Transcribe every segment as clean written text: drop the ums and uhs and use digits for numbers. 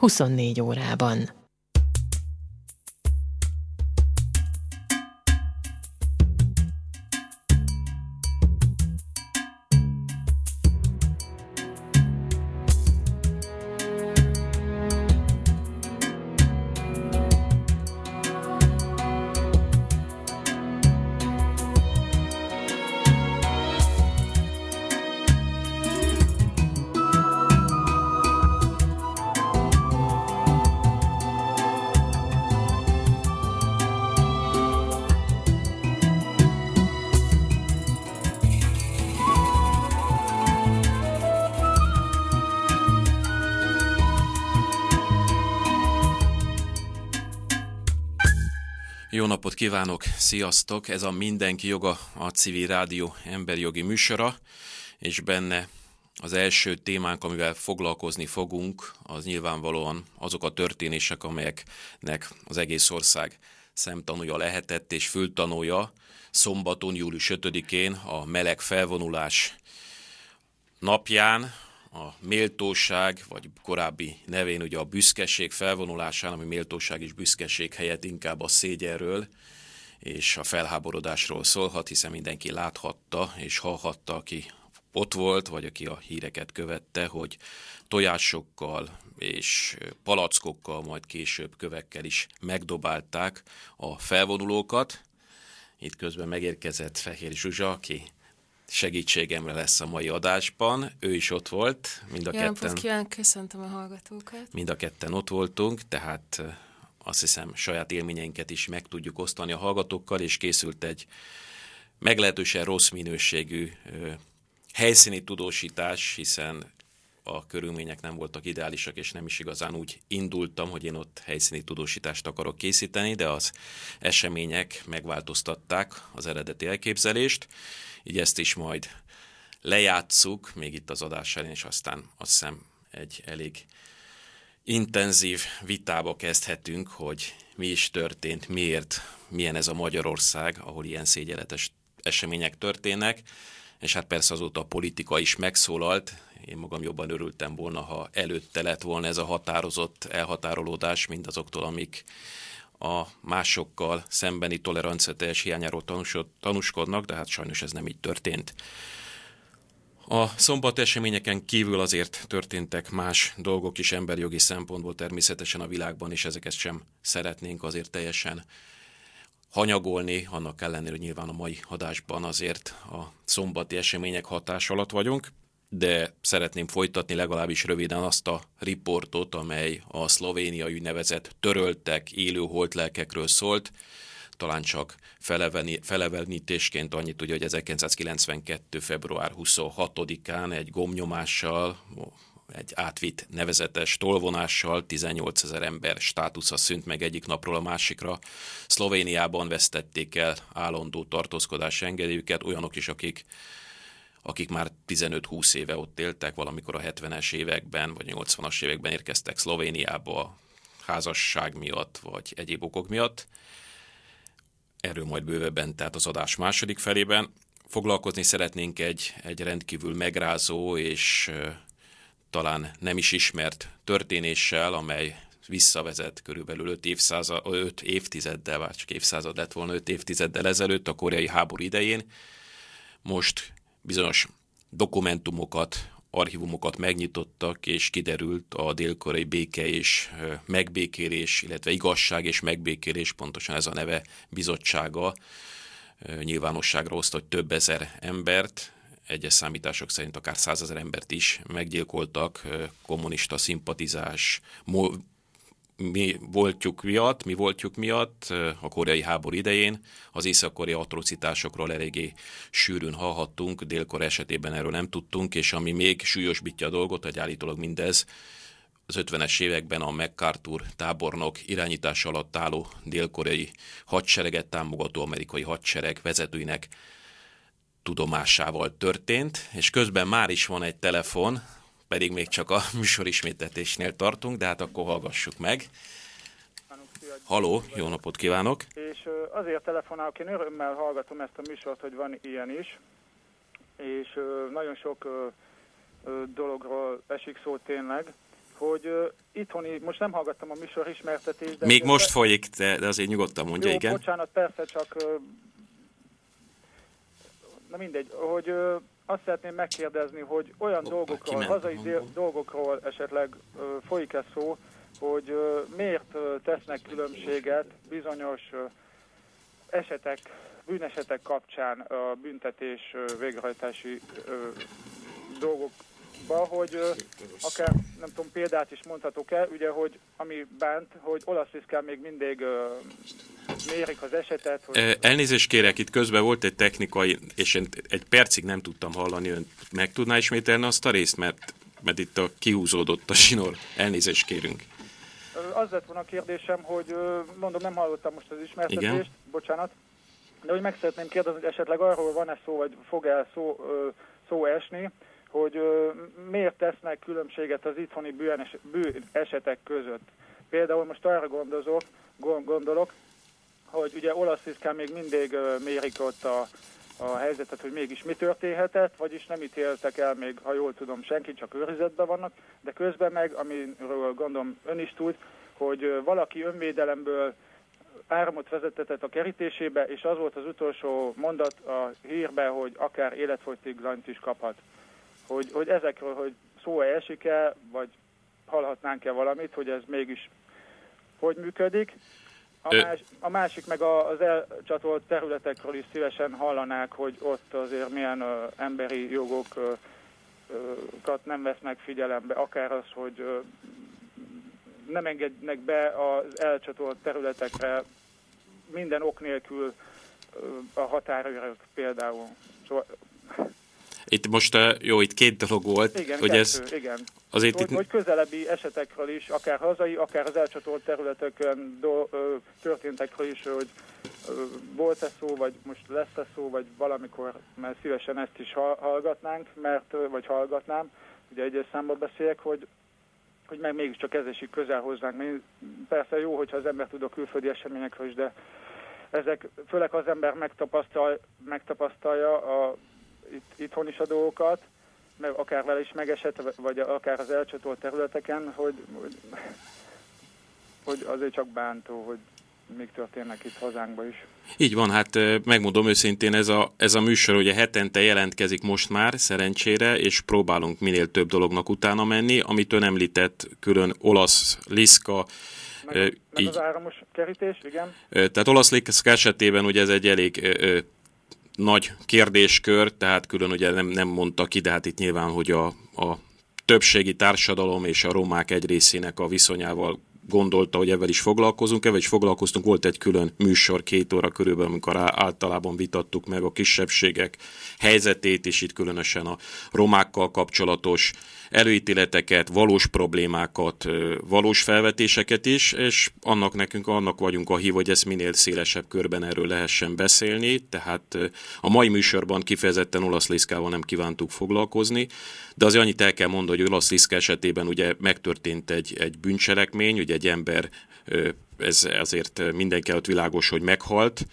24 órában. Jó napot kívánok, sziasztok! Ez a Mindenki Joga, a Civil Rádió emberi jogi műsora, és benne az első témánk, amivel foglalkozni fogunk, az nyilvánvalóan azok a történések, amelyeknek az egész ország szemtanúja lehetett, és fültanúja szombaton, július 5-én a meleg felvonulás napján, a méltóság, vagy korábbi nevén ugye a büszkeség felvonulásán, ami méltóság és büszkeség helyett inkább a szégyenről és a felháborodásról szólhat, hiszen mindenki láthatta és hallhatta, aki ott volt, vagy aki a híreket követte, hogy tojásokkal és palackokkal, majd később kövekkel is megdobálták a felvonulókat. Itt közben megérkezett Fehér Zsuzsa, aki segítségemre lesz a mai adásban. Ő is ott volt, mind a ketten. Köszöntöm a hallgatókat. Mind a ketten ott voltunk, tehát azt hiszem saját élményeinket is meg tudjuk osztani a hallgatókkal, és készült egy meglehetősen rossz minőségű helyszíni tudósítás, hiszen a körülmények nem voltak ideálisak, és nem is igazán úgy indultam, hogy én ott helyszíni tudósítást akarok készíteni, de az események megváltoztatták az eredeti elképzelést, így ezt is majd lejátsszuk, még itt az adás elején, és aztán azt hiszem egy elég intenzív vitába kezdhetünk, hogy mi is történt, miért, milyen ez a Magyarország, ahol ilyen szégyenletes események történnek, és hát persze azóta a politika is megszólalt. Én magam jobban örültem volna, ha előtte lett volna ez a határozott elhatárolódás mindazoktól, amik a másokkal szembeni toleranciateljes hiányáról tanúskodnak, de hát sajnos ez nem így történt. A szombati eseményeken kívül azért történtek más dolgok is emberi jogi szempontból természetesen a világban, és ezeket sem szeretnénk azért teljesen hanyagolni, annak ellenére, hogy nyilván a mai adásban azért a szombati események hatás alatt vagyunk, de szeretném folytatni legalábbis röviden azt a riportot, amely a szlovéniai úgynevezett töröltek élő holtlelkekről szólt. Talán csak felevenítésként annyit tudja, hogy 1992. február 26-án egy gombnyomással, egy átvitt nevezetes tolvonással 18 000 ember státusza szűnt meg egyik napról a másikra. Szlovéniában vesztették el állandó tartózkodási engedélyüket, olyanok is, akik már 15-20 éve ott éltek, valamikor a 70-es években vagy 80-as években érkeztek Szlovéniába házasság miatt, vagy egyéb okok miatt. Erről majd bővebben, tehát az adás második felében. Foglalkozni szeretnénk egy rendkívül megrázó és talán nem is ismert történéssel, amely visszavezet körülbelül 5 évtizeddel, vagy csak évszázad lett volna 5 évtizeddel ezelőtt, a koreai háború idején. Most bizonyos dokumentumokat, archívumokat megnyitottak, és kiderült a dél-koreai béke és megbékélés, illetve igazság és megbékélés, pontosan ez a neve, bizottsága nyilvánosságra hozta, hogy több ezer embert, egyes számítások szerint akár 100 000 embert is meggyilkoltak kommunista szimpatizás mi voltjuk miatt a koreai háború idején. Az észak-koreai atrocitásokról eléggé sűrűn hallhattunk, Dél-Korea esetében erről nem tudtunk, és ami még súlyosbítja a dolgot, hogy állítólag mindez az 50-es években a MacArthur tábornok irányítása alatt álló dél-koreai hadsereget támogató amerikai hadsereg vezetőinek tudomásával történt, és közben már is van egy telefon, pedig még csak a műsorismétetésnél tartunk, de hát akkor hallgassuk meg. Haló, jó napot kívánok! És azért telefonálok, én örömmel hallgatom ezt a műsort, hogy van ilyen is, és nagyon sok dologról esik szó tényleg, hogy itthoni, most nem hallgattam a műsor ismertetést. De még most folyik, de azért nyugodtan mondja, jó, igen. Bocsánat, persze, csak na mindegy, hogy azt szeretném megkérdezni, hogy olyan dolgokról, hazai dolgokról esetleg folyik-e szó, hogy miért tesznek különbséget bizonyos esetek, bűnesetek kapcsán a büntetés végrehajtási dolgokba, hogy akár, nem tudom, példát is mondhatok-e, ugye, hogy ami bánt, hogy olasz liszkán még mindig mérik az esetet. Hogy... Elnézést kérek, itt közben volt egy technikai, és én egy percig nem tudtam hallani, ön meg tudná ismételni azt a részt, mert itt kihúzódott a zsinór. Elnézést kérünk. Az lett volna a kérdésem, hogy mondom, nem hallottam most az ismertetést, igen? Bocsánat, de hogy meg szeretném kérdezni, hogy esetleg arról van-e szó, vagy fog-e szó esni, hogy miért tesznek különbséget az itthoni bűnesetek között. Például most arra gondolok, hogy ugye olasz liszkán még mindig mérik ott a helyzetet, hogy mégis mi történhetett, vagyis nem ítéltek el még, ha jól tudom, senki, csak őrizetben vannak, de közben meg, amiről gondolom ön is tud, hogy valaki önvédelemből áramot vezetetett a kerítésébe, és az volt az utolsó mondat a hírben, hogy akár életfogytiglant is kaphat. Hogy ezekről, hogy szó esik-e, vagy hallhatnánk-e valamit, hogy ez mégis hogy működik. A másik meg az elcsatolt területekről is szívesen hallanák, hogy ott azért milyen emberi jogokat nem vesznek figyelembe. Akár az, hogy nem engednek be az elcsatolt területekre minden ok nélkül a határőrök például. Szóval... Itt most, itt két dolog volt. Igen, hogy igen. Azért hogy közelebbi esetekről is, akár hazai, akár az elcsatolt területeken történtekről is, hogy volt-e szó, vagy most lesz-e szó, vagy valamikor, mert szívesen ezt is hallgatnánk, vagy hallgatnám, ugye egyes számban beszéljek, hogy meg mégiscsak ez esik közel hozzánk. Persze jó, hogyha az ember tud a külföldi eseményekről is, de ezek, főleg az ember megtapasztalja itthon is a dolgokat, meg akár vele is megesett, vagy akár az elcsatolt területeken, hogy azért csak bántó, hogy még történnek itt hazánkban is. Így van, hát megmondom őszintén, ez a műsor ugye hetente jelentkezik most már, szerencsére, és próbálunk minél több dolognak utána menni, amit ön említett, külön olasz liszka, meg az áramos kerítés, igen. Tehát olasz liszka esetében ugye ez egy elég nagy kérdéskör, tehát külön ugye nem mondta ki, de hát itt nyilván, hogy a többségi társadalom és a romák egy részének a viszonyával gondolta, hogy ezzel is foglalkoztunk. Volt egy külön műsor 2 óra körülbelül, amikor általában vitattuk meg a kisebbségek helyzetét, és itt különösen a romákkal kapcsolatos előítéleteket, valós problémákat, valós felvetéseket is, és annak vagyunk a hív, hogy ezt minél szélesebb körben erről lehessen beszélni, tehát a mai műsorban kifejezetten olasz liszkával nem kívántuk foglalkozni, de azért annyit el kell mondani, hogy olasz liszka esetében ugye megtörtént egy bűncselekmény, ugye egy ember, ez azért mindenki előtt világos, hogy meghalt,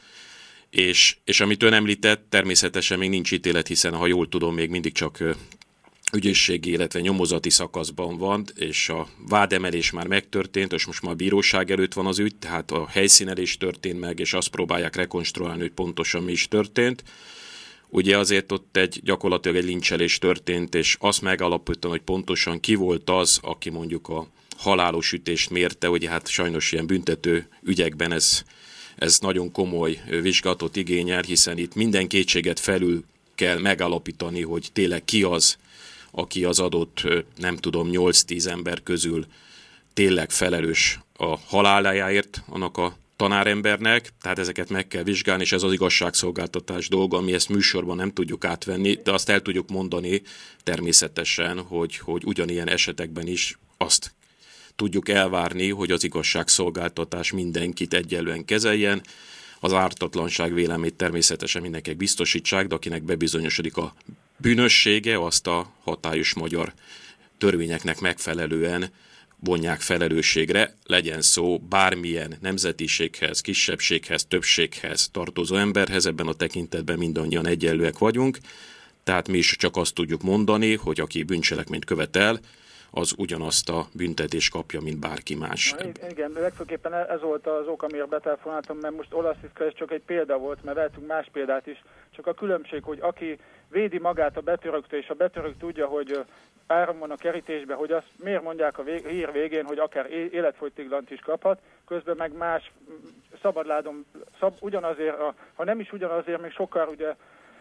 és amit ön említett, természetesen még nincs ítélet, hiszen ha jól tudom, még mindig csak ügyészségi, illetve nyomozati szakaszban van, és a vádemelés már megtörtént, és most már a bíróság előtt van az ügy, tehát a helyszínelés történt meg, és azt próbálják rekonstruálni, hogy pontosan mi is történt. Ugye azért ott gyakorlatilag egy lincselés történt, és azt megállapítani, hogy pontosan ki volt az, aki mondjuk a halálos ütést mérte, ugye hát sajnos ilyen büntető ügyekben ez nagyon komoly vizsgálatot igényel, hiszen itt minden kétséget felül kell megállapítani, hogy tényleg ki az, aki az adott, nem tudom, 8-10 ember közül tényleg felelős a halálájáért annak a tanárembernek, tehát ezeket meg kell vizsgálni, és ez az igazságszolgáltatás dolga, mi ezt műsorban nem tudjuk átvenni, de azt el tudjuk mondani természetesen, hogy ugyanilyen esetekben is azt tudjuk elvárni, hogy az igazságszolgáltatás mindenkit egyenlően kezeljen, az ártatlanság vélemét természetesen mindenkinek biztosítsák, de akinek bebizonyosodik a bűnössége, azt a hatályos magyar törvényeknek megfelelően vonják felelősségre, legyen szó bármilyen nemzetiséghez, kisebbséghez, többséghez tartozó emberhez, ebben a tekintetben mindannyian egyenlőek vagyunk, tehát mi is csak azt tudjuk mondani, hogy aki bűncselekményt követel, az ugyanazt a büntetést kapja, mint bárki más. Igen, legfőképpen ez volt az ok, amiért betelefonáltam, mert most olasz ez csak egy példa volt, mert lehetünk más példát is. Csak a különbség, hogy aki védi magát a betöröktől, és a betörök tudja, hogy áram van a kerítésben, hogy azt miért mondják a hír végén, hogy akár életfogytiglant is kaphat, közben meg más szabadládon, ugyanazért, ha nem is ugyanazért, még sokkal ugye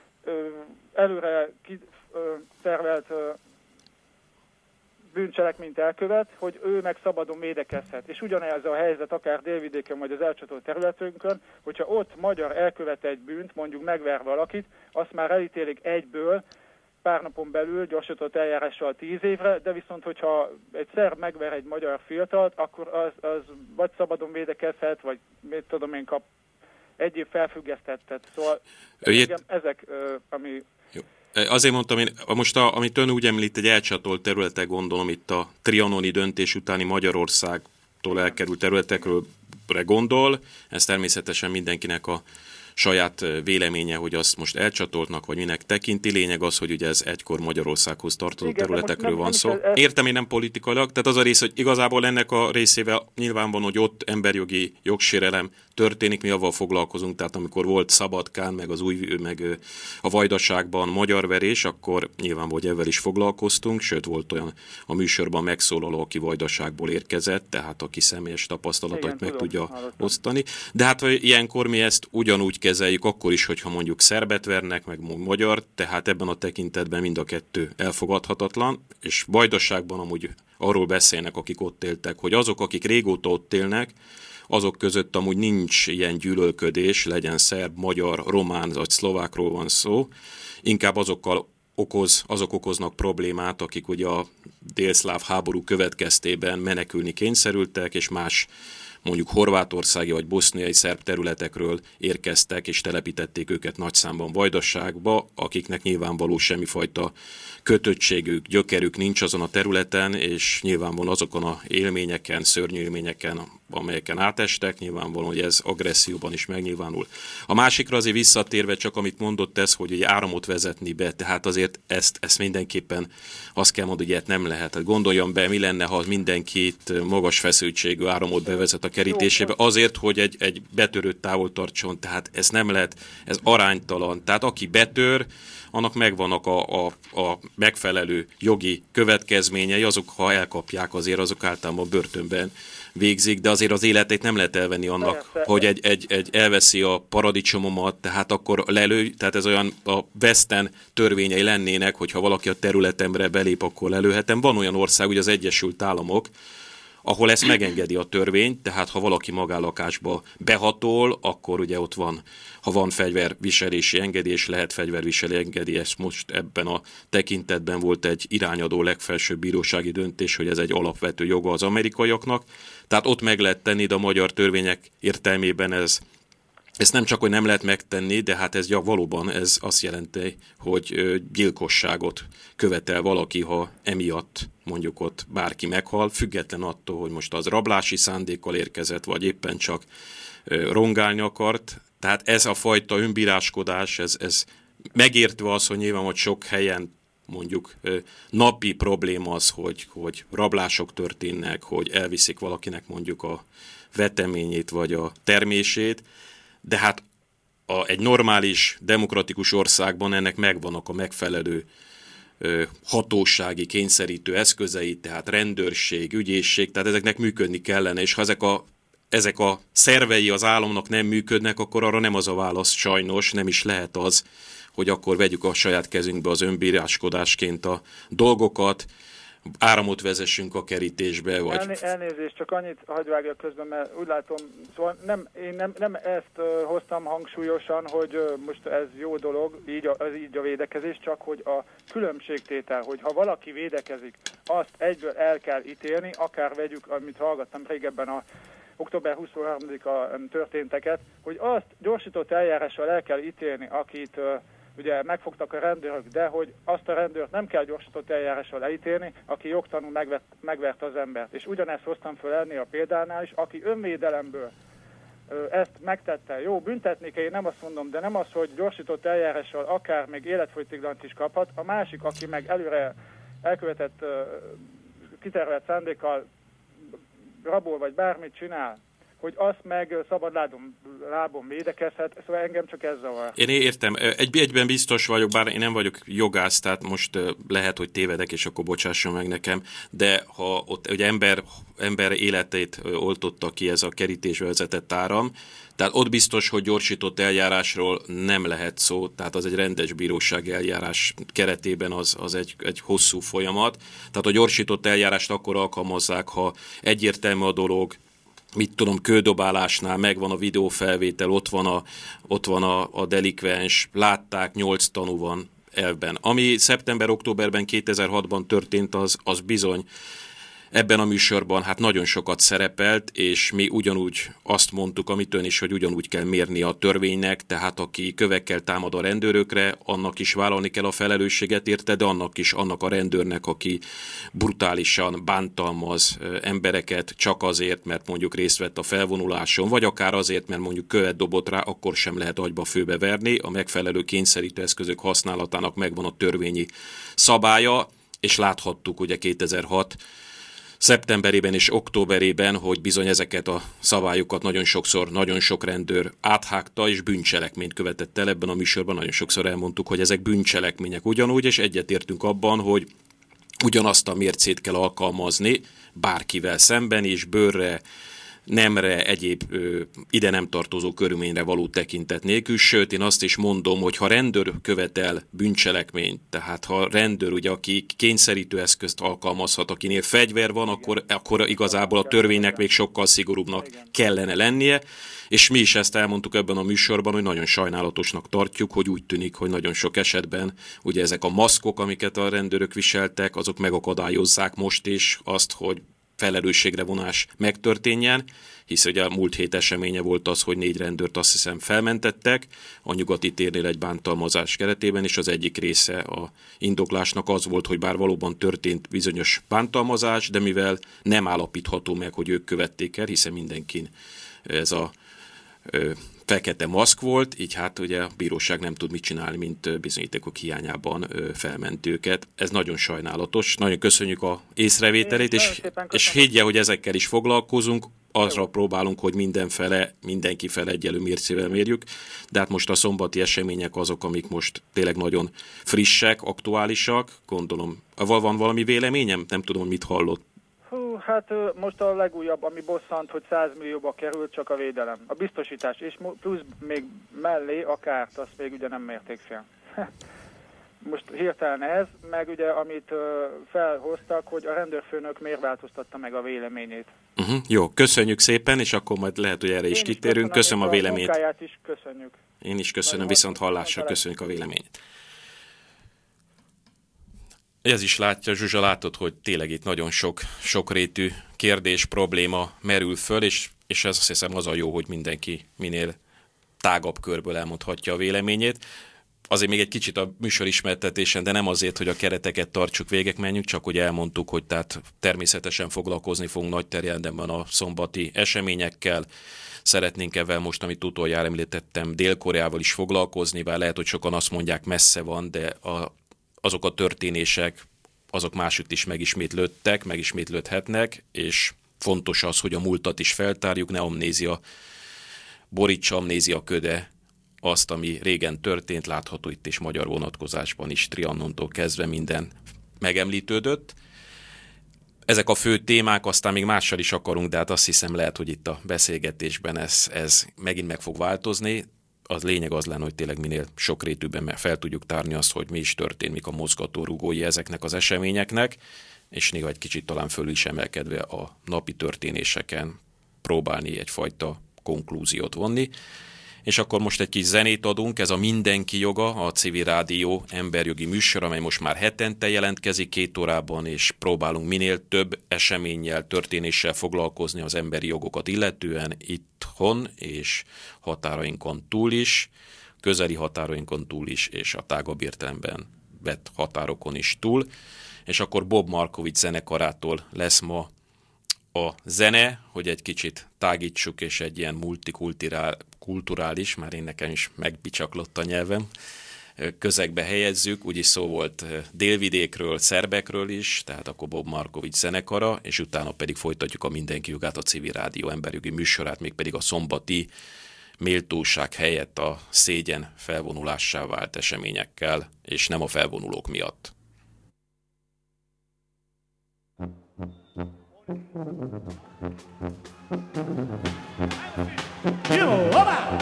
előre tervelt bűncselekményt elkövet, hogy ő meg szabadon védekezhet. És ugyanez a helyzet akár délvidéken vagy az elcsatolt területünkön, hogyha ott magyar elkövet egy bűnt, mondjuk megver valakit, azt már elítélik egyből, pár napon belül gyorsított eljárással 10 évre, de viszont, hogyha egy szerb megver egy magyar fiatalt, akkor az vagy szabadon védekezhet, vagy mit tudom én, kap egy év felfüggesztettet. Szóval ezek, ami... Jó. Azért mondtam én, most amit ön úgy említ, egy elcsatolt területek, gondolom itt a trianoni döntés utáni Magyarországtól elkerült területekről gondol, ez természetesen mindenkinek a saját véleménye, hogy azt most elcsatoltnak, vagy minek tekinti. Lényeg az, hogy ugye ez egykor Magyarországhoz tartozó területekről van szó. Értem én nem politikailag, tehát az a rész, hogy igazából ennek a részével nyilván van, hogy ott emberjogi jogsérelem történik, mi avval foglalkozunk, tehát amikor volt Szabadkán, meg a Vajdaságban magyarverés, akkor nyilván, hogy ezzel is foglalkoztunk, sőt volt olyan a műsorban megszólaló, aki Vajdaságból érkezett, tehát aki személyes tapasztalatait meg tudja osztani. De hát ilyenkor mi ezt ugyanúgy kezeljük, akkor is, hogyha mondjuk szerbet vernek, meg magyar, tehát ebben a tekintetben mind a kettő elfogadhatatlan, és Vajdaságban amúgy arról beszélnek, akik ott éltek, hogy azok, akik régóta ott élnek, azok között amúgy nincs ilyen gyűlölködés, legyen szerb, magyar, román vagy szlovákról van szó, inkább azok okoznak problémát, akik ugye a délszláv háború következtében menekülni kényszerültek, és más mondjuk horvátországi vagy boszniai szerb területekről érkeztek, és telepítették őket nagy számban Vajdaságba, akiknek nyilvánvaló semmifajta kötöttségük, gyökerük nincs azon a területen, és nyilvánvalóan azokon a élményeken, szörnyű élményeken, amelyeken átestek, nyilvánvalóan, hogy ez agresszióban is megnyilvánul. A másikra azért visszatérve csak, amit mondott ez, hogy egy áramot vezetni be, tehát azért ezt mindenképpen azt kell mondani, hogy ilyet nem lehet. Hát gondoljam be, mi lenne, ha mindenkit magas feszültségű áramot bevezet a kerítésébe, azért, hogy egy betörőt távol tartson, tehát ez nem lehet, ez aránytalan. Tehát aki betör, annak megvannak a megfelelő jogi következményei, azok, ha elkapják, azért azok általában börtönben végzik, de azért az életét nem lehet elvenni annak, hogy egy elveszi a paradicsomomat, tehát akkor lelő, tehát ez olyan a Westen törvényei lennének, hogyha valaki a területemre belép, akkor lelőhetem. Van olyan ország, ugye az Egyesült Államok, ahol ezt megengedi a törvény, tehát ha valaki magánlakásba behatol, akkor ugye ott van, ha van fegyverviselési engedély, lehet fegyverviseli engedély, ezt most ebben a tekintetben volt egy irányadó legfelsőbb bírósági döntés, hogy ez egy alapvető joga az amerikaiaknak, tehát ott meg lehet tenni, de a magyar törvények értelmében ezt nem csak, hogy nem lehet megtenni, de hát ez valóban ez azt jelenti, hogy gyilkosságot követel valaki, ha emiatt mondjuk ott bárki meghal, független attól, hogy most az rablási szándékkal érkezett, vagy éppen csak rongálni akart. Tehát ez a fajta önbíráskodás, ez megértve az, hogy nyilván, hogy sok helyen mondjuk napi probléma az, hogy rablások történnek, hogy elviszik valakinek mondjuk a veteményét, vagy a termését, de hát egy normális, demokratikus országban ennek megvannak a megfelelő hatósági, kényszerítő eszközei, tehát rendőrség, ügyészség, tehát ezeknek működni kellene, és ha ezek a szervei az államnak nem működnek, akkor arra nem az a válasz sajnos, nem is lehet az, hogy akkor vegyük a saját kezünkbe az önbíráskodásként a dolgokat, áramot vezessünk a kerítésbe, vagy... Elnézést, csak annyit hagyj vágjak közben, mert úgy látom, szóval én nem ezt hoztam hangsúlyosan, hogy most ez jó dolog, így a védekezés, csak hogy a különbségtétel, hogy ha valaki védekezik, azt egyből el kell ítélni, akár vegyük, amit hallgattam régebben a október 23-a történteket, hogy azt gyorsított eljárással el kell ítélni, akit ugye megfogtak a rendőrök, de hogy azt a rendőrt nem kell gyorsított eljárással elítélni, aki jogtalanul megvert az embert. És ugyanezt hoztam föl ennél a példánál is, aki önvédelemből ezt megtette. Jó, büntetni kell, én nem azt mondom, de nem az, hogy gyorsított eljárással akár még életfogytiglant is kaphat. A másik, aki meg előre elkövetett kitervelt szándékkal rabol, vagy bármit csinál, hogy azt meg szabad lábon védekezhet, szóval engem csak ez zavar. Én értem, egyben biztos vagyok, bár én nem vagyok jogász, tehát most lehet, hogy tévedek, és akkor bocsásson meg nekem, de ha ott egy ember életét oltotta ki ez a kerítésbe vezetett áram, tehát ott biztos, hogy gyorsított eljárásról nem lehet szó, tehát az egy rendes bíróság eljárás keretében az egy hosszú folyamat. Tehát a gyorsított eljárást akkor alkalmazzák, ha egyértelmű a dolog, mit tudom, kődobálásnál megvan a videófelvétel, ott van a delikvens, látták, 8 tanú van elvben. Ami szeptember-októberben 2006-ban történt, az bizony ebben a műsorban hát nagyon sokat szerepelt, és mi ugyanúgy azt mondtuk, amit ön is, hogy ugyanúgy kell mérni a törvénynek, tehát aki kövekkel támad a rendőrökre, annak is vállalni kell a felelősséget érte, de annak a rendőrnek, aki brutálisan bántalmaz embereket csak azért, mert mondjuk részt vett a felvonuláson, vagy akár azért, mert mondjuk követ dobott rá, akkor sem lehet agyba főbe verni. A megfelelő kényszerítő eszközök használatának megvan a törvényi szabálya, és láthattuk ugye 2006 szeptemberében és októberében, hogy bizony ezeket a szabályokat nagyon sokszor, nagyon sok rendőr áthágta, és bűncselekményt követett el. Ebben a műsorban nagyon sokszor elmondtuk, hogy ezek bűncselekmények ugyanúgy, és egyetértünk abban, hogy ugyanazt a mércét kell alkalmazni bárkivel szemben, és bőrre, nemre, egyéb ide nem tartozó körülményre való tekintet nélkül. Sőt, én azt is mondom, hogy ha rendőr követel bűncselekményt, tehát ha rendőr, ugye, aki kényszerítő eszközt alkalmazhat, akinél fegyver van, akkor igazából a törvénynek még sokkal szigorúbbnak kellene lennie, és mi is ezt elmondtuk ebben a műsorban, hogy nagyon sajnálatosnak tartjuk, hogy úgy tűnik, hogy nagyon sok esetben ugye ezek a maszkok, amiket a rendőrök viseltek, azok megakadályozzák most is azt, hogy felelősségre vonás megtörténjen, hisz ugye a múlt hét eseménye volt az, hogy 4 rendőrt azt hiszem felmentettek a nyugati térnél egy bántalmazás keretében, és az egyik része a indoklásnak az volt, hogy bár valóban történt bizonyos bántalmazás, de mivel nem állapítható meg, hogy ők követték el, hiszen mindenkin ez a fekete maszk volt, így hát ugye a bíróság nem tud mit csinálni, mint bizonyítékok hiányában felment őket. Ez nagyon sajnálatos. Nagyon köszönjük a észrevételét, és higgye, hogy ezekkel is foglalkozunk, azra próbálunk, hogy mindenki fele egyelő mércével mérjük, de hát most a szombati események azok, amik most tényleg nagyon frissek, aktuálisak, gondolom. Van valami véleményem? Nem tudom, mit hallott. Hát most a legújabb, ami bosszant, hogy 100 millióba került csak a védelem. A biztosítás, és plusz még mellé a kárt, azt még ugye nem mérték fel. Most hirtelen ez, meg ugye amit felhoztak, hogy a rendőrfőnök miért változtatta meg a véleményét. Jó, köszönjük szépen, és akkor majd lehet, hogy erre is kitérünk. Köszönöm a véleményt. A is köszönjük. Én is köszönöm, viszont hallásra köszönjük a véleményt. Ez is látja, Zsuzsa, látod, hogy tényleg itt nagyon sokrétű kérdés, probléma merül föl, és ez azt hiszem az a jó, hogy mindenki minél tágabb körből elmondhatja a véleményét. Azért még egy kicsit a műsorismertetésen, de nem azért, hogy a kereteket tartsuk, végig menjünk, csak hogy elmondtuk, hogy tehát természetesen foglalkozni fogunk nagy terjedelemben a szombati eseményekkel. Szeretnénk ezzel most, amit utoljára említettem, Dél-Koreával is foglalkozni, bár lehet, hogy sokan azt mondják, messze van, de azok a történések, azok másutt is megismétlődhetnek, és fontos az, hogy a múltat is feltárjuk, ne amnézia borítsa, amnézia köde azt, ami régen történt, látható itt is magyar vonatkozásban is, Triannontól kezdve minden megemlítődött. Ezek a fő témák, aztán még mással is akarunk, de hát azt hiszem lehet, hogy itt a beszélgetésben ez megint meg fog változni. Az lényeg az lenne, hogy tényleg minél sokrétűbben fel tudjuk tárni azt, hogy mi is történt, mik a mozgatórugói ezeknek az eseményeknek, és néha egy kicsit talán fölül is emelkedve a napi történéseken próbálni egyfajta konklúziót vonni. És akkor most egy kis zenét adunk, ez a Mindenki joga, a Civil Rádió emberjogi műsor, amely most már hetente jelentkezik 2 órában, és próbálunk minél több eseménnyel, történéssel foglalkozni az emberi jogokat illetően itthon és határainkon túl is, közeli határainkon túl is, és a tágabb értelemben vett határokon is túl. És akkor Bob Markovics zenekarától lesz ma a zene, hogy egy kicsit tágítsuk, és egy ilyen multikulturális, már én nekem is megbicsaklott a nyelvem, közegbe helyezzük, úgyis szó volt délvidékről, szerbekről is, tehát akkor Bob Markovics zenekara, és utána pedig folytatjuk a Mindenki jogát, a Civil Rádió emberjogi műsorát, mégpedig a szombati méltóság helyett a szégyen felvonulássá vált eseményekkel, és nem a felvonulók miatt. Yo, hola!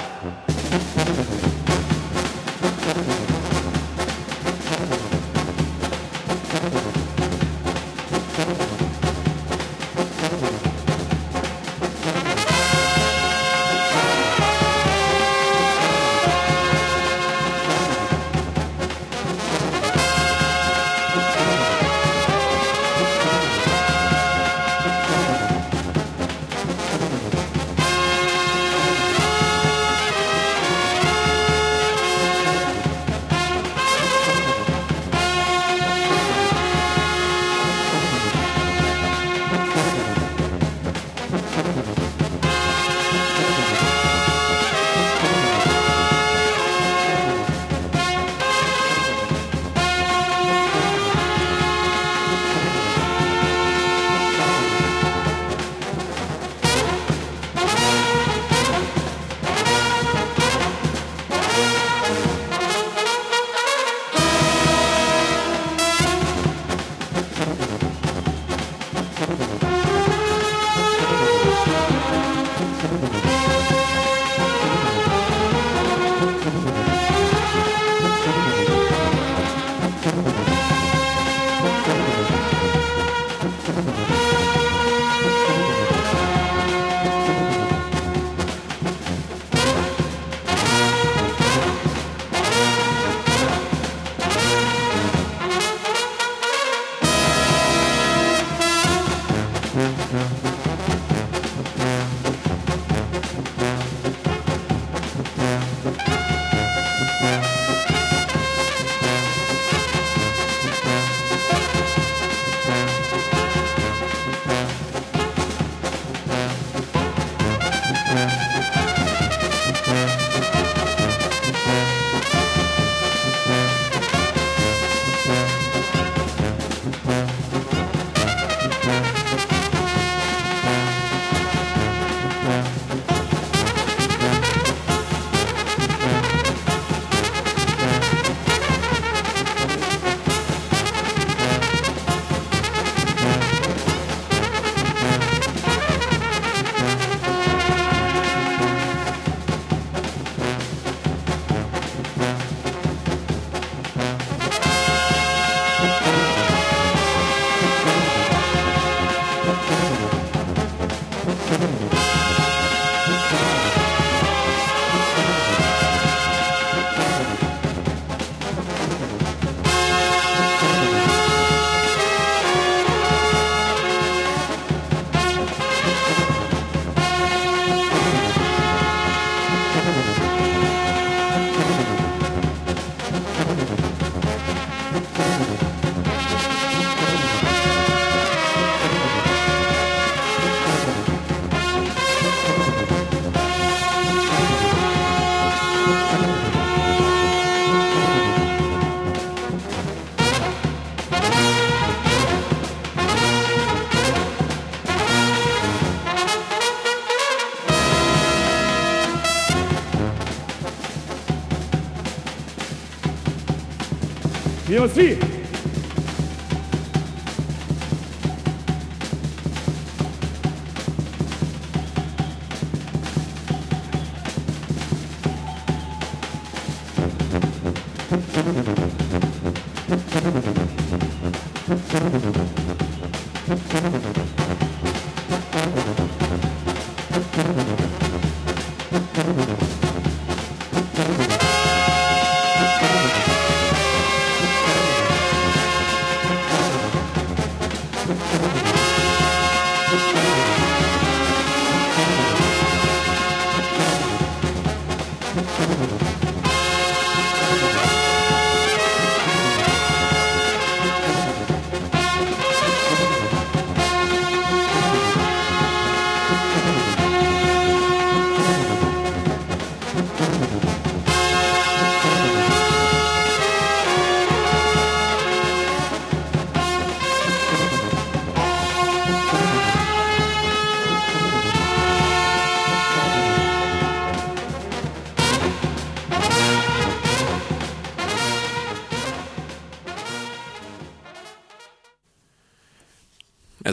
Sì.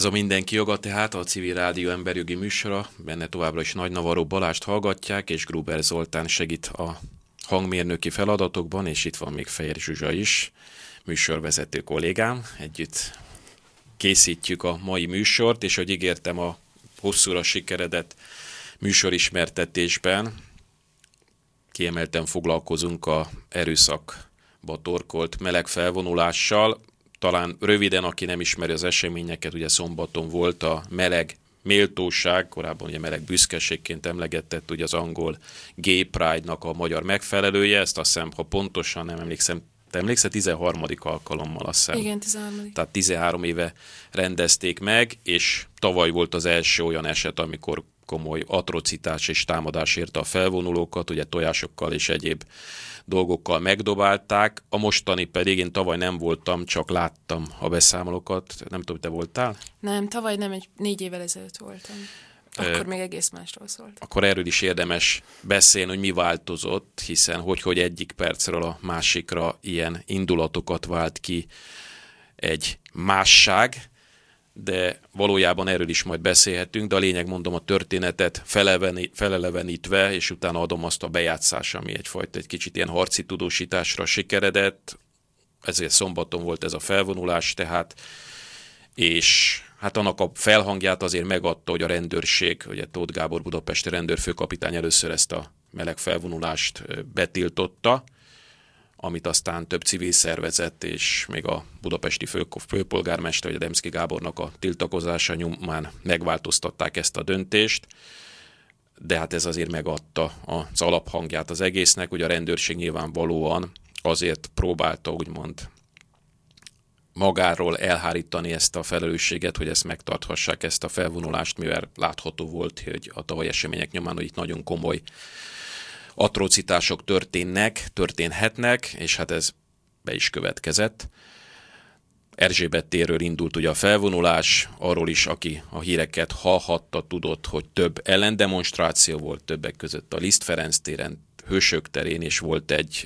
Ez a Mindenki joga, tehát a Civil Rádió emberjogi műsora, benne továbbra is Nagy Navarro Balást hallgatják, és Gruber Zoltán segít a hangmérnöki feladatokban, és itt van még Fehér Zsuzsa is, műsorvezető kollégám. Együtt készítjük a mai műsort, és ahogy ígértem, a hosszúra sikeredett műsorismertetésben kiemelten foglalkozunk a erőszakba torkolt meleg felvonulással. Talán röviden, aki nem ismeri az eseményeket, ugye szombaton volt a meleg méltóság, korábban ugye meleg büszkeségként emlegetett ugye az angol Gay Pride-nak a magyar megfelelője, ezt azt hiszem, ha pontosan nem emlékszem, te emlékszel, 13. alkalommal azt hiszem. Igen, 13. Tehát 13 éve rendezték meg, és tavaly volt az első olyan eset, amikor komoly atrocitás és támadás érte a felvonulókat, ugye tojásokkal és egyéb dolgokkal megdobálták. A mostani pedig, én tavaly nem voltam, csak láttam a beszámolókat. Nem tudom, te voltál? Nem, tavaly nem, 4 évvel ezelőtt voltam. Akkor még egész másról szólt. Akkor erről is érdemes beszélni, hogy mi változott, hiszen hogy egyik percről a másikra ilyen indulatokat vált ki egy másság, de valójában erről is majd beszélhetünk, de a lényeg, mondom, a történetet felelevenítve, és utána adom azt a bejátszás, ami egyfajta egy kicsit ilyen harci tudósításra sikeredett, ezért szombaton volt ez a felvonulás tehát, és hát annak a felhangját azért megadta, hogy a rendőrség, ugye Tóth Gábor budapesti rendőrfőkapitány először ezt a meleg felvonulást betiltotta, amit aztán több civil szervezet és még a budapesti főpolgármester, vagy Demszky Gábornak a tiltakozása nyomán megváltoztatták ezt a döntést, de hát ez azért megadta az alaphangját az egésznek, hogy a rendőrség nyilvánvalóan azért próbálta úgymond magáról elhárítani ezt a felelősséget, hogy ezt megtarthassák, ezt a felvonulást, mivel látható volt, hogy a tavalyi események nyomán, hogy itt nagyon komoly atrocitások történhetnek, és hát ez be is következett. Erzsébet térről indult ugye a felvonulás, arról is, aki a híreket hallhatta, tudott, hogy több ellendemonstráció volt, többek között a Liszt Ferenc téren, Hősök terén, és volt egy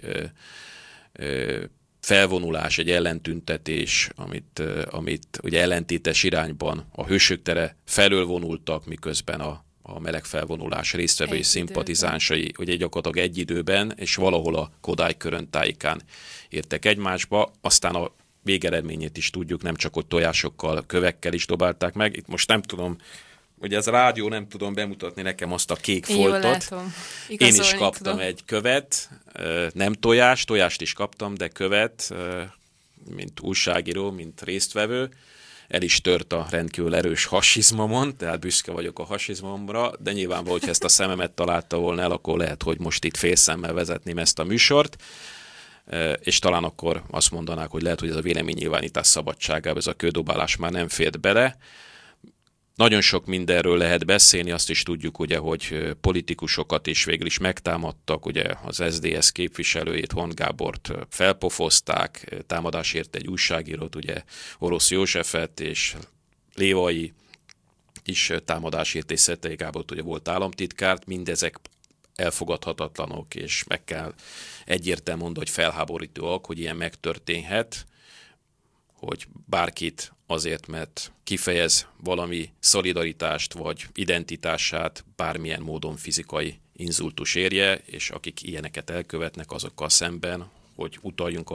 felvonulás, egy ellentüntetés, amit ugye ellentétes irányban a Hősök tere felől vonultak, miközben a meleg felvonulás résztvevői szimpatizánsai, ugye gyakorlatilag egy időben, és valahol a Kodály Körön tájékán értek egymásba, aztán a végeredményét is tudjuk, nem csak hogy tojásokkal, kövekkel is dobálták meg. Itt most nem tudom, ugye ez rádió, nem tudom bemutatni nekem azt a kék foltot. Én is kaptam egy követ, nem tojást is kaptam, de követ, mint újságíró, mint résztvevő. El is tört a rendkívül erős hasizmomon, tehát büszke vagyok a hasizmomra, de nyilvánvaló, hogyha ezt a szememet találta volna el, akkor lehet, hogy most itt félszemmel vezetném ezt a műsort, és talán akkor azt mondanák, hogy lehet, hogy ez a véleménynyilvánítás szabadságába, ez a kődobálás már nem fért bele. Nagyon sok mindenről lehet beszélni, azt is tudjuk, ugye, hogy politikusokat is végül is megtámadtak, ugye az SZDSZ képviselőjét, Hont Gábort felpofozták, támadásért egy újságírót, ugye Orosz Józsefet, és Lévai is támadásért, és Szettei Gábort, ugye volt államtitkárt, mindezek elfogadhatatlanok, és meg kell egyértelműen mondani, hogy felháborítóak, hogy ilyen megtörténhet, hogy bárkit azért, mert kifejez valami szolidaritást vagy identitását, bármilyen módon fizikai inzultus érje, és akik ilyeneket elkövetnek, azokkal szemben, hogy utaljunk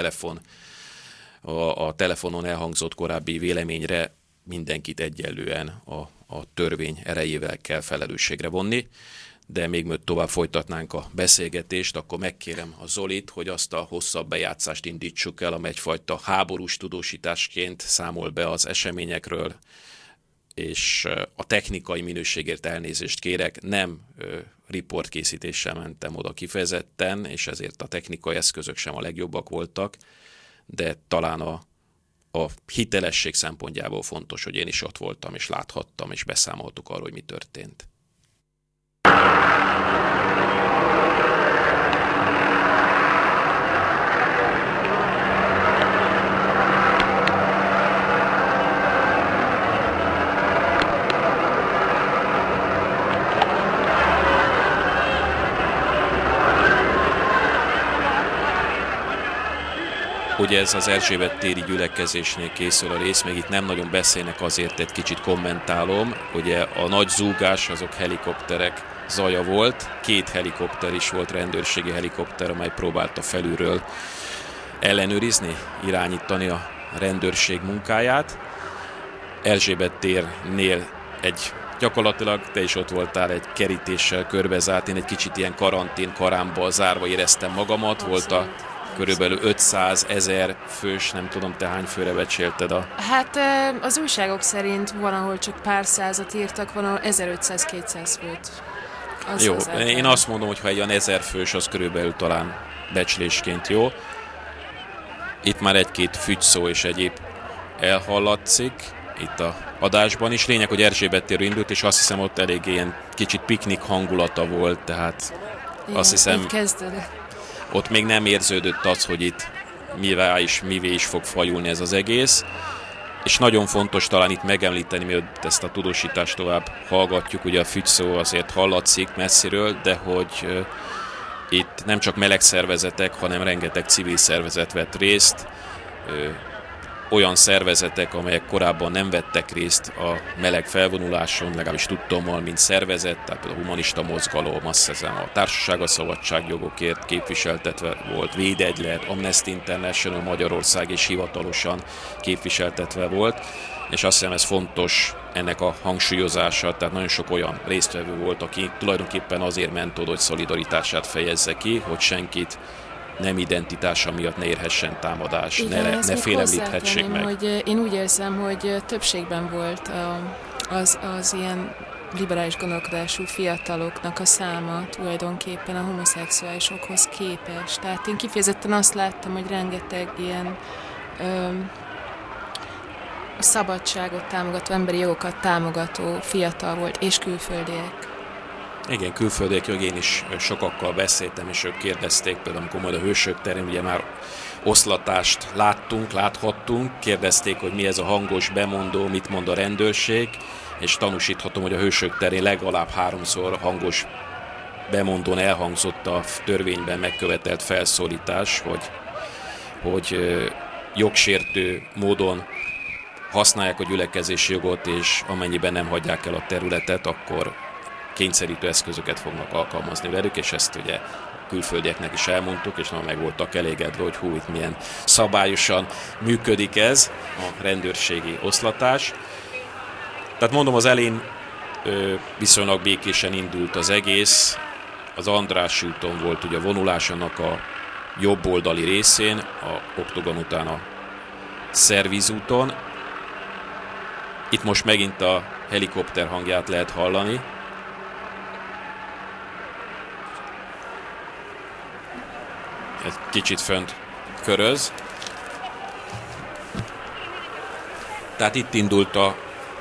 a telefonon elhangzott korábbi véleményre, mindenkit egyenlően a törvény erejével kell felelősségre vonni. De még mielőtt tovább folytatnánk a beszélgetést, akkor megkérem a Zolit, hogy azt a hosszabb bejátszást indítsuk el, amely egyfajta háborús tudósításként számol be az eseményekről, és a technikai minőségért elnézést kérek, nem riportkészítéssel mentem oda kifejezetten, és ezért a technikai eszközök sem a legjobbak voltak, de talán a hitelesség szempontjából fontos, hogy én is ott voltam, és láthattam, és beszámoltuk arról, hogy mi történt. ugye ez az Erzsébet téri gyülekezésnél készül a rész, még itt nem nagyon beszélnek, azért egy kicsit kommentálom. Ugye a nagy zúgás, azok helikopterek zaja volt, 2 helikopter is volt, rendőrségi helikopter, amely próbálta felülről ellenőrizni, irányítani a rendőrség munkáját. Erzsébet térnél gyakorlatilag te is ott voltál, egy kerítéssel körbezárt, én egy kicsit ilyen karantén karámba zárva éreztem magamat. Abszolút. Volt körülbelül 500 000 fős, nem tudom, te hány főre becsélted a... Hát az újságok szerint van, ahol csak pár százat írtak, van, ahol 1500-200 főt. Jó, én azt mondom, hogy ha egy olyan 1000 fős, az körülbelül talán becslésként jó. Itt már egy-két fügyszó és egyéb elhallatszik itt a adásban is. Lényeg, hogy Erzsébet térről indult, és azt hiszem ott elég ilyen kicsit piknik hangulata volt, tehát igen, azt hiszem ott még nem érződött az, hogy itt mivé is fog fajulni ez az egész. És nagyon fontos talán itt megemlíteni, mielőtt ezt a tudósítást tovább hallgatjuk, ugye a fügyszó azért hallatszik messziről, de hogy itt nem csak meleg szervezetek, hanem rengeteg civil szervezet vett részt, olyan szervezetek, amelyek korábban nem vettek részt a meleg felvonuláson, legalábbis tudtommal, mint szervezet, tehát például a humanista mozgalom, azt hiszem a Társaság a szabadságjogokért képviseltetve volt, Védegylet, Amnesty International Magyarország is hivatalosan képviseltetve volt, és azt hiszem ez fontos ennek a hangsúlyozása, tehát nagyon sok olyan résztvevő volt, aki tulajdonképpen azért ment oda, hogy szolidaritását fejezze ki, hogy senkit nem identitása miatt ne érhessen támadás, igen, ne félemlíthessék meg. Hogy én úgy érzem, hogy többségben volt az ilyen liberális gondolkodású fiataloknak a száma tulajdonképpen a homoszexuálisokhoz képest. Tehát én kifejezetten azt láttam, hogy rengeteg ilyen a szabadságot támogató, emberi jogokat támogató fiatal volt, és külföldiek. Igen, külföldiek jogén is sokakkal beszéltem, és ők kérdezték, például amikor majd a Hősök terén ugye már oszlatást láthattunk, kérdezték, hogy mi ez a hangos bemondó, mit mond a rendőrség, és tanúsíthatom, hogy a Hősök terén legalább 3-szor hangos bemondón elhangzott a törvényben megkövetelt felszólítás, hogy jogsértő módon használják a gyülekezési jogot, és amennyiben nem hagyják el a területet, akkor kényszerítő eszközöket fognak alkalmazni velük, és ezt ugye külföldieknek is elmondtuk, és nagyon meg voltak elégedve, hogy itt milyen szabályosan működik ez a rendőrségi oszlatás. Tehát mondom, az elején viszonylag békésen indult az egész. Az András úton volt ugye a vonulás, annak a jobb oldali részén, a Oktogon után a Szerviz úton. Itt most megint a helikopter hangját lehet hallani. Egy kicsit fönt köröz. Tehát itt indult a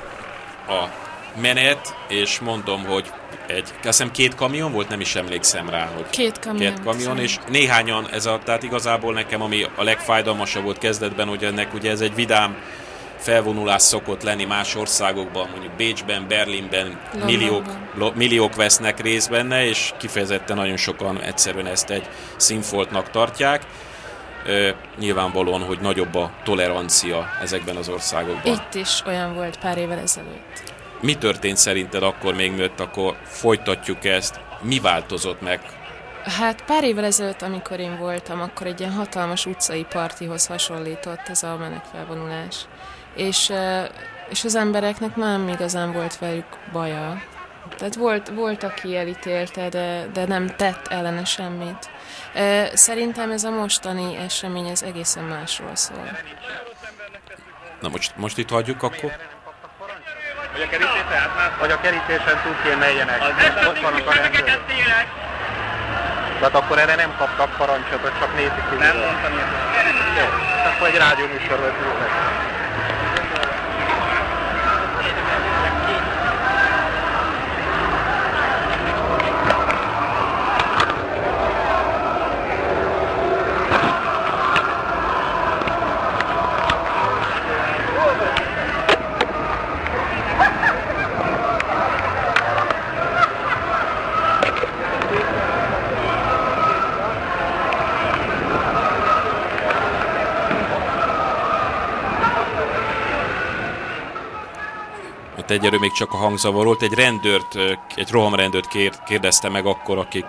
menet, és mondom, hogy azt hiszem 2 kamion volt, nem is emlékszem rá, hogy 2 kamion, és néhányan, tehát igazából nekem, ami a legfájdalmasabb volt kezdetben, hogy ennek ugye ez egy vidám felvonulás szokott lenni más országokban, mondjuk Bécsben, Berlinben milliók vesznek részt benne, és kifejezetten nagyon sokan egyszerűen ezt egy színfoltnak tartják. Nyilvánvalóan, hogy nagyobb a tolerancia ezekben az országokban. Itt is olyan volt pár évvel ezelőtt. Mi történt szerinted akkor még mielőtt, akkor folytatjuk ezt? Mi változott meg? Hát pár évvel ezelőtt, amikor én voltam, akkor egy ilyen hatalmas utcai partihoz hasonlított ez a menekfelvonulás. És az embereknek nem igazán volt velük baja. Tehát volt aki elítélte, de nem tett ellene semmit. Szerintem ez a mostani esemény ez egészen másról szól. Na most itt hagyjuk akkor? Vagy a kerítésen túl kéne. Ott vannak a rendőrök. Tehát akkor erre nem kaptak parancsot, hogy csak nézik ki. Nem mondtam ilyet. Jó, akkor egy rádióműsor vetülnek. egyelőre még csak a hangzavar volt. Egy rohamrendőrt kérdezte meg akkor, akik...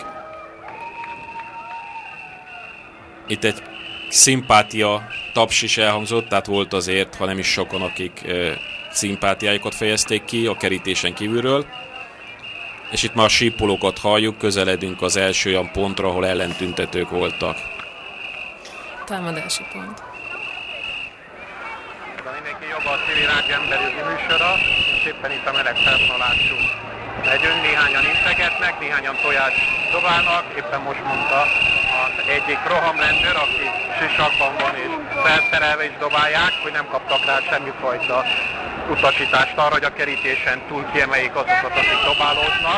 Itt egy szimpátia taps is elhangzott, tehát volt azért, ha nem is sokan, akik szimpátiájukat fejezték ki a kerítésen kívülről. És itt már a sípolókat halljuk, közeledünk az első olyan pontra, ahol ellentüntetők voltak. Támadási pont. Mindenki joga a civil rádió emberi műsora, és éppen itt a meleg felvonulású. Megyünk, néhányan integetnek, néhányan tojást dobálnak, éppen most mondta az egyik rohamrendőr, aki sisakban van és felszerelve is dobálják, hogy nem kaptak rá semmifajta utasítást arra, hogy a kerítésen túl kiemeljék azokat, akik dobálóznak.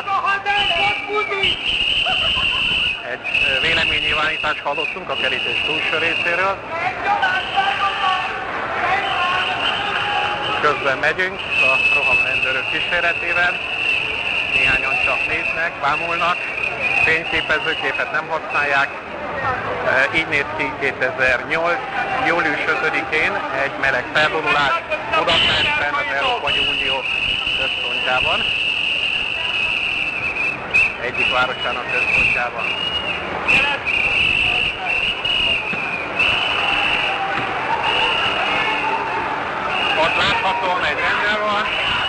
Egy véleménynyilvánítást hallottunk a kerítés túlsó részéről. Közben megyünk a rohamrendőrök kíséretében. Néhányan csak néznek, bámulnak, fényképezőgépet nem használják. Így néz ki 2008. július 5-én egy meleg felvonulás Budapesten, az Európai Unió központjában. Egyik városának központjában. Ott láthatóan egy rendőr van.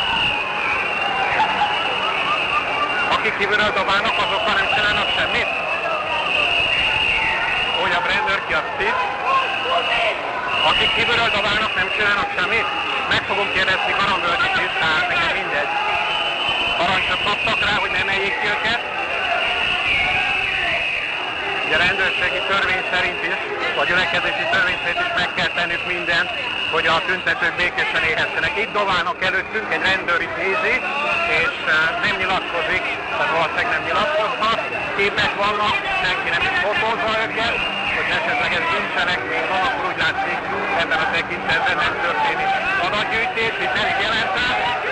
Akik kívülről dobálnak, azokkal nem csinálnak semmit. Újabb rendőr, ki azt hisz. Akik kívülről dobálnak, nem csinálnak semmit. Meg fogom kérdezni Garambölgyit is, tehát nekem mindegy. Parancsot kaptak rá, hogy nem eljék ki őket. Ugye a rendőrségi törvény szerint is, vagy gyülekezési törvény szerint is meg kell tennünk mindent, hogy a tüntetők békésen érhessenek. Itt dobálnak előttünk, egy rendőr itt nézi, és nem nyilatkozik, tehát valószínűleg nem nyilatkozhat. Képek vannak, senki nem is fotózza őket, hogy esetleg ez bűncselekmény van, akkor úgy látszik, ebben a tekintetben nem történik adatgyűjtés, itt elég jelentem.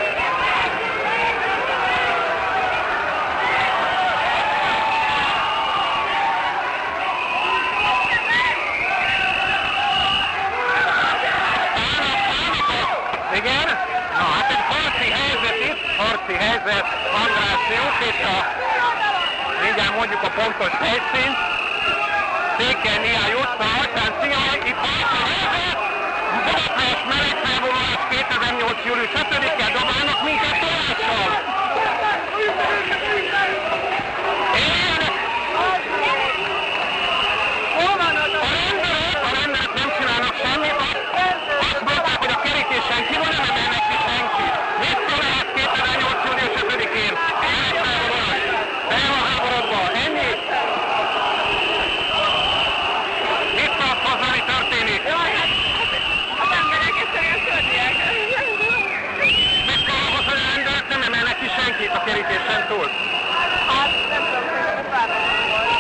Igen? Na hát egy harci helyzet itt, harci helyzet, András út, itt mindjárt mondjuk a pontos helyszínt. Székely Mihály utca, Atyán Szihaj, itt harci helyzet, Budapest meleg felvonulás 2008. július 5-kel dobálnak minket tojással. A rendőrök nem csinálnak semmit, azt mondták, hogy a kerítésen kívül nem emelnek ki senki. Vissza lehet 2008. július 5-én. Felháborodva. Ennyi? Mit tudsz hozzá, mi történik? Az emberek egyszerűen szörnyűek. Mit tudsz hozzá, hogy a rendőrök nem emelnek ki senkit a kerítésen túl? Hát nem tudom, hogy ez változó.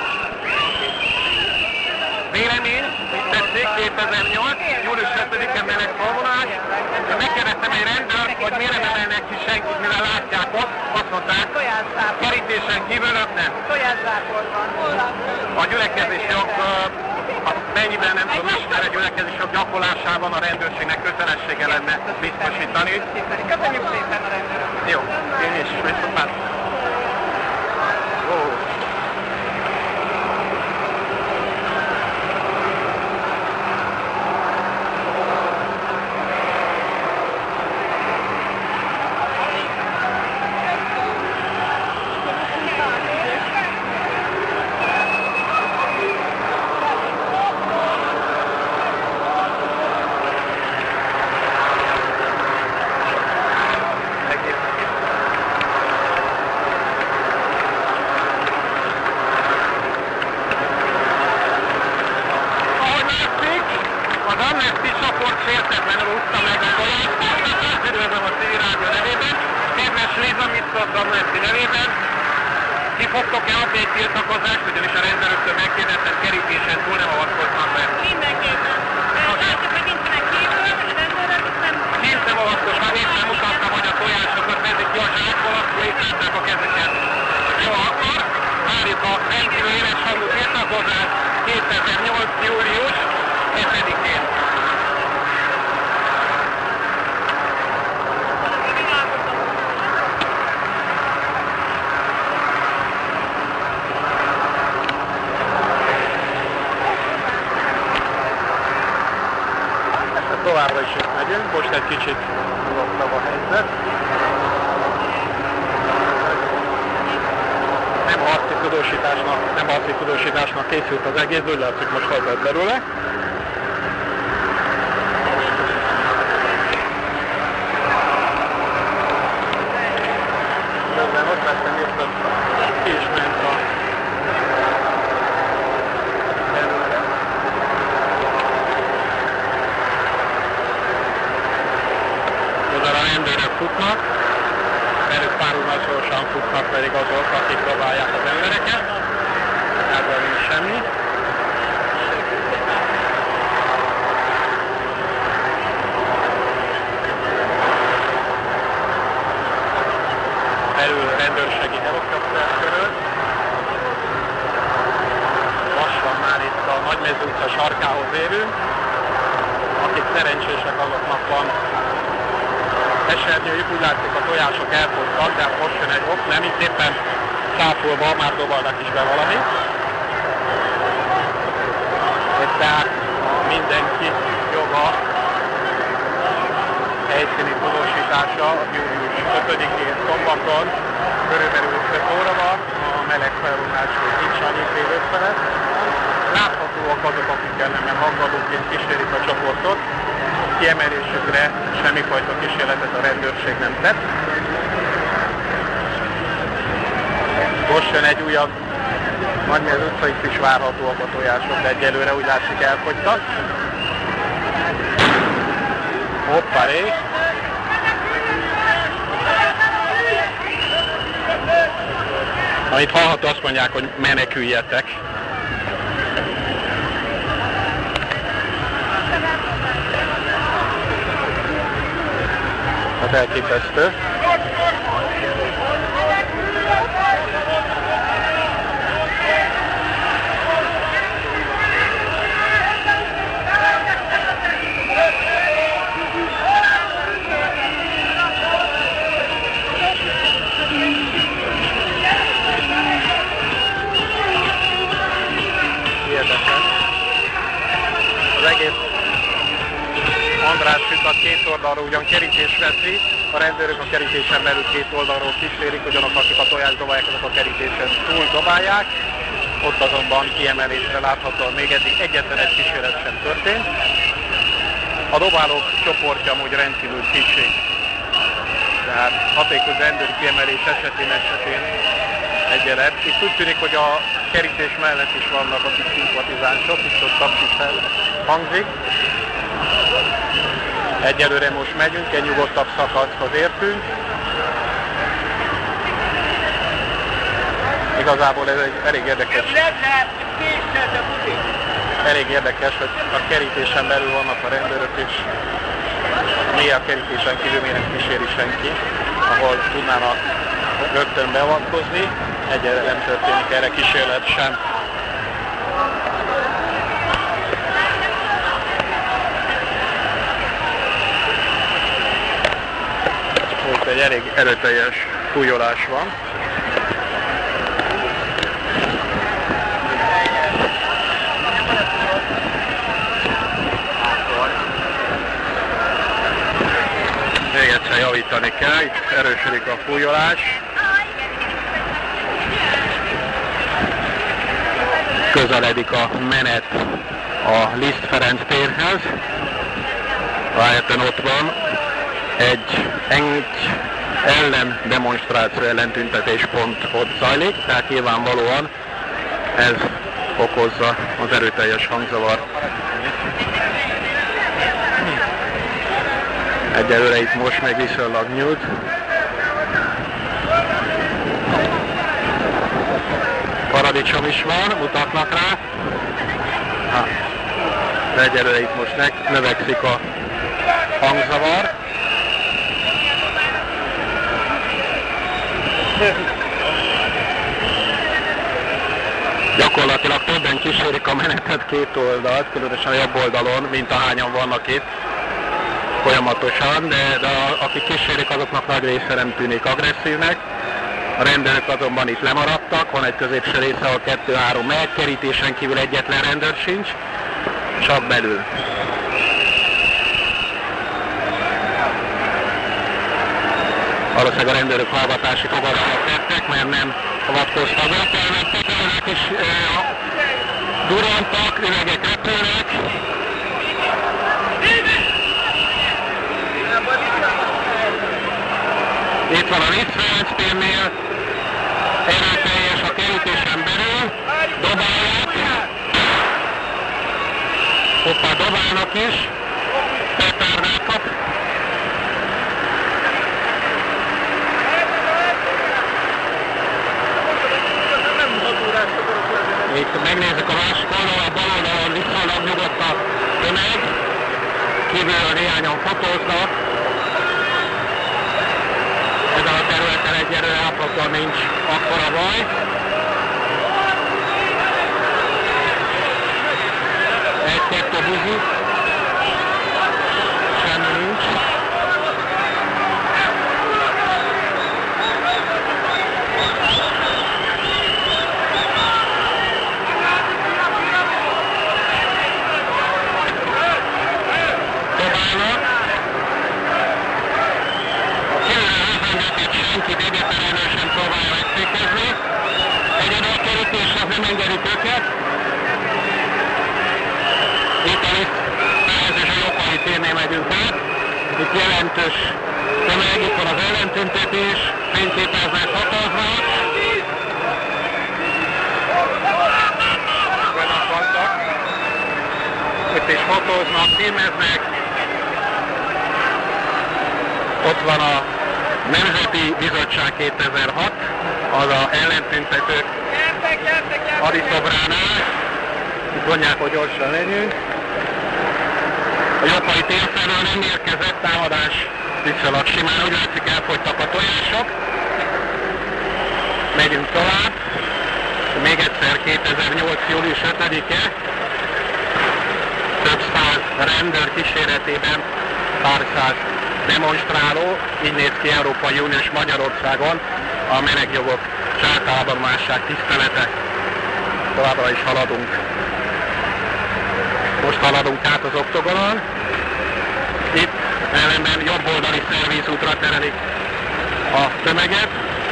Vélemény, mit tetszik, 2008. július 5-en meleg felvonulás. Megkérdeztem egy rendőrt, hogy miért nem emelnek ki senkit, mivel látják ott, azt mondták, kerítésen kívül ők nem. Tojászákon van. A gyülekezési jog, mennyiben nem tudom ismerni, a gyülekezési jog gyakorlásában a rendőrségnek kötelessége lenne biztosítani. Köszönjük szépen a rendőrök. Jó, én is, viszont már. Fogtok-e adni egy tiltakozást, ugyanis a rendőröktől megkérdeztem, kerítésen túl nem avatkoznak be? Mindenképpen. Látjuk, hogy nincsenek kívül, a rendőrök nem... Kint nem avatkoznak, éppen mutattam, hogy a tojásokat vezik ki a zsákból, akkor itt látták a kezeket. Jó, akkor várjuk a rendkívül éles hangú tiltakozást 2008. július 7-én. továbbra is itt megyünk, most egy kicsit nyugodtabb a helyzet. Nem harci tudósításnak készült az egész, úgy látszik most hajtott belőle. Közben ott vettem észre, ki is ment a belőle. Közel a rendőrök futnak, velük párhuzamosan futnak pedig azok, akik dobálják az embereket. Ebből nincs semmi. Belül rendőrségi helikopter körül. Lassan már itt a Nagymező utca sarkához érünk. Akik szerencsések, azoknak van esernyőjük, úgy látszik a tojások elfogytak, de most jön egy ok, nem itt éppen száfolva, már dobalnak is be valamit. Tehát mindenki joga helyszíni tudósítása július 5-én szombaton körülbelül 5 óra van, a meleg felvonás még nincs annyi fél 5 felett. Láthatóak azok, akik ellenben hangadóként kísérik a csoportot. Kiemelésükre semmifajta kísérletet a rendőrség nem tett. Most jön egy újabb, Nagymező utcait is várhatóak a tojások, de egyelőre úgy látszik elfogytak. Hoppáré! Amit hallható, azt mondják, hogy meneküljetek. Hát elképesztő. András Fükat két oldalról ugyan kerítés veszi, a rendőrök a kerítésen belül két oldalról kísérik, ugyanak akik a tojást dobálják, azok a kerítésen túl dobálják. Ott azonban kiemelésre láthatóan még eddig egyetlen egy kísérlet sem történt. A dobálók csoportja amúgy rendkívül kicsi. Tehát hatékony rendőri kiemelés esetén egyenlet. Itt úgy tűnik, hogy a kerítés mellett is vannak a kis szimpatizánsok, itt ott tapsis hangzik. Egyelőre most megyünk, egy nyugodtabb szakaszhoz értünk. Igazából ez egy elég érdekes, hogy a kerítésen belül vannak a rendőrök, és mi a kerítésen kívül még nem kíséri senki, ahol tudnának rögtön beavatkozni. Egyelőre nem történik erre kísérlet sem. Egy elég erőteljes fújolás van. Még egyszer javítani kell, itt erősödik a fújolás. Közeledik a menet a Liszt Ferenc térhez. Rájötten ott van egy ellen demonstráció, ellentüntetés pont ott zajlik, tehát nyilvánvalóan ez okozza az erőteljes hangzavar. Egyelőre itt most még viszonylag nyújt. Paradicsom is van, mutatnak rá. De egyelőre itt most növekszik a hangzavar. Gyakorlatilag többen kísérik a menetet két oldalt, különösen a jobb oldalon, mint ahányan vannak itt folyamatosan, de akik kísérik, azoknak nagy része nem tűnik agresszívnek. A rendőrök azonban itt lemaradtak, van egy középső része, ahol 2-3 megy, kerítésen kívül egyetlen rendőr sincs, csak belül. valószínűleg a rendőrök hallgatási fogadalmat tettek, mert nem avatkoztak be. Felvettek, és durantak, üvegek repülnek. Itt van a Liszt-Ferenctérnél, erőteljes a kerítésen belül, dobálják, hoppá, dobálnak is, petárdát kap. Itt megnézzük a másik oldalon, a bal oldalon viszonylag nyugodt a tömeg, kívülről néhányan fotóznak. Ezen a területen egyelőre átlagban nincs akkora baj. Egy-kettő buzi. Semmi nincs. Senkit egyetlenül sem próbálja megfékezni. Egyedül a kerítésre nem engedik őket. Itt a Liszt-Ferenc és a Jobbhegyi térnél megyünk át. Itt jelentős tömeg, itt van az ellentüntetés, fényképeznek, fotóznak. Itt is fotóznak, filmeznek. Ott van a Nemzeti Bizottság 2006, az a ellentüntetők hadiszobránál. Itt mondják, hogy gyorsan menjünk. A Jobbhegyi térfelől nem érkezett támadás viszonylag simán, úgy látszik, elfogytak a tojások. Megyünk tovább. Még egyszer 2008. július 5-e. Több száz rendőr kíséretében pár száz demonstráló, így néz ki Európai Uniós Magyarországon a menekjogok és általában másság tisztelete. Továbbra is haladunk. Most haladunk át az oktogonon. Itt ellenben jobboldali szervízútra terelik a tömeget.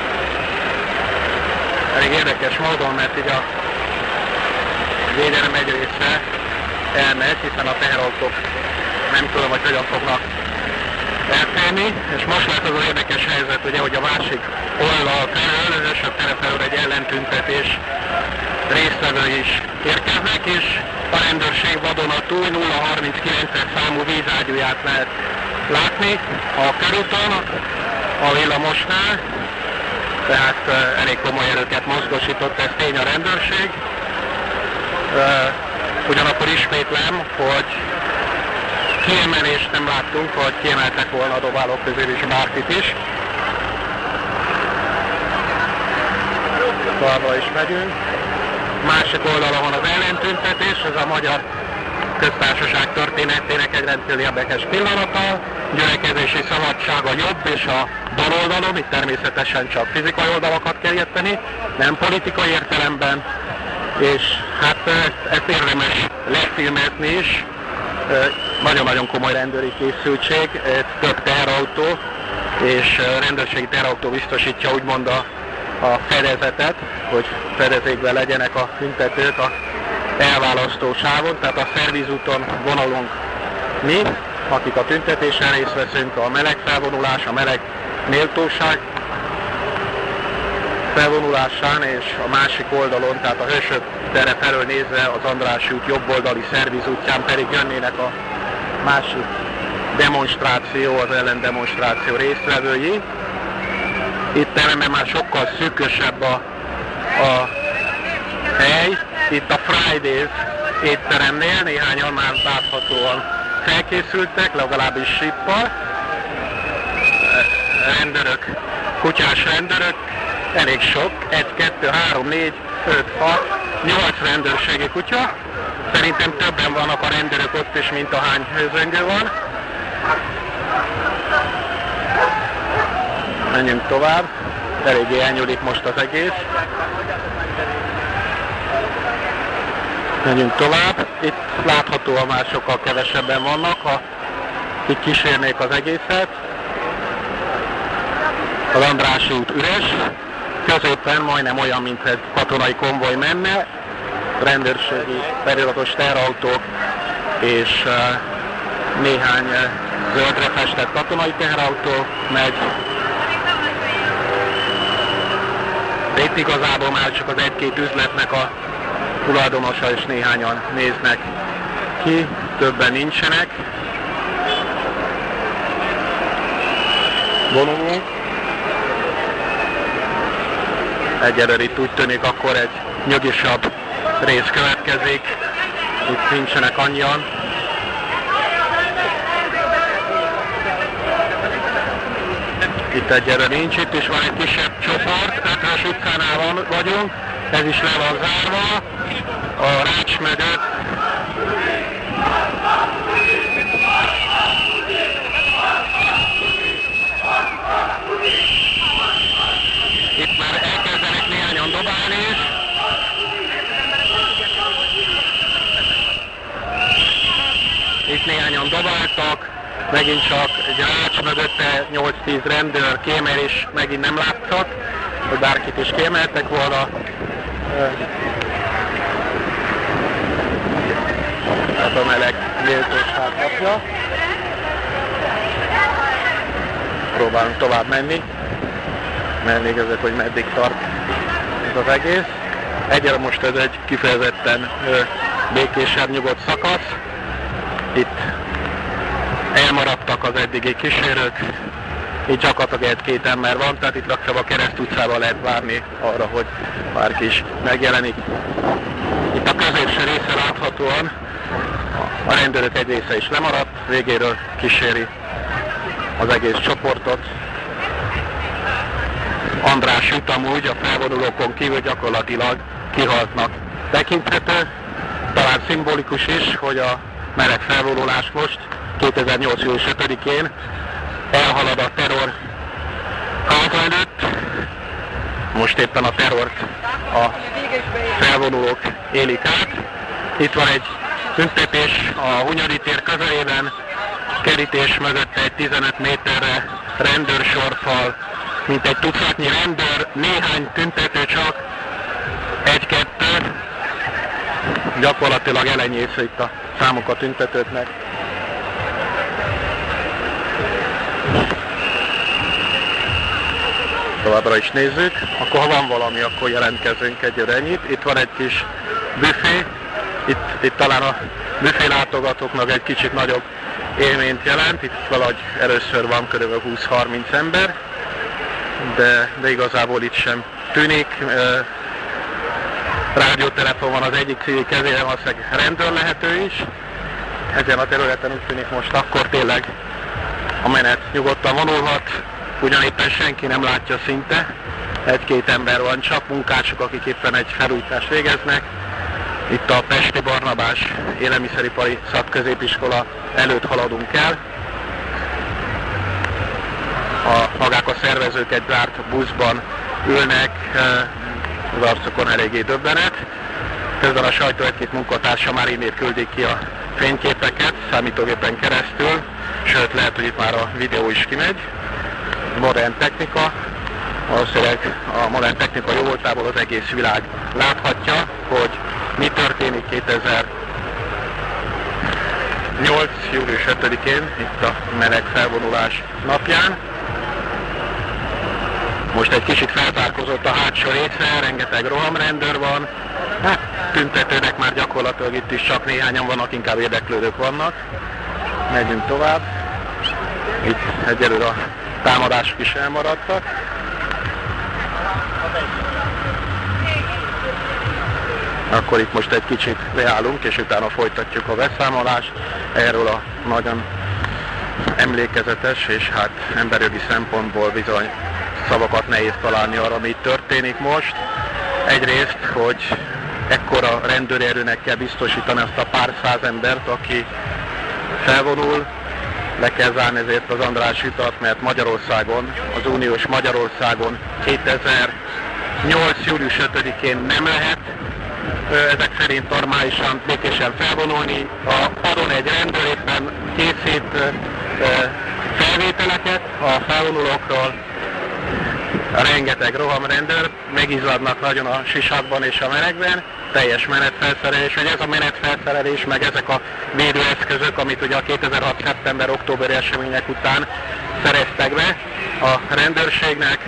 Elég érdekes módon, mert így a védelem egy része elmegy, hiszen a teherautók nem tudom, hogy hogyan fognak eltenni, és most lett az érdekes helyzet, ugye, hogy a másik oldal felől, az Ösök tere felől egy ellentüntetés résztvevői is érkeznek, és a rendőrség vadonatúj 039-es számú vízágyúját lehet látni a körúton, a villamosnál, tehát elég komoly erőket mozgosított, ez tény a rendőrség. Ugyanakkor ismétlem, hogy kiemelést nem láttunk, hogy kiemeltek volna a dobálók közül is bárkit is. Továbbra is megyünk. Másik oldalon van az ellentüntetés, ez a Magyar Köztársaság történetének egy rendkívül érdekes pillanata. Gyülekezési szabadság a jobb és a bal oldalon, itt természetesen csak fizikai oldalakat kell érteni, nem politikai értelemben, és hát ezt érdemes lefilmezni is. Nagyon-nagyon komoly rendőri készültség, több teherautó és rendőrségi teherautó biztosítja úgymond a fedezetet, hogy fedezékben legyenek a tüntetők a elválasztó sávon, tehát a szervízúton vonulunk mi, akik a tüntetésen részt veszünk, a meleg felvonulás, a meleg méltóság felvonulásán, és a másik oldalon, tehát a Hősök tere felől nézve az Andrássy út jobboldali szervízútján pedig jönnének a másik demonstráció, az ellendemonstráció résztvevői. Itt ellenben már sokkal szűkösebb a hely. Itt a Fridays étteremnél néhányan már láthatóan felkészültek, legalábbis síppal. Rendőrök, kutyás rendőrök, elég sok, 1, 2, 3, 4, 5, 6, 8 rendőrségi kutya. Szerintem többen vannak a rendőrök ott is, mint ahány hőzöngő van. Menjünk tovább, eléggé elnyúlik most az egész. Menjünk tovább, itt láthatóan már sokkal kevesebben vannak, akik kísérnék az egészet. Az Andrássy út üres, középen majdnem olyan, mint egy katonai konvoj menne, rendőrségi feliratos teherautók és néhány zöldre festett katonai teherautó megy. De itt igazából már csak az egy-két üzletnek a tulajdonosa és néhányan néznek ki, többen nincsenek. Vonulunk. Egyelőre itt úgy tűnik, akkor egy nyugisabb rész következik. Itt nincsenek annyian. Itt egyelőre nincs, itt is van egy kisebb csoport, Eötvös utcánál vagyunk, ez is le van zárva, a Rács mögött. Itt már elkezdenek néhányan dobálni is. Itt néhányan dobáltak, megint csak egy Rács mögötte 8-10 rendőr kiemelés megint nem láttak, hogy bárkit is kiemeltek volna. Hát a meleg méltóság napja. Próbálunk tovább menni, mert még ezek, hogy meddig tart ez az egész. Egyelőre most ez egy kifejezetten békésebb, nyugodt szakasz. Itt elmaradtak az eddigi kísérők, itt gyakorlatilag egy-két ember van, tehát itt legfeljebb a Kereszt utcával lehet várni arra, hogy bárki is megjelenik. Itt a középső része láthatóan a rendőrök egy része is lemaradt, végéről kíséri az egész csoportot. Andrássy út amúgy a felvonulókon kívül gyakorlatilag kihaltnak tekinthető, talán szimbolikus is, hogy a meleg felvonulás most 2008. július 5-én elhalad a terror háza előtt. Most éppen a terrort a felvonulók élik át. Itt van egy tüntetés a Hunyadi tér közelében, kerítés mögött egy 15 méterre rendőrsorfal, mint egy tucatnyi rendőr, néhány tüntető csak, egy-kettő, gyakorlatilag elenyésző itt a számok a tüntetőknek. Továbbra is nézzük, akkor ha van valami, akkor jelentkezünk egyre ennyit. Itt van egy kis büfé, itt talán a büfé látogatóknak egy kicsit nagyobb élményt jelent, itt valahogy először van kb. 20-30 ember, de igazából itt sem tűnik. Rádiótelefon van az egyik civil kezében, valószínűleg rendőr lehető is. Ezen a területen úgy tűnik most akkor tényleg a menet nyugodtan vonulhat, ugyanéppen senki nem látja szinte. Egy-két ember van csak, munkácsok, akik éppen egy felújítást végeznek. Itt a Pesti Barnabás élelmiszeripari szakközépiskola előtt haladunk el. Magák a szervezők egy zárt buszban ülnek, az arcokon eléggé döbbenet. Közben a sajtó egy-két munkatársa már innét küldik ki a fényképeket számítógépen keresztül, sőt lehet, hogy itt már a videó is kimegy. Modern technika, valószínűleg a modern technika jó voltából az egész világ láthatja, hogy mi történik 2008. július 5-én, itt a meleg felvonulás napján. Most egy kicsit feltárkozott a hátsó része, rengeteg rohamrendőr van, hát tüntetőnek már gyakorlatilag itt is csak néhányan vannak, inkább érdeklődők vannak. Megyünk tovább. Itt egyelőre a támadások is elmaradtak. Akkor itt most egy kicsit leállunk, és utána folytatjuk a beszámolást erről a nagyon emlékezetes, és hát emberjogi szempontból bizony szavakat nehéz találni arra, ami történik most. Egyrészt, hogy ekkora rendőri erőnek kell biztosítani azt a pár száz embert, aki felvonul, le kell zárni ezért az Andrássy utat, mert Magyarországon, az uniós Magyarországon 2008. július 5-én nem lehet ezek szerint normálisan, békésen felvonulni. A padon egy rendőr éppen készít felvételeket a felvonulókról, rengeteg rohamrendőr, megizladnak nagyon a sisakban és a menekben, teljes menetfelszerelés, hogy ez a menetfelszerelés, meg ezek a védőeszközök, amit ugye a 2006. szeptember-októberi események után szereztek be a rendőrségnek,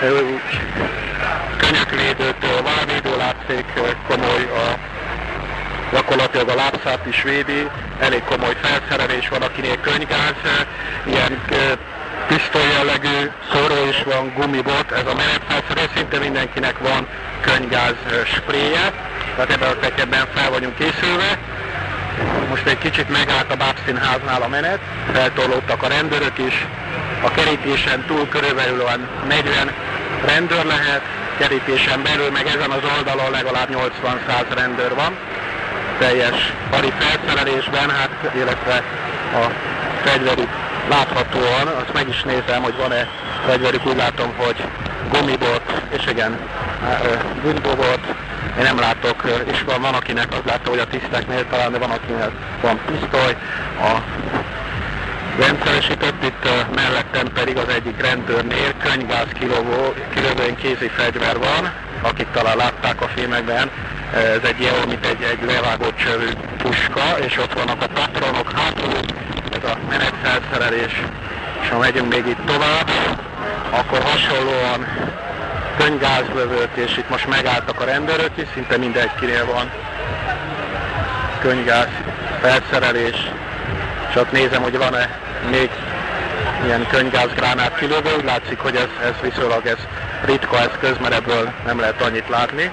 könyökvédőtől, válvédőlábszék komoly, gyakorlatilag a lábszát is védi, elég komoly felszerelés van, akinél könygáz, ilyen pisztoly jellegű szóró is van, gumibot, ez a menetfelszerelés, szinte mindenkinek van könygáz spréje, tehát ebben a tekintetben fel vagyunk készülve. Most egy kicsit megállt a Bábszínháznál a menet, feltorlódtak a rendőrök is, a kerítésen túl körülbelül 40 rendőr lehet, kerítésen belül meg ezen az oldalon legalább 80-100 rendőr van, teljes pari felszerelésben, hát illetve a fegyverük láthatóan, azt meg is nézem, hogy van-e fegyverük, úgy látom, hogy gumibot, és igen, gumbobot, én nem látok, és van akinek, azt látom, hogy a tiszteknél talán, de van akinek van pisztoly, a rendszeresített, itt mellettem pedig az egyik rendőrnél könyvgáz kilövő kézi fegyver van, akik talán látták a filmekben, ez egy ilyen, mint egy levágott csövű puska, és ott vannak a patronok hátul, ez a menetfelszerelés, és ha megyünk még itt tovább, akkor hasonlóan könyvgázlövők, és itt most megálltak a rendőrök is, szinte mindenkinél van könyvgáz felszerelés, és ott nézem, hogy van-e még ilyen könyvgázgránát kilövő, úgy látszik, hogy ez viszonylag ritka eszköz, mert ebből nem lehet annyit látni.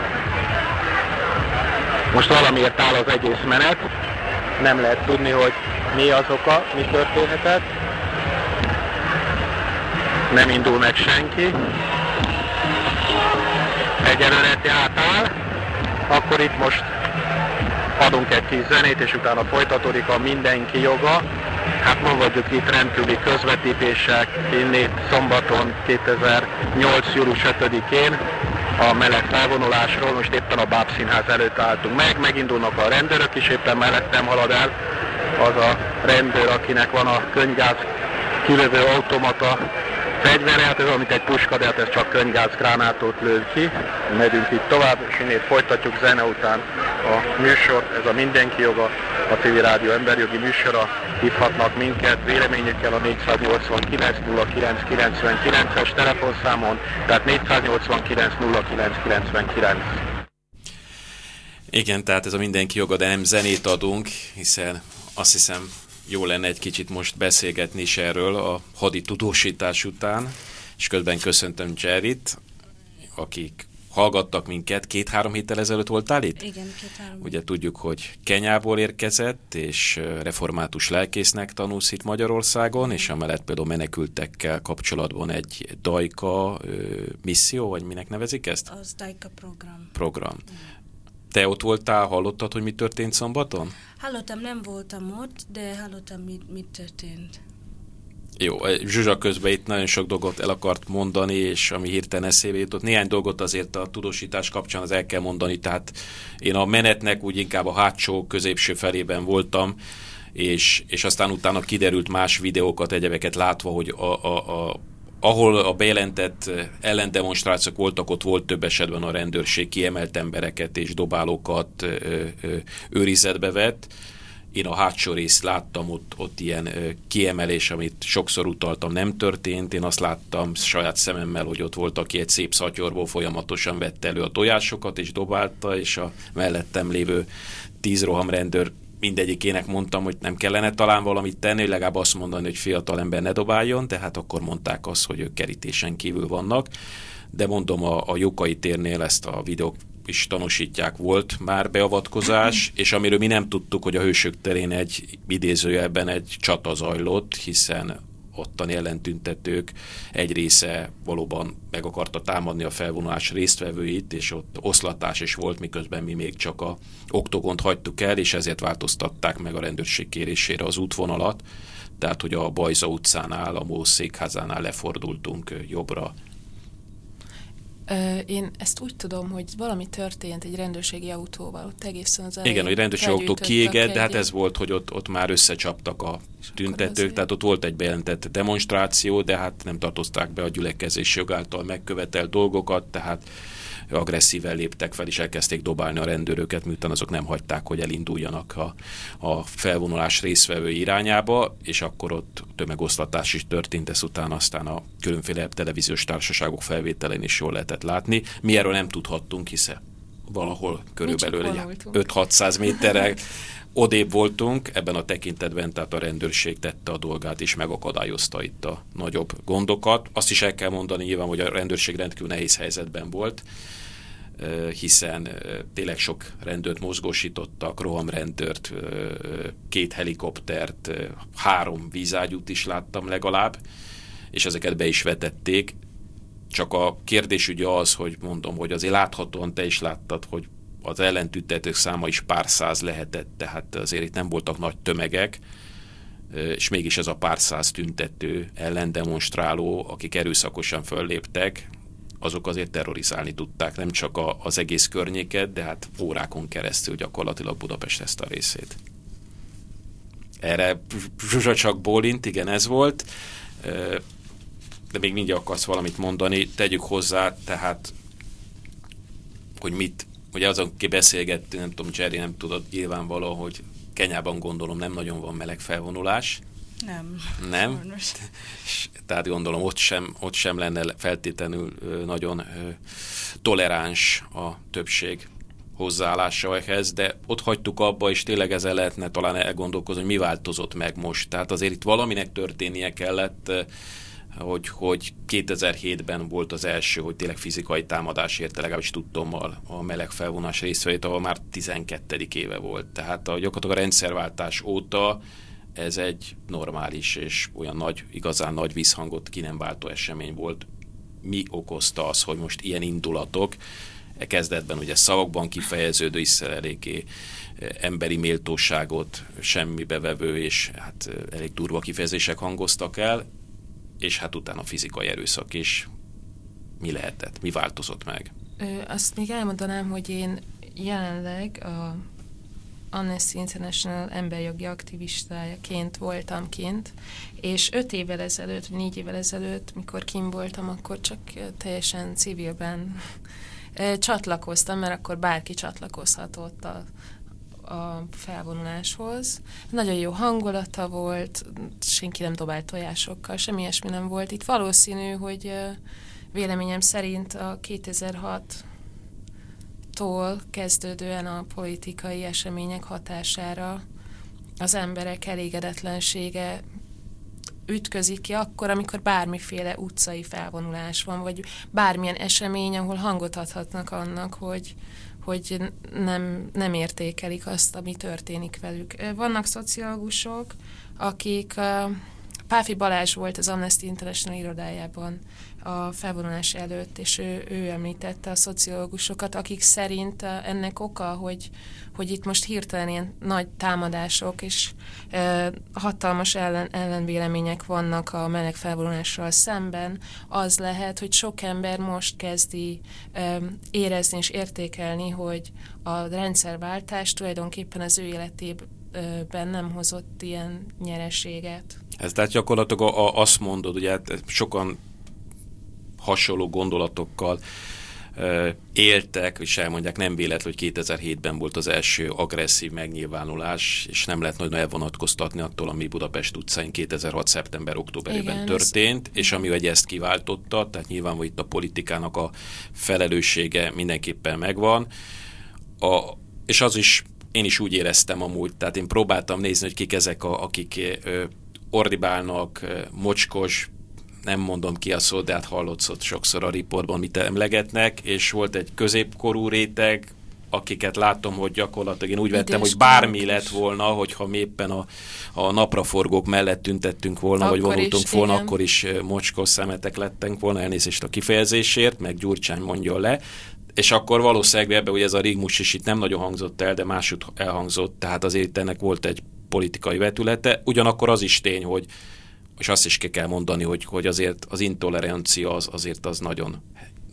Most valamiért áll az egész menet, nem lehet tudni, hogy mi az oka, mi történhetett. Nem indul meg senki. Egyelőre átáll, akkor itt most adunk egy kis zenét, és utána folytatódik a mindenki joga. Hát mondjuk itt rendkívüli közvetítések, innét szombaton 2008. július 5-én a meleg felvonulásról, most éppen a Bábszínház előtt álltunk meg, megindulnak a rendőrök is, éppen mellettem halad el az a rendőr, akinek van a könyvgáz kilövő automata fegyvere, hát ez olyan, mint egy puska, de hát ez csak könyvgázgránátot lő ki. Megyünk itt tovább, és innét folytatjuk zene után a műsort, ez a Mindenki Joga, a TV Rádió emberjogi műsora, hívhatnak minket véleményükkel a 489 09 99-es telefonszámon, tehát 489 09 99. Igen, tehát ez a Mindenki Joga, de nem zenét adunk, hiszen azt hiszem jó lenne egy kicsit most beszélgetni is erről a hadi tudósítás után, és közben köszöntöm Jerryt, akik hallgattak minket. 2-3 héttel ezelőtt voltál itt? Igen, 2-3. Ugye tudjuk, hogy Kenyából érkezett, és református lelkésznek tanulsz itt Magyarországon, és amellett például menekültekkel kapcsolatban egy DAIKA misszió, vagy minek nevezik ezt? Az DAIKA program. Te ott voltál, hallottad, hogy mi történt szombaton? Hallottam, nem voltam ott, de hallottam, mit történt. Jó, Zsuzsa közben itt nagyon sok dolgot el akart mondani, és ami hirtelen eszébe jutott. Néhány dolgot azért a tudósítás kapcsán az el kell mondani, tehát én a menetnek úgy inkább a hátsó, középső felében voltam, és aztán utána kiderült más videókat, egyebeket látva, hogy ahol a bejelentett ellendemonstrációk voltak, ott volt több esetben a rendőrség kiemelt embereket és dobálókat őrizetbe vett. Én a hátsó részt láttam, ott ilyen kiemelés, amit sokszor utaltam, nem történt. Én azt láttam saját szememmel, hogy ott volt, aki egy szép szatyorból folyamatosan vette elő a tojásokat és dobálta, és a mellettem lévő 10 rohamrendőr mindegyikének mondtam, hogy nem kellene talán valamit tenni, hogy legalább azt mondani, hogy fiatal ember ne dobáljon, de hát akkor mondták azt, hogy ők kerítésen kívül vannak. De mondom, a Jókai térnél ezt a videók is tanúsítják, volt már beavatkozás, és amiről mi nem tudtuk, hogy a Hősök terén egy idézőjelben egy csata zajlott, hiszen ottani ellentüntetők egy része valóban meg akarta támadni a felvonulás résztvevőit, és ott oszlatás is volt, miközben mi még csak a oktogont hagytuk el, és ezért változtatták meg a rendőrség kérésére az útvonalat, tehát hogy a Bajza utcánál, a MOL székházánál lefordultunk jobbra. Én ezt úgy tudom, hogy valami történt egy rendőrségi autóval, ott egészen az elején. Igen, hogy rendőrségi autó kiégett, de hát ez volt, hogy ott már összecsaptak a tüntetők, tehát ott volt egy bejelentett demonstráció, de hát nem tartozták be a gyülekezés jog által megkövetelt dolgokat, tehát agresszíven léptek fel, és elkezdték dobálni a rendőröket, miután azok nem hagyták, hogy elinduljanak a felvonulás résztvevői irányába, és akkor ott tömegoszlatás is történt, ezt utána aztán a különféle televíziós társaságok felvételén is jól lehetett látni. Mi erről nem tudhattunk, hiszen valahol körülbelül 5-600 méterre odébb voltunk ebben a tekintetben, tehát a rendőrség tette a dolgát és megakadályozta itt a nagyobb gondokat. Azt is el kell mondani nyilván, hogy a rendőrség rendkívül nehéz helyzetben volt, hiszen tényleg sok rendőrt mozgósítottak, rohamrendőrt, 2 helikoptert, 3 vízágyút is láttam legalább, és ezeket be is vetették. Csak a kérdés ugye az, hogy mondom, hogy azért láthatóan te is láttad, hogy az ellentüntetők száma is pár száz lehetett, tehát azért itt nem voltak nagy tömegek, és mégis ez a pár száz tüntető, ellendemonstráló, akik erőszakosan fölléptek, azok azért terrorizálni tudták nem csak az egész környéket, de hát órákon keresztül gyakorlatilag Budapest ezt a részét. Erre Zsuzsa csak bólint, igen, ez volt, de még mindjárt akarsz valamit mondani, tegyük hozzá, tehát, hogy mit, ugye azon ki beszélgettünk, nem tudom, Jerry nem tudod nyilvánvaló, hogy Kenyában gondolom nem nagyon van meleg felvonulás. Nem? Tehát gondolom ott sem lenne feltétlenül nagyon toleráns a többség hozzáállása ehhez, de ott hagytuk abba, és tényleg ezzel lehetne talán elgondolkozni, hogy mi változott meg most. Tehát azért itt valaminek történnie kellett, hogy 2007-ben volt az első, hogy tényleg fizikai támadás érte, legalábbis tudtommal a meleg felvonás résztvevőit, ahol már 12. éve volt. Tehát gyakorlatilag a rendszerváltás óta ez egy normális és olyan igazán nagy visszhangot ki nem váltó esemény volt. Mi okozta az, hogy most ilyen indulatok, kezdetben ugye szavakban kifejeződő, hiszen eléggé emberi méltóságot semmibe vevő és hát elég durva kifejezések hangoztak el, és hát utána fizikai erőszak is. Mi lehetett? Mi változott meg? Azt még elmondanám, hogy én jelenleg a Amnesty International emberjogi aktivistájaként voltam kint, és 5 évvel ezelőtt, 4 évvel ezelőtt, mikor kint voltam, akkor csak teljesen civilben csatlakoztam, mert akkor bárki csatlakozhatott a felvonuláshoz. Nagyon jó hangulata volt, senki nem dobált tojásokkal, semmi ilyesmi nem volt. Itt valószínű, hogy véleményem szerint a 2006-tól kezdődően a politikai események hatására az emberek elégedetlensége ütközik ki akkor, amikor bármiféle utcai felvonulás van, vagy bármilyen esemény, ahol hangot adhatnak annak, hogy nem értékelik azt, ami történik velük. Vannak szociológusok, akik... Páfi Balázs volt az Amnesty International irodájában a felvonulás előtt, és ő említette a szociológusokat, akik szerint ennek oka, hogy itt most hirtelen ilyen nagy támadások és hatalmas ellenvélemények vannak a meleg felvonulással szemben, az lehet, hogy sok ember most kezdi érezni és értékelni, hogy a rendszerváltás tulajdonképpen az ő életében nem hozott ilyen nyereséget. Ez tehát gyakorlatilag azt mondod, ugye hát sokan hasonló gondolatokkal éltek, és elmondják, nem véletlen, hogy 2007-ben volt az első agresszív megnyilvánulás, és nem lehet nagyon elvonatkoztatni attól, ami Budapest utcáin 2006. szeptember-októberében történt, és ami hogy ezt kiváltotta, tehát nyilván, hogy itt a politikának a felelőssége mindenképpen megvan. És az is, én is úgy éreztem amúgy, tehát én próbáltam nézni, hogy kik ezek, akik ordibálnak, mocskos, nem mondom ki a szót, de hát hallott sokszor a riportban, mit emlegetnek, és volt egy középkorú réteg, akiket látom, hogy gyakorlatilag én úgy vettem, hogy bármi lett volna, hogyha mi éppen a napraforgók mellett tüntettünk volna, akkor vagy vonultunk volna, igen, akkor is mocskos szemetek lettünk volna, elnézést a kifejezésért, meg Gyurcsány mondja le, és akkor valószínűleg ebben ugye ez a rigmus is itt nem nagyon hangzott el, de máshogy elhangzott, tehát azért ennek volt egy politikai vetülete. Ugyanakkor az is tény, hogy, és azt is ki kell mondani, hogy azért az intolerancia azért az nagyon,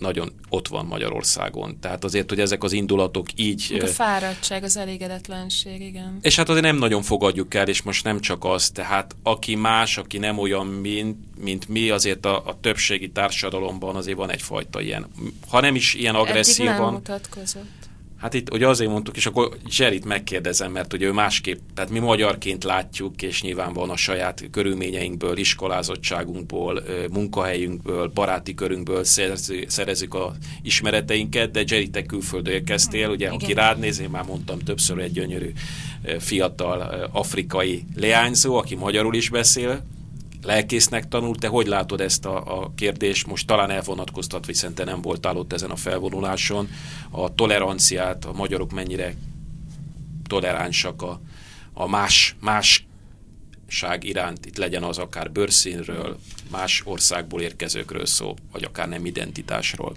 nagyon ott van Magyarországon. Tehát azért, hogy ezek az indulatok így... A fáradtság, az elégedetlenség, igen. És hát azért nem nagyon fogadjuk el, és most nem csak az, tehát aki más, aki nem olyan, mint mi, azért a többségi társadalomban azért van egyfajta ilyen, ha nem is ilyen agresszív van. Eddig nem mutatkozott. Hát itt ugye azért mondtuk, és akkor Zserit megkérdezem, mert ugye ő másképp, tehát mi magyarként látjuk, és nyilván van a saját körülményeinkből, iskolázottságunkból, munkahelyünkből, baráti körünkből szerezzük az ismereteinket, de Zseri, te külföldről érkeztél, ugye, igen. Aki rád néz, én már mondtam többször, egy gyönyörű, fiatal afrikai leányzó, aki magyarul is beszél, lelkésznek tanult, te hogy látod ezt a kérdést? Most talán elvonatkoztat, hiszen te nem voltál ott ezen a felvonuláson. A toleranciát, a magyarok mennyire toleránsak a másság iránt, itt legyen az akár bőrszínről, más országból érkezőkről szó, vagy akár nem identitásról.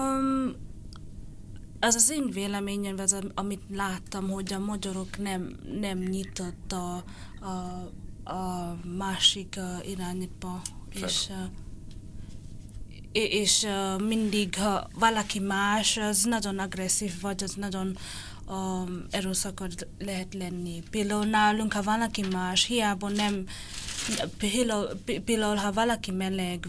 Az én véleményem, amit láttam, hogy a magyarok nem nyitott a másik irányba, és mindig, ha valaki más, az nagyon agresszív, vagy az nagyon erőszakos lehet lenni. Például nálunk, ha valaki más, hiába nem, például ha valaki meleg,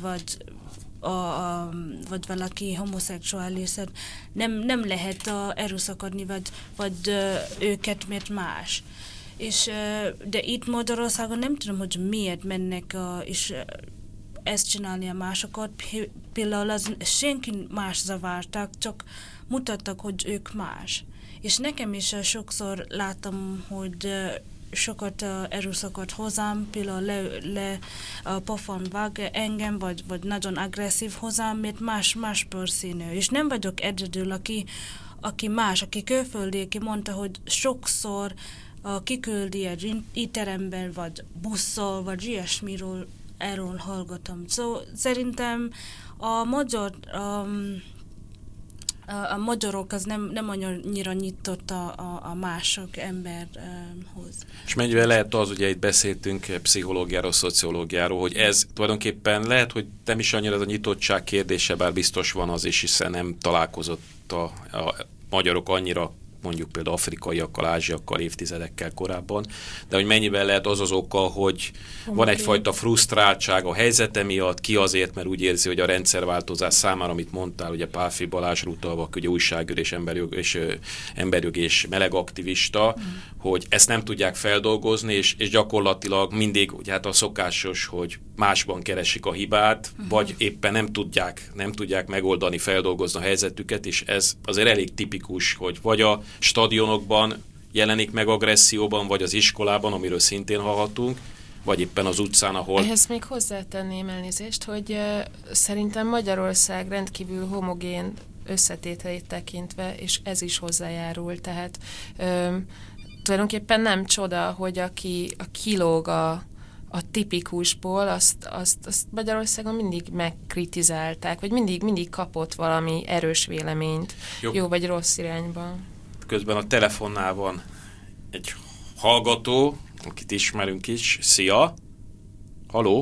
vagy valaki homoszexuális, nem lehet erőszakodni, vagy őket, mert más. De itt Magyarországon nem tudom, hogy miért mennek és ezt csinálni a másokat. Például senki más zavartak, csak mutattak, hogy ők más. És nekem is sokszor láttam, hogy sokat erőszakot hozzám, például pofon vág engem, vagy nagyon agresszív hozzám, mert más bőrszínű. És nem vagyok egyedül, aki más, aki külföldi, aki mondta, hogy sokszor kiküldi egy étteremben, vagy busszal, vagy ilyesmiről, erről hallgatom. Szóval szerintem a magyarok az nem annyira nyitott a mások emberhoz. És mennyivel lehet az, ugye itt beszéltünk pszichológiáról, szociológiáról, hogy ez tulajdonképpen lehet, hogy nem is annyira ez a nyitottság kérdése, bár biztos van az is, hiszen nem találkozott a magyarok annyira mondjuk például afrikaiakkal, ázsiakkal évtizedekkel korábban, de hogy mennyivel lehet az oka, hogy van egyfajta frusztráltság a helyzete miatt, ki azért, mert úgy érzi, hogy a rendszerváltozás számára, amit mondtál, ugye Pálffy Balázsra utalva, ugye újságíró és emberjog és meleg aktivista, hogy ezt nem tudják feldolgozni, és gyakorlatilag mindig, ugye hát a szokásos, hogy másban keresik a hibát, vagy éppen nem tudják megoldani, feldolgozni a helyzetüket, és ez azért elég tipikus, hogy vagy a stadionokban jelenik meg agresszióban, vagy az iskolában, amiről szintén hallhatunk, vagy éppen az utcán, ahol... Ehhez még hozzátenném elnézést, hogy szerintem Magyarország rendkívül homogén összetételét tekintve, és ez is hozzájárul. Tehát tulajdonképpen nem csoda, hogy aki kilóg a tipikusból, azt Magyarországon mindig megkritizálták, vagy mindig kapott valami erős véleményt, jó vagy rossz irányban. Közben a telefonnál van egy hallgató, akit ismerünk is. Szia! Haló?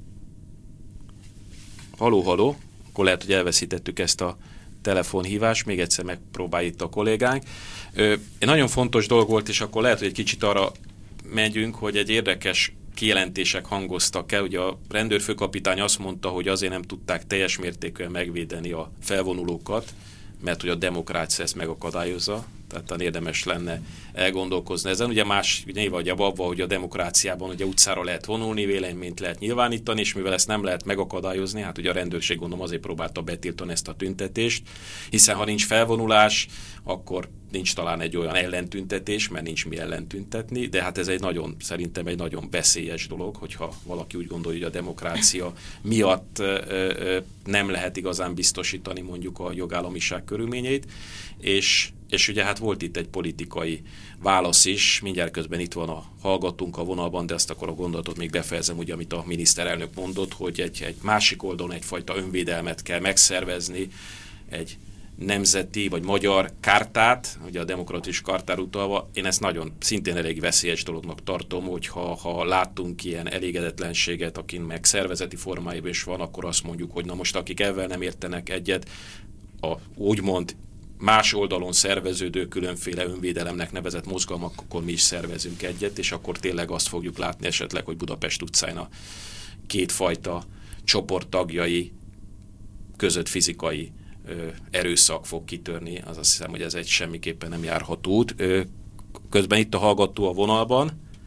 Haló? Akkor lehet, hogy elveszítettük ezt a telefonhívást, még egyszer megpróbálja itt a kollégánk. Egy nagyon fontos dolog volt, és akkor lehet, hogy egy kicsit arra megyünk, hogy egy érdekes kijelentések hangoztak el. Ugye a rendőrfőkapitány azt mondta, hogy azért nem tudták teljes mértékűen megvédeni a felvonulókat, mert hogy a demokrácia ezt megakadályozza, tehát érdemes lenne elgondolkozni ezen. Ugye nyilván abban, hogy a demokráciában ugye utcára lehet vonulni, véleményt lehet nyilvánítani, és mivel ezt nem lehet megakadályozni, hát ugye a rendőrség gondolom azért próbálta betiltani ezt a tüntetést, hiszen ha nincs felvonulás, akkor nincs talán egy olyan ellentüntetés, mert nincs mi ellentüntetni, de hát ez szerintem egy nagyon veszélyes dolog, hogyha valaki úgy gondolja, hogy a demokrácia miatt nem lehet igazán biztosítani mondjuk a jogállamiság körülményeit, és ugye hát volt itt egy politikai válasz is, mindjárt közben itt van a hallgatónk a vonalban, de azt akkor a gondolatot még befejezem, ugye, amit a miniszterelnök mondott, hogy egy másik oldalon egyfajta önvédelmet kell megszervezni, egy nemzeti vagy magyar kártát, ugye a demokratikus kártára utalva. Én ezt nagyon szintén elég veszélyes dolognak tartom, hogy ha látunk ilyen elégedetlenséget, akin meg szervezeti formájában is van, akkor azt mondjuk, hogy na most akik ezzel nem értenek egyet, a úgymond más oldalon szerveződő különféle önvédelemnek nevezett mozgalmakon mi is szervezünk egyet, és akkor tényleg azt fogjuk látni esetleg, hogy Budapest utcán a kétfajta csoport tagjai között fizikai erőszak fog kitörni. Az azt hiszem, hogy ez egy semmiképpen nem járható út. Közben itt a hallgató a vonalban.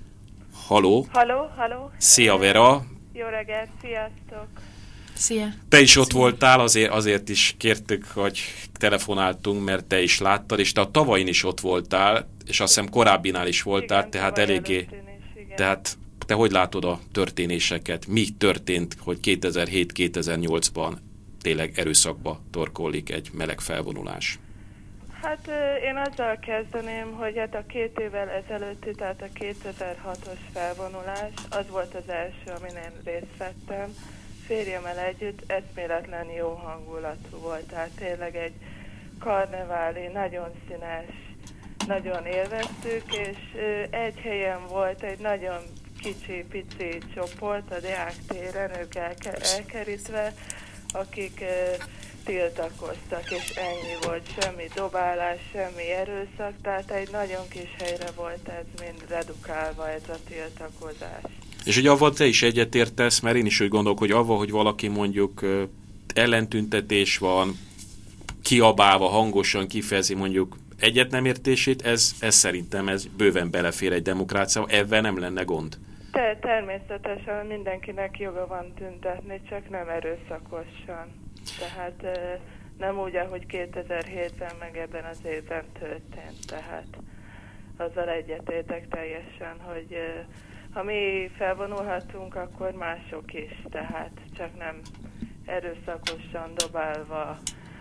Haló. Halló. Szia, Vera. Jó reggelt, sziasztok. Szia. Te is ott voltál, azért is kértük, hogy telefonáltunk, mert te is láttad, és te a tavain is ott voltál, és azt hiszem korábbinál is voltál, igen, tehát eléggé... Tehát te hogy látod a történéseket? Mi történt, hogy 2007-2008-ban tényleg erőszakba torkollik egy meleg felvonulás? Hát én azzal kezdeném, hogy hát a 2 évvel ezelőtti, tehát a 2006-os felvonulás, az volt az első, amin én részt vettem. Férjemmel együtt eszméletlen jó hangulatú volt, tehát tényleg egy karneváli, nagyon színes, nagyon élveztük, és egy helyen volt egy nagyon kicsi-pici csoport a Deák téren, ők elkerítve, akik tiltakoztak, és ennyi volt, semmi dobálás, semmi erőszak, tehát egy nagyon kis helyre volt ez mind redukálva, ez a tiltakozás. És hogy avval te is egyetértesz, mert én is úgy gondolok, hogy avval, hogy valaki mondjuk ellentüntetés van, kiabálva, hangosan kifejezi mondjuk egyet nem értését, ez szerintem ez bőven belefér egy demokráciába, ebben nem lenne gond. Természetesen mindenkinek joga van tüntetni, csak nem erőszakosan. Tehát nem úgy, ahogy 2007-ben, meg ebben az évben történt. Tehát azzal egyetértek teljesen, hogy ha mi felvonulhatunk, akkor mások is. Tehát csak nem erőszakosan dobálva,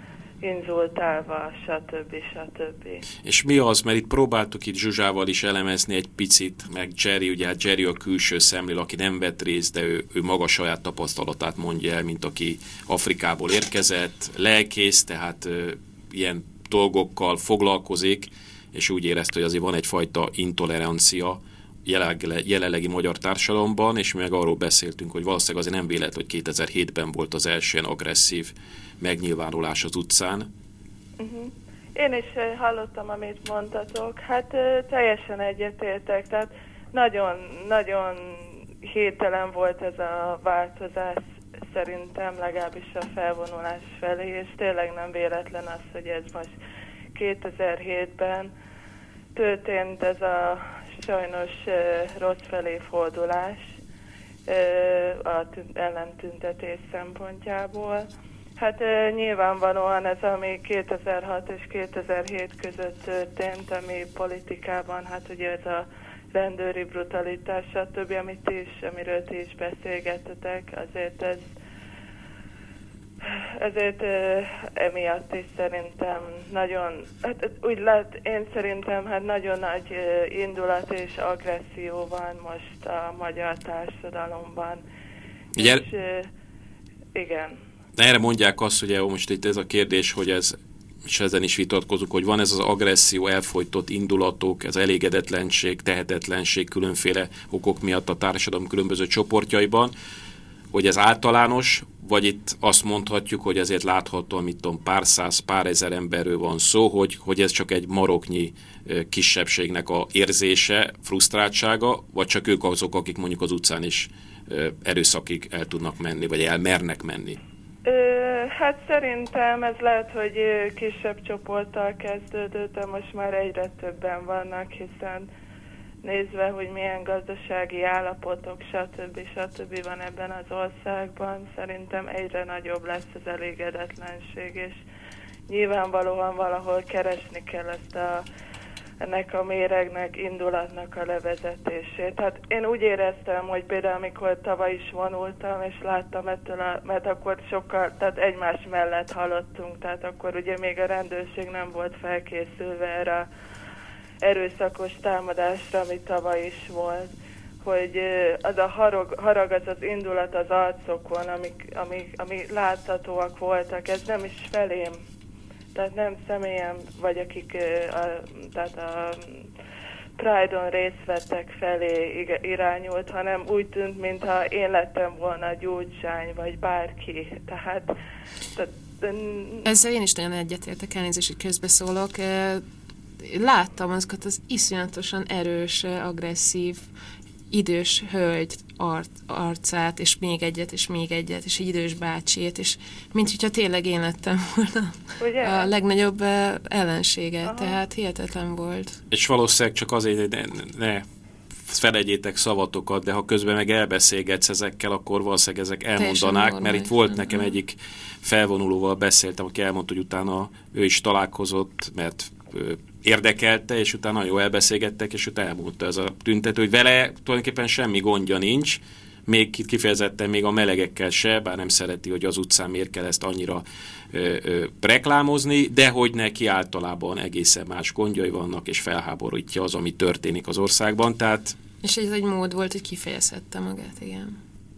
inzultálva, stb. És mi az, mert itt próbáltuk itt Zsuzsával is elemezni egy picit, meg Jerry, ugye hát Jerry a külső szemlél, aki nem vett részt, de ő maga saját tapasztalatát mondja el, mint aki Afrikából érkezett, lelkész, tehát ilyen dolgokkal foglalkozik, és úgy érezte, hogy azért van egyfajta intolerancia jelenlegi magyar társadalomban, és mi meg arról beszéltünk, hogy valószínűleg azért nem véletlen, hogy 2007-ben volt az első ilyen agresszív megnyilvánulás az utcán. Én is hallottam, amit mondtatok. Hát teljesen egyetértek, tehát nagyon hirtelen volt ez a változás szerintem, legalábbis a felvonulás felé, és tényleg nem véletlen az, hogy ez most 2007-ben történt ez a sajnos rossz felé fordulás a ellentüntetés szempontjából. Hát nyilvánvalóan ez, ami 2006 és 2007 között történt, ami politikában, hát ugye ez a rendőri brutalitás, stb., amiről ti is beszélgettetek, ezért emiatt is szerintem nagyon, hát úgy lett, én szerintem hát nagyon nagy indulat és agresszió van most a magyar társadalomban. És igen. Erre mondják azt, hogy most itt ez a kérdés, hogy ez, és ezen is vitatkozunk, hogy van ez az agresszió, elfojtott indulatok, ez elégedetlenség, tehetetlenség különféle okok miatt a társadalom különböző csoportjaiban, hogy ez általános, vagy itt azt mondhatjuk, hogy ezért láthatóan, mit tudom, pár száz, pár ezer emberről van szó, hogy ez csak egy maroknyi kisebbségnek a érzése, frusztráltsága, vagy csak ők azok, akik mondjuk az utcán is erőszakig el tudnak menni, vagy elmernek menni? Hát szerintem ez lehet, hogy kisebb csoporttal kezdődött, de most már egyre többen vannak, hiszen nézve, hogy milyen gazdasági állapotok, stb. Van ebben az országban, szerintem egyre nagyobb lesz az elégedetlenség, és nyilvánvalóan valahol keresni kell ennek a méregnek, indulatnak a levezetését. Hát én úgy éreztem, hogy például amikor tavaly is vonultam, és láttam mert akkor sokkal, tehát egymás mellett hallottunk, tehát akkor ugye még a rendőrség nem volt felkészülve erre erőszakos támadásra, ami tavaly is volt, hogy az a harag, az indulat az arcokon, amik láthatóak voltak, ez nem is felém, tehát nem személyem, vagy akik tehát a Pride-on részt vettek felé irányult, hanem úgy tűnt, mintha én lettem volna Gyurcsány, vagy bárki. Tehát Ezzel én is nagyon egyetértek, elnézést, hogy közbeszólok. Láttam azokat az iszonyatosan erős, agresszív, idős hölgy arcát, és még egyet, és egy idős bácsét, és mint hogyha tényleg én lettem volna a legnagyobb ellensége, tehát hihetetlen volt. És valószínűleg csak azért, hogy ne felegyétek szavatokat, de ha közben meg elbeszélgetsz ezekkel, akkor valószínűleg ezek elmondanák, mert itt volt nekem egyik felvonulóval beszéltem, aki elmondta, hogy utána ő is találkozott, mert érdekelte, és utána nagyon elbeszélgettek, és utána elmondta ez a tüntető, hogy vele tulajdonképpen semmi gondja nincs, még kifejezetten még a melegekkel se, bár nem szereti, hogy az utcán miért kell ezt annyira reklámozni, de hogy neki általában egészen más gondjai vannak, és felháborítja az, ami történik az országban, tehát... És ez egy mód volt, hogy kifejezhette magát, igen.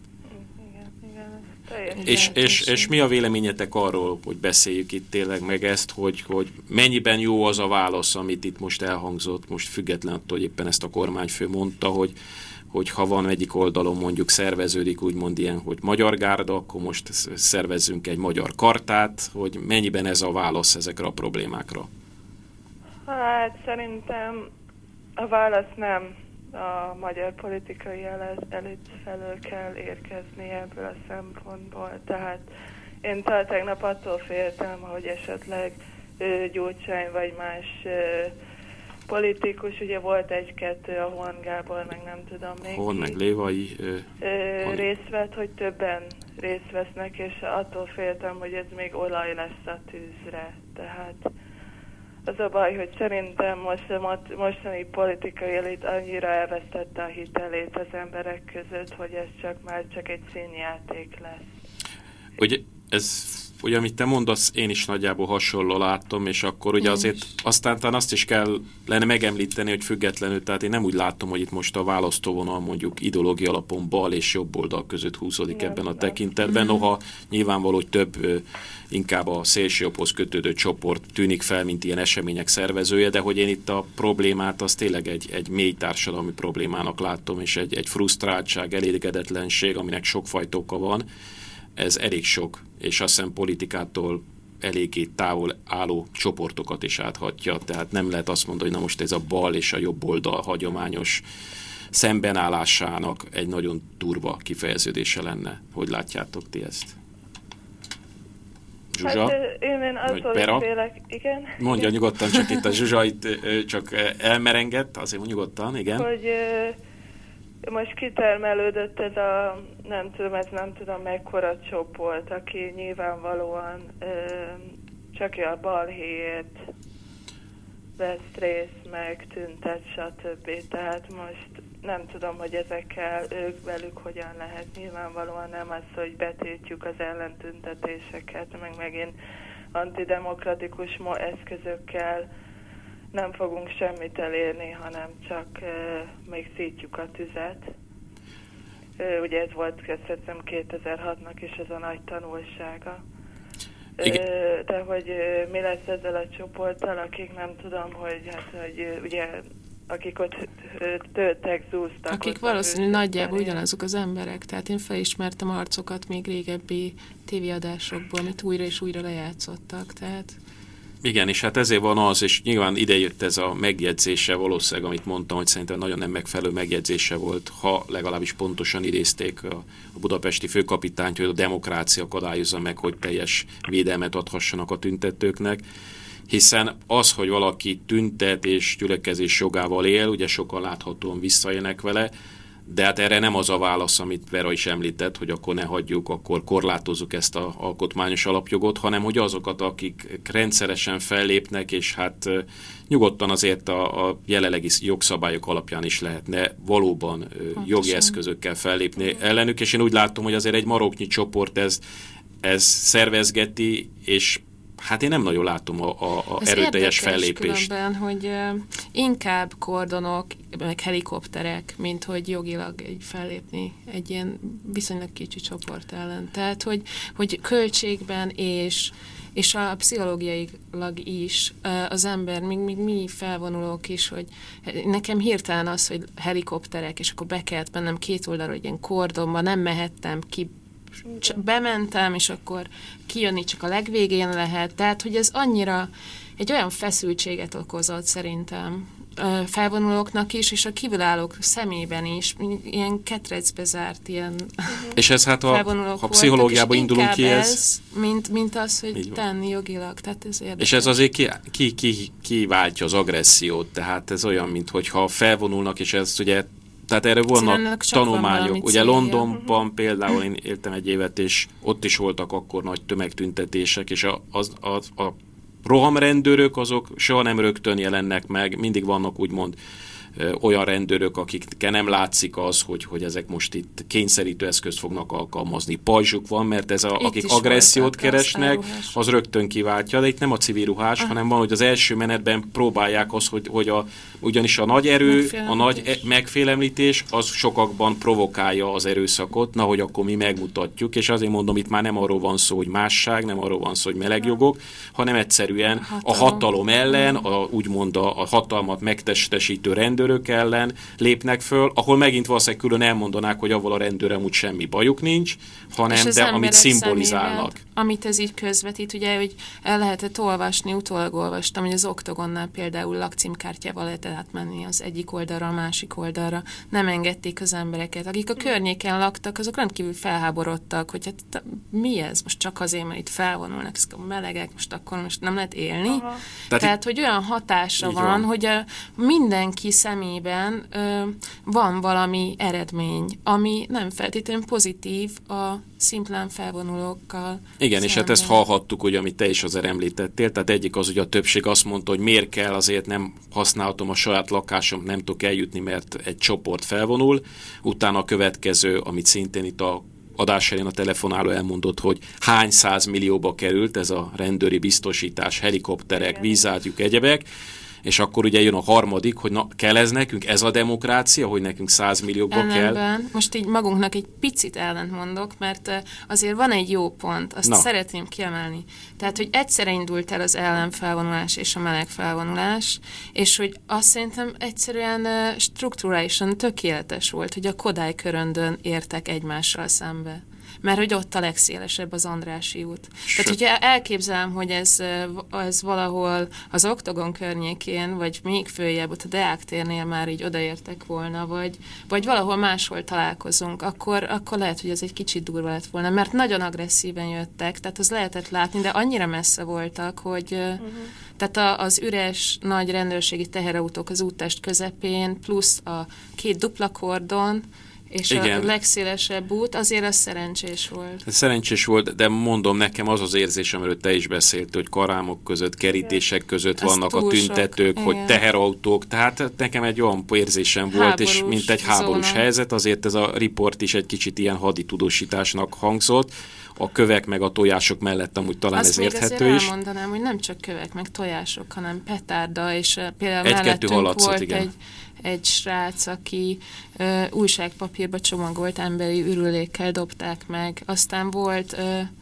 És mi a véleményetek arról, hogy beszéljük itt tényleg meg ezt, hogy mennyiben jó az a válasz, amit itt most elhangzott, most független attól, hogy éppen ezt a kormányfő mondta, hogy ha van egyik oldalon mondjuk szerveződik úgymond ilyen, hogy magyar gárda, akkor most szervezzünk egy magyar kartát, hogy mennyiben ez a válasz ezekre a problémákra? Hát szerintem a válasz nem a magyar politikai elit felől kell érkezni ebből a szempontból. Tehát én tegnap attól féltem, hogy esetleg Gyurcsány vagy más politikus, ugye volt egy-kettő, a Horn Gábor, meg nem tudom még. Horn, meg Lévai. Részt vett, hogy többen részt vesznek, és attól féltem, hogy ez még olaj lesz a tűzre. Tehát az a baj, hogy szerintem mostani politikai elit annyira elvesztette a hitelét az emberek között, hogy ez már csak egy színjáték lesz. Ugye, amit te mondasz, én is nagyjából hasonló látom, és akkor ugye azért aztán azt is kellene megemlíteni, hogy függetlenül, tehát én nem úgy látom, hogy itt most a választóvonal mondjuk ideológia alapon bal és jobb oldal között húzódik ebben a tekintetben, noha nyilvánvaló, hogy több inkább a szélsőjobbhoz kötődő csoport tűnik fel, mint ilyen események szervezője, de hogy én itt a problémát az tényleg egy mély társadalmi problémának látom, és egy frusztráltság, elégedetlenség, aminek sokfajta oka van. Ez elég sok, és azt hiszem politikától eléggé távol álló csoportokat is áthatja, tehát nem lehet azt mondani, hogy na most ez a bal és a jobb oldal hagyományos szembenállásának egy nagyon durva kifejeződése lenne. Hogy látjátok ti ezt? Zsuzsa? Hát én attól félek, igen. Mondja nyugodtan, csak itt a Zsuzsa itt csak elmerengett, azért nyugodtan, igen. Hogy most kitermelődött ez a, nem tudom mekkora csoport, aki nyilvánvalóan csak a balhéért vesz részt, meg tüntet, stb. Tehát most nem tudom, hogy ezekkel velük hogyan lehet. Nyilvánvalóan nem az, hogy betiltjuk az ellentüntetéseket, meg megint antidemokratikus eszközökkel nem fogunk semmit elérni, hanem csak még szítjuk a tüzet. Ugye ez volt, szerintem 2006-nak is ez a nagy tanulsága. De hogy mi lesz ezzel a csoporttal, akik nem tudom, hogy ugye akik ott töltek, zúztak. Akik valószínűleg nagyjából ugyanazok az emberek, tehát én felismertem arcokat még régebbi tévéadásokból, amit újra és újra lejátszottak, tehát... Igen, és hát ezért van az, és nyilván idejött ez a megjegyzése valószínűleg, amit mondtam, hogy szerintem nagyon nem megfelelő megjegyzése volt, ha legalábbis pontosan idézték a budapesti főkapitányt, hogy a demokrácia akadályozza meg, hogy teljes védelmet adhassanak a tüntetőknek, hiszen az, hogy valaki tüntet és gyülekezés jogával él, ugye sokan láthatóan visszaélnek vele, de hát erre nem az a válasz, amit Vera is említett, hogy akkor ne hagyjuk, akkor korlátozzuk ezt az alkotmányos alapjogot, hanem hogy azokat, akik rendszeresen fellépnek, és hát nyugodtan azért a jelenlegi jogszabályok alapján is lehetne valóban jogi eszközökkel fellépni ellenük, és én úgy látom, hogy azért egy maroknyi csoport ez szervezgeti, és hát én nem nagyon látom a erőteljes fellépést. Különben, hogy inkább kordonok, meg helikopterek, mint hogy jogilag fellépni egy ilyen viszonylag kicsi csoport ellen. Tehát, hogy költségben és a pszichológiailag is az ember, még mi felvonulók is, hogy nekem hirtelen az, hogy helikopterek, és akkor be kellett mennem két oldalról, hogy ilyen kordonban nem mehettem ki bementem, és akkor kijönni csak a legvégén lehet. Tehát, hogy ez annyira egy olyan feszültséget okozott szerintem felvonulóknak is, és a kívülállók szemében is, ilyen ketrecbe zárt ilyen és ez hát ha pszichológiába indulunk ki, ez... Mint az, hogy tenni jogilag, tehát ez érdekes. És ez azért ki váltja az agressziót, tehát ez olyan, mintha felvonulnak, és ez ugye, tehát erre vannak tanulmányok. Ugye Londonban például én éltem egy évet, és ott is voltak akkor nagy tömegtüntetések, és a rohamrendőrök azok soha nem rögtön jelennek meg, mindig vannak úgymond olyan rendőrök, akikkel nem látszik az, hogy ezek most itt kényszerítő eszközt fognak alkalmazni. Pajzsuk van, mert akik agressziót keresnek, az rögtön kiváltja, de itt nem a civil ruhás, hanem van, hogy az első menetben próbálják azt, hogy ugyanis a nagy erő, a nagy megfélemlítés, az sokakban provokálja az erőszakot, na, hogy akkor mi megmutatjuk, és azért mondom, itt már nem arról van szó, hogy másság, nem arról van szó, hogy melegjogok, hanem egyszerűen a hatalom ellen, úgymond a hatalmat megtestesítő rendőrök ellen lépnek föl, ahol megint valószínűleg külön elmondanák, hogy avval a rendőrem úgy semmi bajuk nincs, hanem de amit szimbolizálnak. Amit ez így közvetít, ugye, hogy el lehetett olvasni, utólag olvastam, hogy az Oktogonnál például lakcímkártyával lehetett átmenni az egyik oldalra, a másik oldalra. Nem engedték az embereket. Akik a környéken laktak, azok rendkívül felháborodtak, hogy hát mi ez? Most csak azért, mert itt felvonulnak, ezek a melegek, most nem lehet élni. Tehát hogy olyan hatása van, hogy mindenki szemében van valami eredmény, ami nem feltétlenül pozitív a szimplán felvonulókkal. Igen, szemben. És hát ezt hallhattuk, hogy amit te is azért említettél, tehát egyik az, hogy a többség azt mondta, hogy miért kell, azért nem használhatom a saját lakásom, nem tudok eljutni, mert egy csoport felvonul. Utána a következő, amit szintén itt a adás elején a telefonáló elmondott, hogy hány 100 millióba került ez a rendőri biztosítás, helikopterek, vízágyúk, egyebek, és akkor ugye jön a harmadik, hogy na, kell ez nekünk, ez a demokrácia, hogy nekünk 100 milliókba kell. Most így magunknak egy picit ellent mondok, mert azért van egy jó pont, azt szeretném kiemelni. Tehát, hogy egyszerre indult el az ellenfelvonulás és a meleg felvonulás, és hogy azt szerintem egyszerűen strukturálisan tökéletes volt, hogy a Kodály köröndön értek egymással szembe. Mert hogy ott a legszélesebb az Andrássy út. Tehát, hogyha elképzelem, hogy ez valahol az Oktogon környékén, vagy még följebb, ott a Deák térnél már így odaértek volna, vagy valahol máshol találkozunk, akkor lehet, hogy ez egy kicsit durva lett volna, mert nagyon agresszíven jöttek, tehát az lehetett látni, de annyira messze voltak, hogy tehát az üres nagy rendőrségi teherautók az úttest közepén, plusz a 2 dupla kordon, és igen. A legszélesebb út, azért az szerencsés volt. Szerencsés volt, de mondom, nekem az érzés, amiről te is beszélt, hogy karámok között, kerítések között vannak a tüntetők, hogy teherautók, tehát nekem egy olyan érzésem volt, és mint egy háborús helyzet, azért ez a riport is egy kicsit ilyen haditudósításnak hangzott. A kövek meg a tojások mellett amúgy talán ez érthető is. Azt elmondanám, hogy nem csak kövek meg tojások, hanem petárda, és például mellettünk volt egy srác, aki újságpapírba csomagolt emberi ürülékkel dobták meg. Aztán volt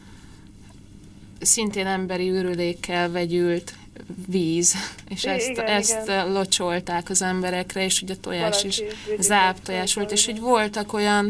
szintén emberi ürülékkel vegyült víz, és ezt locsolták az emberekre, és ugye a tojás is záptojás volt, és hogy voltak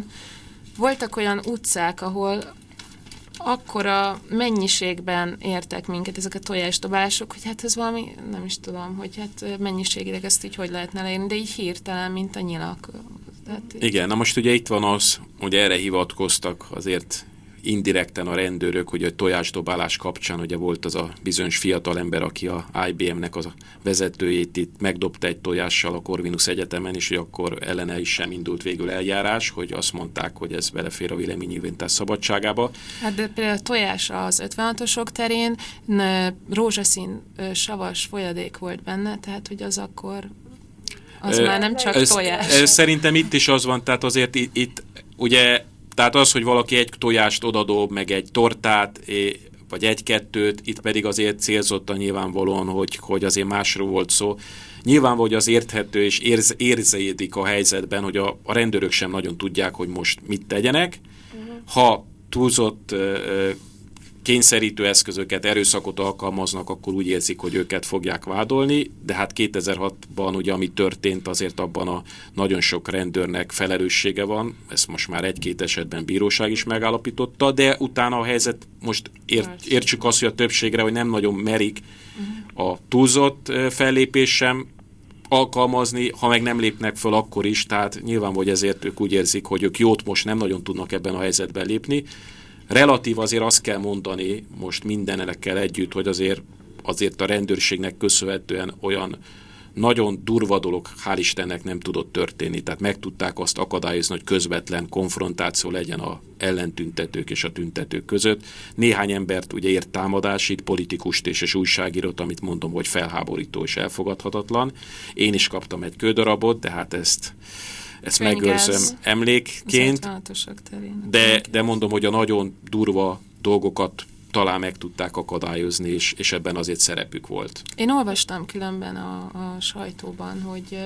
olyan utcák, ahol akkora mennyiségben értek minket ezek a tojásdobások, hogy hát ez valami, nem is tudom, hogy hát mennyiségileg ezt így hogy lehetne leírni, de így hirtelen, mint a nyilak. Igen, na most ugye itt van az, hogy erre hivatkoztak azért indirekten a rendőrök, hogy a tojásdobálás kapcsán ugye volt az a bizonyos fiatalember, aki a IBM-nek az a vezetőjét itt megdobta egy tojással a Corvinus Egyetemen, és hogy akkor ellene is sem indult végül eljárás, hogy azt mondták, hogy ez belefér a véleménynyilvántás szabadságába. Hát de például a tojás az 56-osok terén rózsaszín savas folyadék volt benne, tehát hogy az akkor az már nem csak tojás. Szerintem itt is az van, tehát azért itt ugye tehát az, hogy valaki egy tojást odadob, meg egy tortát, vagy egy-kettőt, itt pedig azért célzottan nyilvánvalóan, hogy azért másról volt szó. Nyilvánvaló, hogy az érthető és érződik a helyzetben, hogy a rendőrök sem nagyon tudják, hogy most mit tegyenek. Ha túlzott kényszerítő eszközöket, erőszakot alkalmaznak, akkor úgy érzik, hogy őket fogják vádolni, de hát 2006-ban ugye, ami történt, azért abban a nagyon sok rendőrnek felelőssége van, ezt most már 1-2 esetben bíróság is megállapította, de utána a helyzet, most értsük azt, hogy a többségre, hogy nem nagyon merik a túlzott fellépés sem alkalmazni, ha meg nem lépnek föl, akkor is, tehát nyilván, hogy ezért ők úgy érzik, hogy ők jót most nem nagyon tudnak ebben a helyzetben lépni. Relatív azért azt kell mondani most mindenekkel együtt, hogy azért a rendőrségnek köszönhetően olyan nagyon durva dolog, hál' Istennek nem tudott történni. Tehát meg tudták azt akadályozni, hogy közvetlen konfrontáció legyen a ellentüntetők és a tüntetők között. Néhány embert ugye ért támadás, itt politikust és újságírót, amit mondom, hogy felháborító és elfogadhatatlan. Én is kaptam egy kődarabot, de hát ezt megőrzöm emlékként. De mondom, hogy a nagyon durva dolgokat talán meg tudták akadályozni, és ebben azért szerepük volt. Én olvastam különben a sajtóban, hogy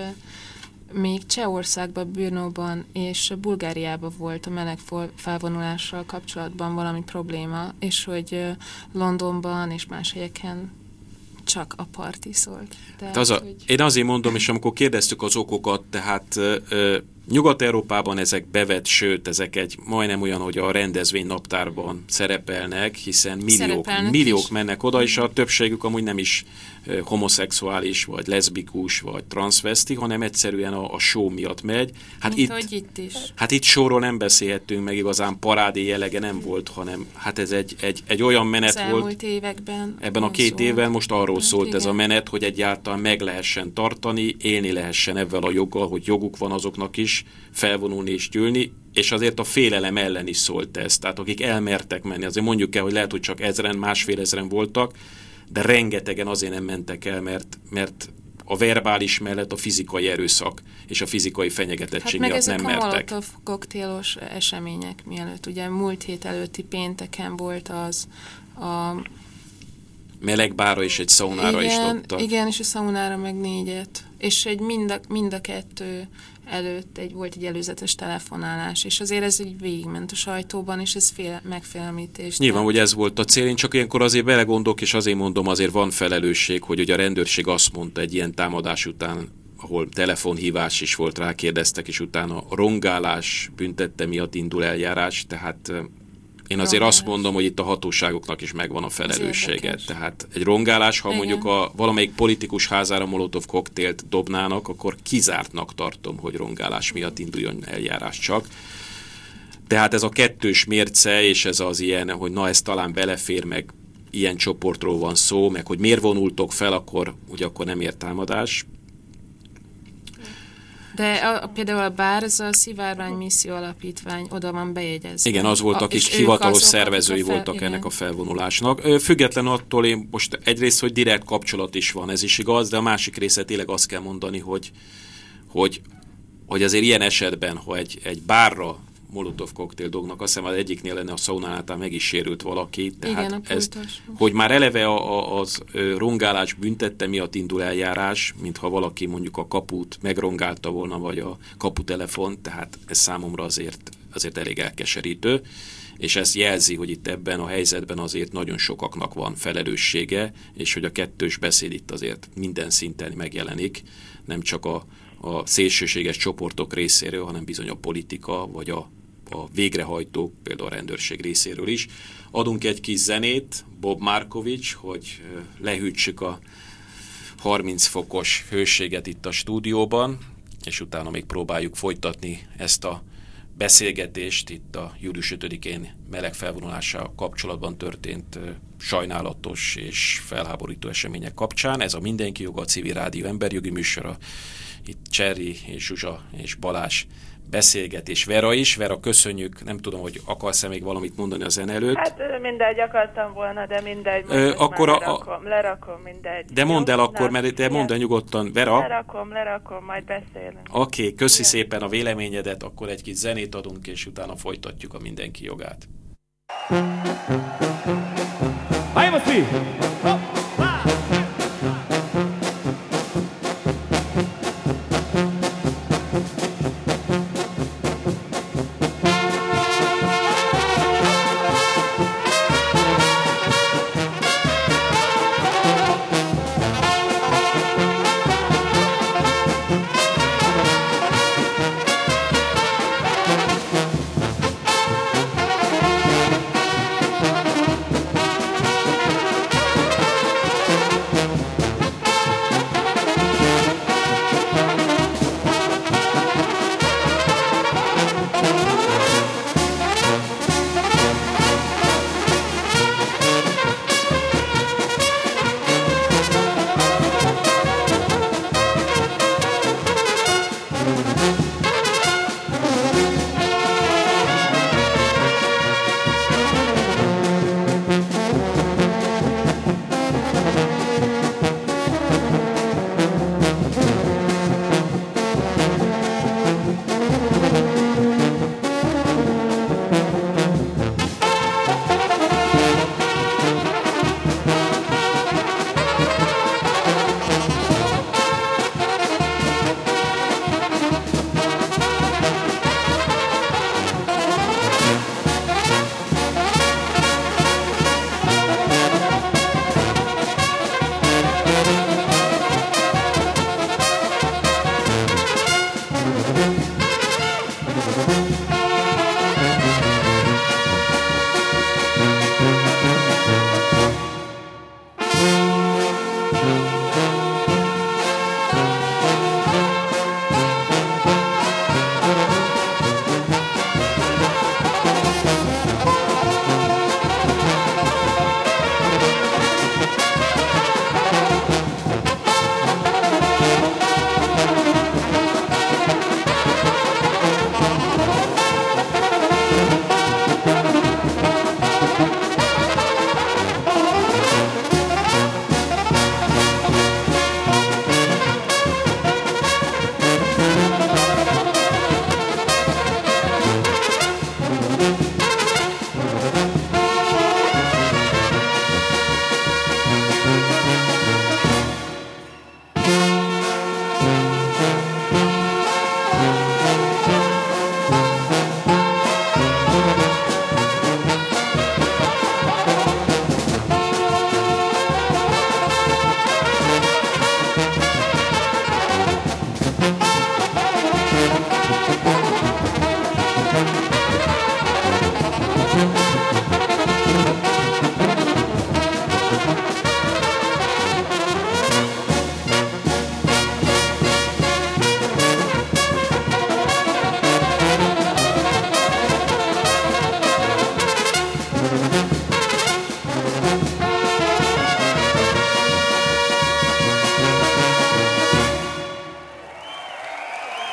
még Csehországban, Brnóban és Bulgáriában volt a meleg felvonulással kapcsolatban valami probléma, és hogy Londonban és más helyeken csak a parti szólt. Én azért mondom, és amikor kérdeztük az okokat, tehát Nyugat-Európában ezek bevett, sőt, ezek majdnem olyan, hogy a rendezvénynaptárban szerepelnek, hiszen milliók mennek oda, és a többségük amúgy nem is homoszexuális, vagy leszbikus, vagy transzveszti, hanem egyszerűen a show miatt megy. Hát itt is. Hát itt showról nem beszélhettünk, meg igazán parádé jellege nem volt, hanem hát ez egy olyan menet volt. Években ebben a 2 évben most arról szólt ez a menet, hogy egyáltalán meg lehessen tartani, élni lehessen ebben a joggal, hogy joguk van azoknak is felvonulni és gyűlni, és azért a félelem ellen is szólt ez. Tehát akik elmertek menni, azért mondjuk el, hogy lehet, hogy csak 1000-en, 1500 voltak, de rengetegen azért nem mentek el, mert a verbális mellett a fizikai erőszak és a fizikai fenyegetettség miatt nem mertek. Hát meg ezek a Molotov koktélos események mielőtt, ugye múlt hét előtti pénteken volt az a melegbárra és egy szaunára is dobtak. Igen, és a szaunára meg 4-et. És mind a 2 előtt volt egy előzetes telefonálás, és azért ez így végigment a sajtóban, és ez megfélemlítés. Nyilván, hogy ez volt a cél, én csak ilyenkor azért belegondolok, és azért mondom, azért van felelősség, hogy ugye a rendőrség azt mondta egy ilyen támadás után, ahol telefonhívás is volt, rákérdeztek, és utána a rongálás büntette miatt indul eljárás, tehát én azért azt mondom, hogy itt a hatóságoknak is megvan a felelőssége. Tehát egy rongálás, ha mondjuk valamelyik politikus házára molotov koktélt dobnának, akkor kizártnak tartom, hogy rongálás miatt induljon eljárás csak. Tehát ez a kettős mérce, és ez az ilyen, hogy na ez talán belefér, meg ilyen csoportról van szó, meg hogy miért vonultok fel, akkor nem ér támadás. De például a bár, ez a Szivárvány Misszió Alapítvány, oda van bejegyezve. Igen, az volt, akik hivatalos szervezői voltak ennek a felvonulásnak. Függetlenül attól én most egyrészt, hogy direkt kapcsolat is van, ez is igaz, de a másik része tényleg azt kell mondani, hogy azért ilyen esetben, ha egy bárra molotov koktél dognak, azt hiszem az egyiknél lenne a szaunánál meg is sérült valaki. Tehát igen, ez, hogy már eleve az rongálás büntette miatt indul eljárás, mintha valaki mondjuk a kaput megrongálta volna, vagy a kaputelefon, tehát ez számomra azért elég elkeserítő, és ez jelzi, hogy itt ebben a helyzetben azért nagyon sokaknak van felelőssége, és hogy a kettős beszéd itt azért minden szinten megjelenik, nem csak a szélsőséges csoportok részéről, hanem bizony a politika, vagy a végrehajtók, például a rendőrség részéről is. Adunk egy kis zenét, Bob Markovics, hogy lehűtsük a 30 fokos hőséget itt a stúdióban, és utána még próbáljuk folytatni ezt a beszélgetést itt a július 5-én meleg felvonulással kapcsolatban történt sajnálatos és felháborító események kapcsán. Ez a Mindenki Joga, a Civil Rádió emberjogi műsora. Itt Cserry és Zsuzsa és Balázs beszélget, és Vera is. Vera, köszönjük. Nem tudom, hogy akarsz-e még valamit mondani a zene előtt? Hát mindegy, akartam volna, de mindegy. Akkor lerakom, mindegy. De mondd el akkor, mert te mondd el nyugodtan. Vera? Lerakom, majd beszélünk. Oké, köszi szépen a véleményedet, akkor egy kis zenét adunk, és utána folytatjuk a Mindenki Jogát.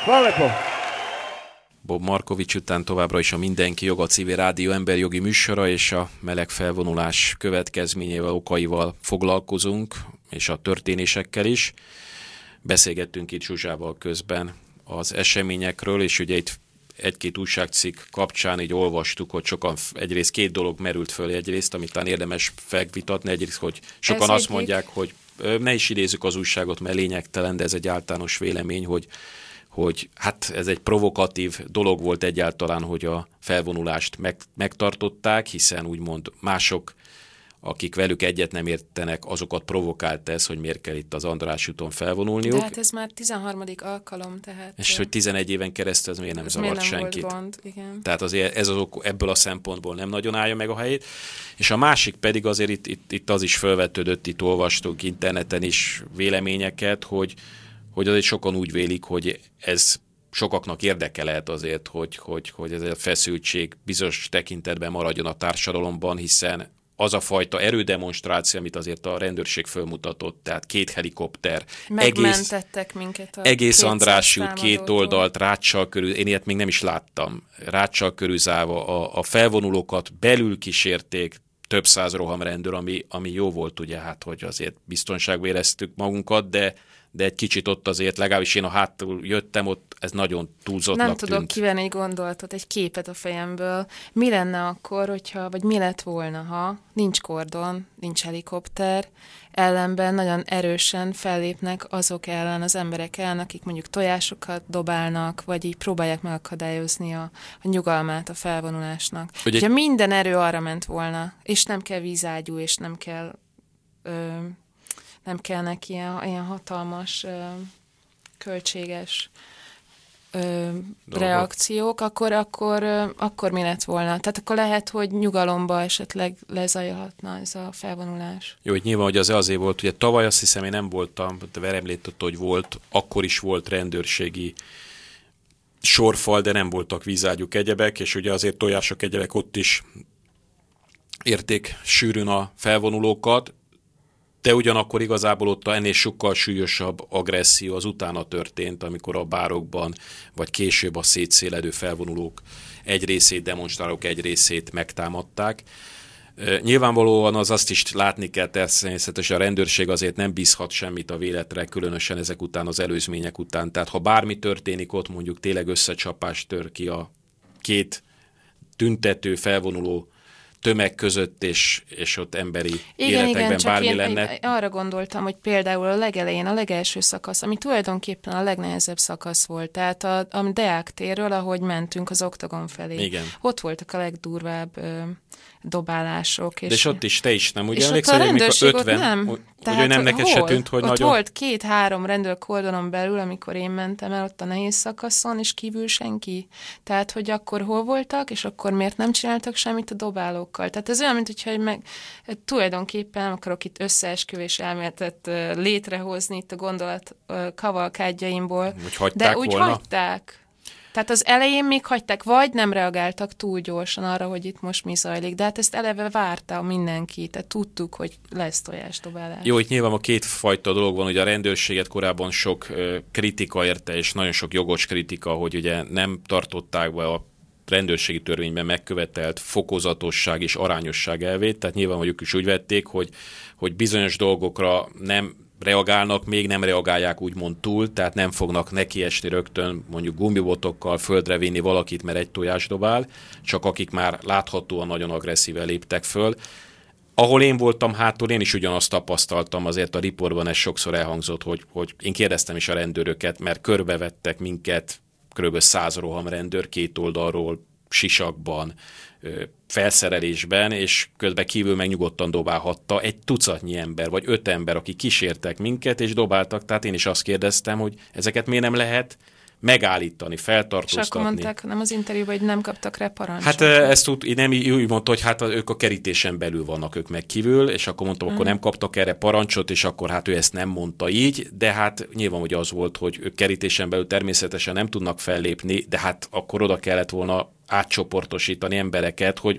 Hvala lepo. Bob Markovics után továbbra is a Mindenki Joga civil rádió emberjogi műsora, és a meleg felvonulás következményével, okaival foglalkozunk, és a történésekkel is. Beszélgettünk itt Zsuzsával közben az eseményekről, és ugye itt egy-két újságcikk kapcsán így olvastuk, hogy sokan egyrészt két dolog merült föl egyrészt, amit talán érdemes megvitatni, egyrészt, hogy sokan azt mondják, hogy ne is idézzük az újságot, mert lényegtelen, de ez egy általános vélemény, hogy hát ez egy provokatív dolog volt egyáltalán, hogy a felvonulást megtartották, hiszen úgymond mások, akik velük egyet nem értenek, azokat provokált ez, hogy miért kell itt az András úton felvonulniuk. De hát ez már 13. alkalom, tehát... És hogy 11 éven keresztül ez miért nem zavart senkit. Volt gond, igen. Tehát azért ez ebből a szempontból nem nagyon állja meg a helyét. És a másik pedig azért itt az is felvetődött, itt olvastunk interneten is véleményeket, hogy azért sokan úgy vélik, hogy ez sokaknak érdeke lehet azért, hogy ez a feszültség bizonyos tekintetben maradjon a társadalomban, hiszen az a fajta erődemonstráció, amit azért a rendőrség fölmutatott, tehát 2 helikopter, megmentettek minket egész András út, 2 oldalt ráccsal körül, én ilyet még nem is láttam, ráccsal körülzálva a felvonulókat belül kísérték, több száz rohamrendőr, ami jó volt ugye, hát hogy azért biztonságban éreztük magunkat, de egy kicsit ott azért, legalábbis én a hátul jöttem, ott ez nagyon túlzottnak Nem tűnt. tudok kivenni egy gondolatot, egy képet a fejemből. Mi lenne akkor, vagy mi lett volna, ha nincs kordon, nincs helikopter, ellenben nagyon erősen fellépnek azok ellen, az emberek ellen, akik mondjuk tojásokat dobálnak, vagy így próbálják megakadályozni a nyugalmát a felvonulásnak. Hogyha minden erő arra ment volna, és nem kell vízágyú, és nem kell neki ilyen hatalmas, költséges reakciók, akkor mi lett volna? Tehát akkor lehet, hogy nyugalomba esetleg lezajolhatna ez a felvonulás. Jó, hogy nyilván, hogy az azért volt, ugye tavaly azt hiszem, én nem voltam, de említett, hogy volt, akkor is volt rendőrségi sorfal, de nem voltak vízágyúk egyebek, és ugye azért tojások egyebek ott is érték sűrűn a felvonulókat, de ugyanakkor igazából ott ennél sokkal súlyosabb agresszió az utána történt, amikor a bárokban, vagy később a szétszéledő felvonulók egy részét, demonstrálók egy részét megtámadták. Nyilvánvalóan azt is látni kell, természetesen a rendőrség azért nem bízhat semmit a véletre, különösen ezek után, az előzmények után. Tehát ha bármi történik ott, mondjuk tényleg összecsapás tör ki a 2 tüntető, felvonuló tömeg között, és ott emberi életekben bármi lenne. Igen, arra gondoltam, hogy például a legelején, a legelső szakasz, ami tulajdonképpen a legnehezebb szakasz volt, tehát a Deák térről, ahogy mentünk az Oktogon felé. Igen. Ott voltak a legdurvább dobálások. És ott is, te is nem, ugye emlékszel, hogy amikor 50, hogy nem neked se tűnt, hogy ott nagyon... volt 2-3 rendőr kordonon belül, amikor én mentem el ott a nehéz szakaszon, és kívül senki. Tehát, hogy akkor hol voltak, és akkor miért nem csináltak semmit a dobálókkal. Tehát ez olyan, mint hogyha tulajdonképpen nem akarok itt összeesküvés elméletet létrehozni itt a gondolat kavalkádjaimból. De úgy hagyták. Tehát az elején még hagyták, vagy nem reagáltak túl gyorsan arra, hogy itt most mi zajlik. De hát ezt eleve várta mindenki, tehát tudtuk, hogy lesz tojásdobálás. Jó, itt nyilván a 2 fajta dolog van, hogy a rendőrséget korábban sok kritika érte, és nagyon sok jogos kritika, hogy ugye nem tartották be a rendőrségi törvényben megkövetelt fokozatosság és arányosság elvét, tehát nyilván ők is úgy vették, hogy bizonyos dolgokra nem reagálnak, még nem reagálják úgymond túl, tehát nem fognak nekiesni rögtön mondjuk gumibotokkal földre vinni valakit, mert egy tojás dobál, csak akik már láthatóan nagyon agresszíven léptek föl. Ahol én voltam hátul, én is ugyanazt tapasztaltam, azért a riportban ez sokszor elhangzott, hogy én kérdeztem is a rendőröket, mert körbevettek minket kb. 100 rohamrendőr 2 oldalról, sisakban, felszerelésben, és közben kívül meg nyugodtan dobálhatta egy tucatnyi ember, vagy 5 ember, akik kísértek minket, és dobáltak. Tehát én is azt kérdeztem, hogy ezeket miért nem lehet megállítani, feltartóztatni. És akkor mondták, nem az interjúban, hogy nem kaptak rá parancsot. Hát ezt nem úgy mondta, hogy hát ők a kerítésen belül vannak, ők meg kívül, és akkor mondtam, akkor nem kaptak erre parancsot, és akkor hát ő ezt nem mondta így, de hát nyilván, hogy az volt, hogy ők kerítésen belül természetesen nem tudnak fellépni, de hát akkor oda kellett volna átcsoportosítani embereket, hogy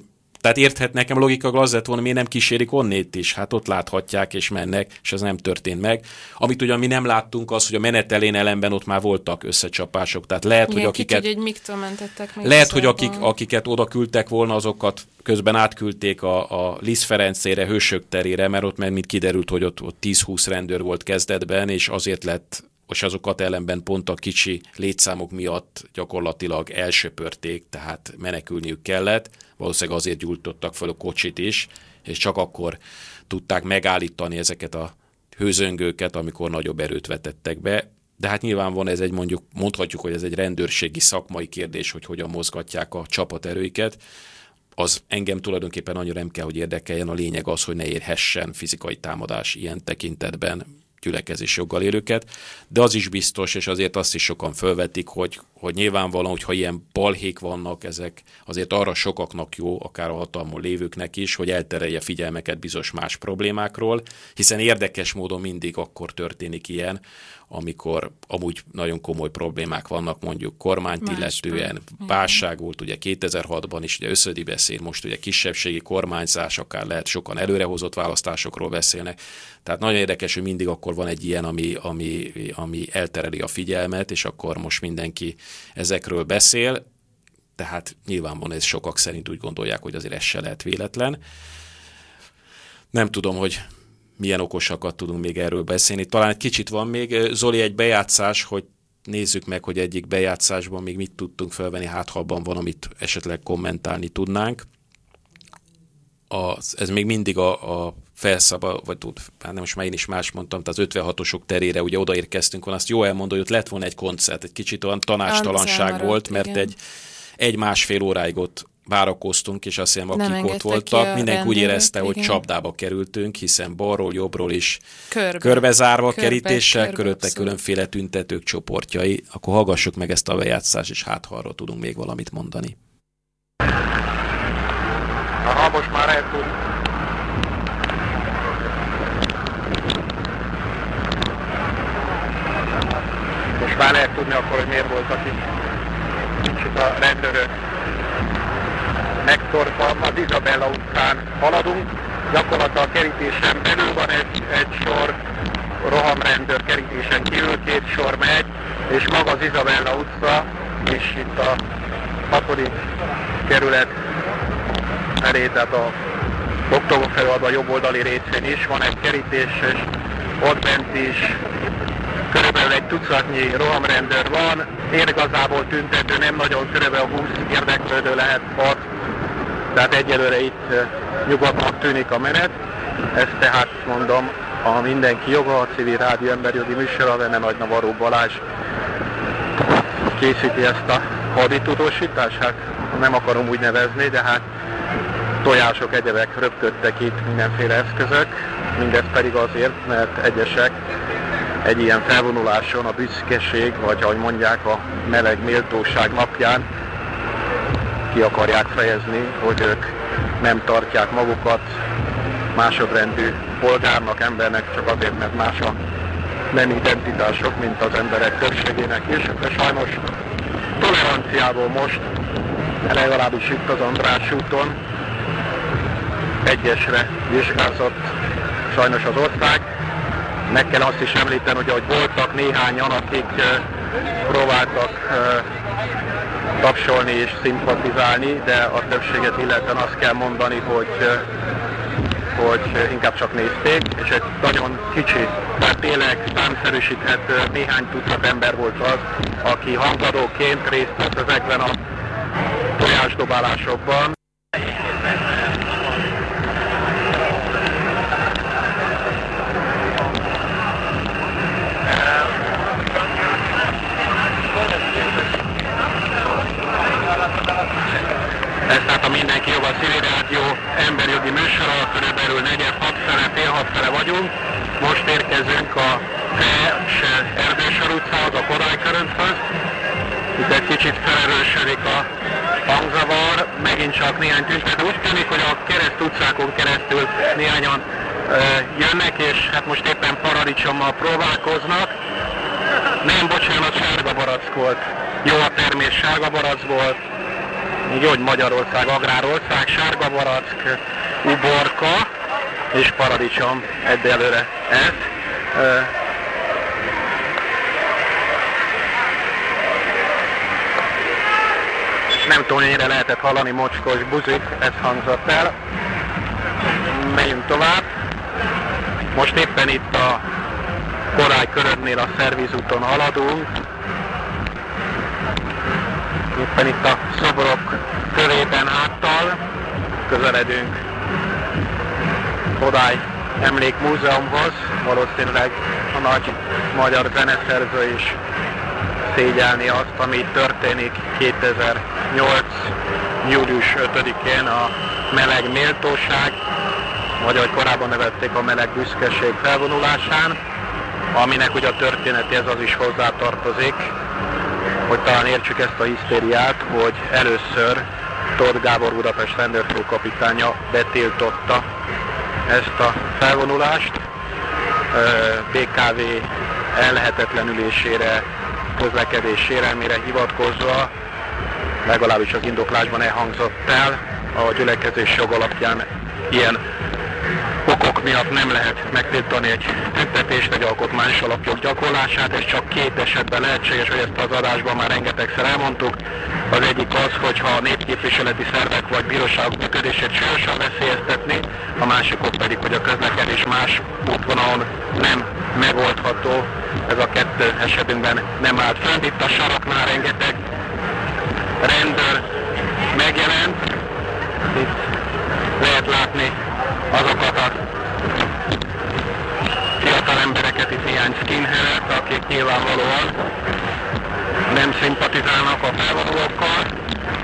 Tehát érthet nekem logika az lett volna, miért nem kísérik onnét is. Hát ott láthatják és mennek, és ez nem történt meg. Amit ugyan mi nem láttunk, az, hogy a menetelén ellenben ott már voltak összecsapások. Tehát lehet, igen, hogy akiket... hogy miktől mentettek még lehet, hogy akiket oda küldtek volna, azokat közben átküldték a Liszt Ferenc térre, Hősök terére, mert ott mint kiderült, hogy ott 10-20 rendőr volt kezdetben, és azért lett, és azokat ellenben pont a kicsi létszámok miatt gyakorlatilag elsöpörték, tehát menekülniük kellett. Valószínűleg azért gyújtottak fel a kocsit is, és csak akkor tudták megállítani ezeket a hőzöngőket, amikor nagyobb erőt vetettek be. De hát nyilván van ez mondhatjuk, hogy ez egy rendőrségi szakmai kérdés, hogy hogyan mozgatják a csapaterőiket. Az engem tulajdonképpen annyira nem kell, hogy érdekeljen. A lényeg az, hogy ne érhessen fizikai támadás ilyen tekintetben gyülekezés joggal élőket, de az is biztos, és azért azt is sokan felvetik, hogy nyilvánvalóan, hogyha ilyen balhék vannak, ezek azért arra sokaknak jó, akár a hatalmon lévőknek is, hogy elterelje figyelmeket bizonyos más problémákról, hiszen érdekes módon mindig akkor történik ilyen, amikor amúgy nagyon komoly problémák vannak, mondjuk kormányt illetően, válság volt ugye 2006-ban is, ugye összödi beszéd, most ugye kisebbségi kormányzás, akár lehet sokan előrehozott választásokról beszélnek. Tehát nagyon érdekes, hogy mindig akkor van egy ilyen, ami eltereli a figyelmet, és akkor most mindenki ezekről beszél, tehát nyilvánvalóan ez sokak szerint úgy gondolják, hogy azért ez se lehet véletlen. Nem tudom, hogy milyen okosakat tudunk még erről beszélni. Talán egy kicsit van még, Zoli, egy bejátszás, hogy nézzük meg, hogy egyik bejátszásban még mit tudtunk felvenni, hát ha abban van, amit esetleg kommentálni tudnánk. Ez még mindig a vagy most már én is más mondtam, tehát az 56-osok terére ugye odaérkeztünk volna, azt jó elmondani, hogy ott lett volna egy koncert, egy kicsit olyan tanácstalanság volt, mert igen. egy másfél óráig ott várakoztunk, és azt hiszem, akik ott voltak, mindenki úgy érezte, hogy csapdába kerültünk, hiszen balról, jobbról is körbezárva, kerítéssel, körülötte különféle tüntetők csoportjai. Akkor hallgassuk meg ezt a bejátszást, és hát arról tudunk még valamit mondani. Aha, most már el tud. Most már lehet tudni akkor, hogy miért voltak itt kicsit a rendőrök megtorpa. Az Izabella utcán haladunk. Gyakorlatilag a kerítésen belül van egy sor rohamrendőr, kerítésen kívül 2 sor megy, és maga az Izabella utca, és itt a 6. kerület elé, tehát a Oktogonfelútban a jobb oldali részén is van egy kerítés, és ott bent is körülbelül egy tucatnyi rohamrendőr van. Igazából tüntető, nem nagyon, körülbelül 20 érdeklődő lehet ott, tehát egyelőre itt nyugodtnak tűnik a menet. Ez tehát mondom, a Mindenki Joga, a Civil Rádió emberjogi műsora, Venne Nagy Navarro Balázs készíti ezt a haditudósítást, hát nem akarom úgy nevezni, de hát tojások, egyebek röpködtek itt, mindenféle eszközök, mindez pedig azért, mert egyesek egy ilyen felvonuláson a büszkeség, vagy ahogy mondják, a meleg méltóság napján ki akarják fejezni, hogy ők nem tartják magukat másodrendű polgárnak, embernek, csak azért, mert más a nem identitások, mint az emberek többségének is. De sajnos toleranciából most, legalábbis itt az András úton, egyesre vizsgázott sajnos az ország. Meg kell azt is említeni, hogy voltak néhányan, akik próbáltak tapsolni és szimpatizálni, de a többséget illetően azt kell mondani, hogy inkább csak nézték, és egy nagyon kicsi, tehát tényleg számszerűsíthető néhány tucat ember volt az, aki hangadóként részt vett ezekben a tojásdobálásokban. Ez tehát a Mindenki Joga Civil Rádió emberjogi műsora, körülbelül 4-6 fele, fél 6 fele vagyunk. Most érkezünk a Erdősor utcához, a Kodály Körönthöz. Itt egy kicsit felerősödik a hangzavar, megint csak néhány tüntető. Úgy tűnik, hogy a Kereszt utcákon keresztül néhányan jönnek, és hát most éppen paradicsommal próbálkoznak. Nem, bocsánat, sárga barack volt. Jó a termés, sárga barack volt. így hogy Magyarország, Agrárország, Sárgabarack, uborka és paradicsom egyelőre ez. Nem tudom, mennyire lehetett hallani, mocskos buzik, ez hangzott el. Megyünk tovább. Most éppen itt a Korály körödnél a szervizúton haladunk. Éppen itt a szobrok körében háttal közeledünk Kodály Emlékmúzeumhoz. Valószínűleg a nagy magyar zeneszerző is szégyelni azt, ami történik 2008. július 5-én a Meleg Méltóság, vagy ahogy korábban nevezték, a Meleg Büszkeség felvonulásán, aminek ugye a történetéhez az is hozzátartozik, hogy talán értsük ezt a hisztériát, hogy először Tóth Gábor Budapest rendőrfőkapitánya betiltotta ezt a felvonulást, BKV ellehetetlenülésére, közlekedésére, mire hivatkozva, legalábbis az indoklásban elhangzott el, a gyülekezés jog alapján ilyen okok miatt nem lehet megtiltani egy tüntetést, egy alkotmányos alapjog gyakorlását, ez csak 2 esetben lehetséges, hogy ezt az adásban már rengetegszer elmondtuk. Az egyik az, hogyha a népképviseleti szervek vagy bíróságok működését súlyosan veszélyeztetni, a másikok pedig, hogy a közlekedés más útvonalon nem megoldható. Ez a 2 esetünkben nem állt fent. Itt a saroknál rengeteg rendőr megjelent. Itt lehet látni azokat a fiatal embereket, itt néhány skinheadet, akik nyilvánvalóan nem szimpatizálnak a felvonulókkal.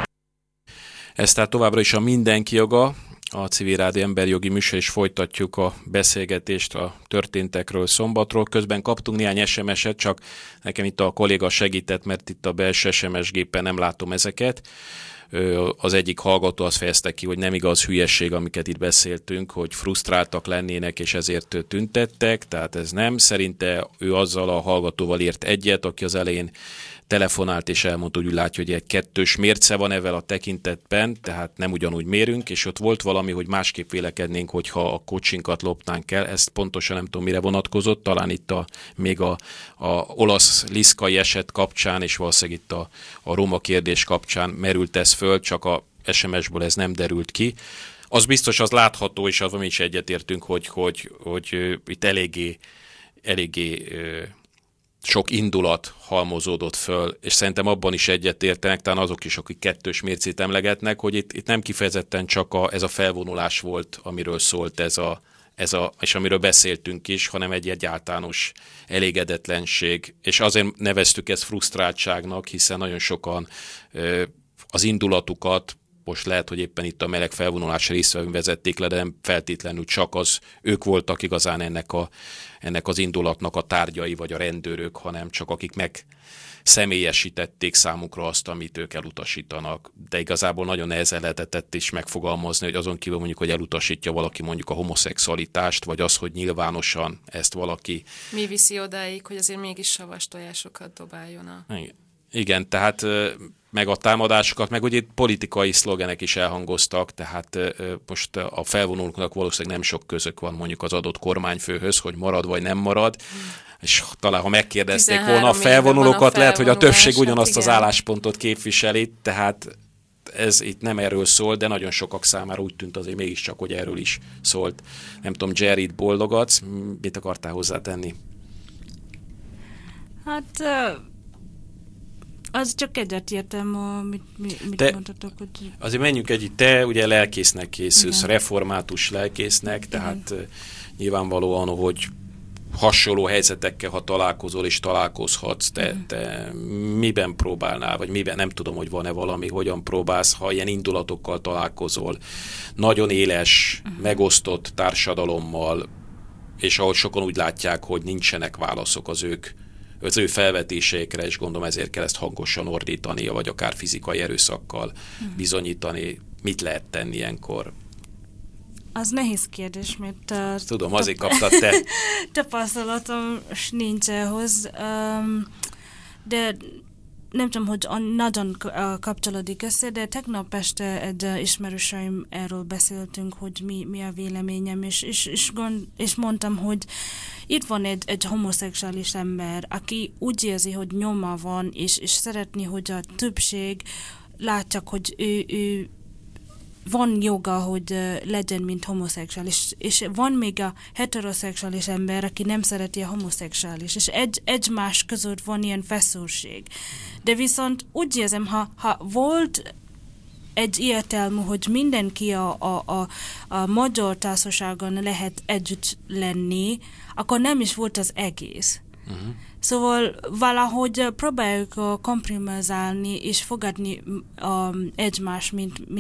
Ez tehát továbbra is a Mindenki joga, a Civil Rádió emberjogi műsor, és folytatjuk a beszélgetést a történtekről szombatról. Közben kaptunk néhány SMS-et, csak nekem itt a kolléga segített, mert itt a belső SMS gépen nem látom ezeket. Az egyik hallgató azt fejezte ki, hogy nem igaz, hülyesség, amiket itt beszéltünk, hogy frusztráltak lennének, és ezért tüntettek, tehát ez nem. Szerinte ő azzal a hallgatóval ért egyet, aki az elején telefonált és elmondta, hogy úgy látja, hogy egy 2. mérce van ezzel a tekintetben, tehát nem ugyanúgy mérünk, és ott volt valami, hogy másképp vélekednénk, hogyha a kocsinkat lopnánk el. Ezt pontosan nem tudom, mire vonatkozott, talán itt még a olasz liszkai eset kapcsán, és valószínűleg itt a roma kérdés kapcsán merült ez föl, csak a SMS-ból ez nem derült ki. Az biztos, az látható, és az mi is egyetértünk, hogy itt eléggé sok indulat halmozódott föl, és szerintem abban is egyetértenek, talán azok is, akik 2. mércét emlegetnek, hogy itt nem kifejezetten csak ez a felvonulás volt, amiről szólt és amiről beszéltünk is, hanem egy általános elégedetlenség, és azért neveztük ezt frusztráltságnak, hiszen nagyon sokan az indulatukat, most lehet, hogy éppen itt a meleg felvonulás résztvevőn vezették le, de nem feltétlenül csak ők voltak igazán ennek az indulatnak a tárgyai, vagy a rendőrök, hanem csak akik megszemélyesítették számukra azt, amit ők elutasítanak. De igazából nagyon nehezen lehetett is megfogalmazni, hogy azon kívül mondjuk, hogy elutasítja valaki mondjuk a homoszexualitást, vagy az, hogy nyilvánosan ezt valaki... Mi viszi odáig, hogy azért mégis savas tojásokat dobáljon a... Igen, tehát meg a támadásokat, meg ugye politikai szlogenek is elhangoztak, tehát most a felvonulóknak valószínűleg nem sok közök van mondjuk az adott kormányfőhöz, hogy marad vagy nem marad, és talán ha megkérdezték volna a felvonulókat, lehet, hogy a többség ugyanazt az álláspontot képviseli, tehát ez itt nem erről szól, de nagyon sokak számára úgy tűnt azért mégiscsak, hogy erről is szólt. Nem tudom, Jerry, boldogatsz? Mit akartál hozzátenni? Hát... Az csak egyetértem, mit mondhatok, hogy... Azért menjünk együtt, te ugye lelkésznek készülsz, igen. Református lelkésznek, tehát igen. Nyilvánvalóan, hogy hasonló helyzetekkel, ha találkozol és találkozhatsz, te miben próbálnál, vagy miben, nem tudom, hogy van-e valami, hogyan próbálsz, ha ilyen indulatokkal találkozol, nagyon éles, megosztott társadalommal, és ahol sokan úgy látják, hogy nincsenek válaszok az ő felvetéseikre, és gondolom ezért kell ezt hangosan ordítania, vagy akár fizikai erőszakkal bizonyítani. Mit lehet tenni ilyenkor? Az nehéz kérdés, mert... Tudom, azért kaptad te. Tapasztalatom nincs ehhoz, de nem tudom, hogy nagyon kapcsolódik össze, de tegnap este egy ismerőseim erről beszéltünk, hogy mi a véleményem, és mondtam, hogy itt van egy homoszexuális ember, aki úgy érzi, hogy nyoma van, és szeretné, hogy a többség látják, hogy ő van joga, hogy legyen, mint homoszexuális, és van még a heteroszexuális ember, aki nem szereti a homoszexuális, és egymás között van ilyen feszültség. De viszont úgy érzem, ha volt egy értelmű, hogy mindenki a magyar társaságon lehet együtt lenni, akkor nem is volt az egész. Uh-huh. Szóval valahogy próbáljuk komprimizálni és fogadni egymást,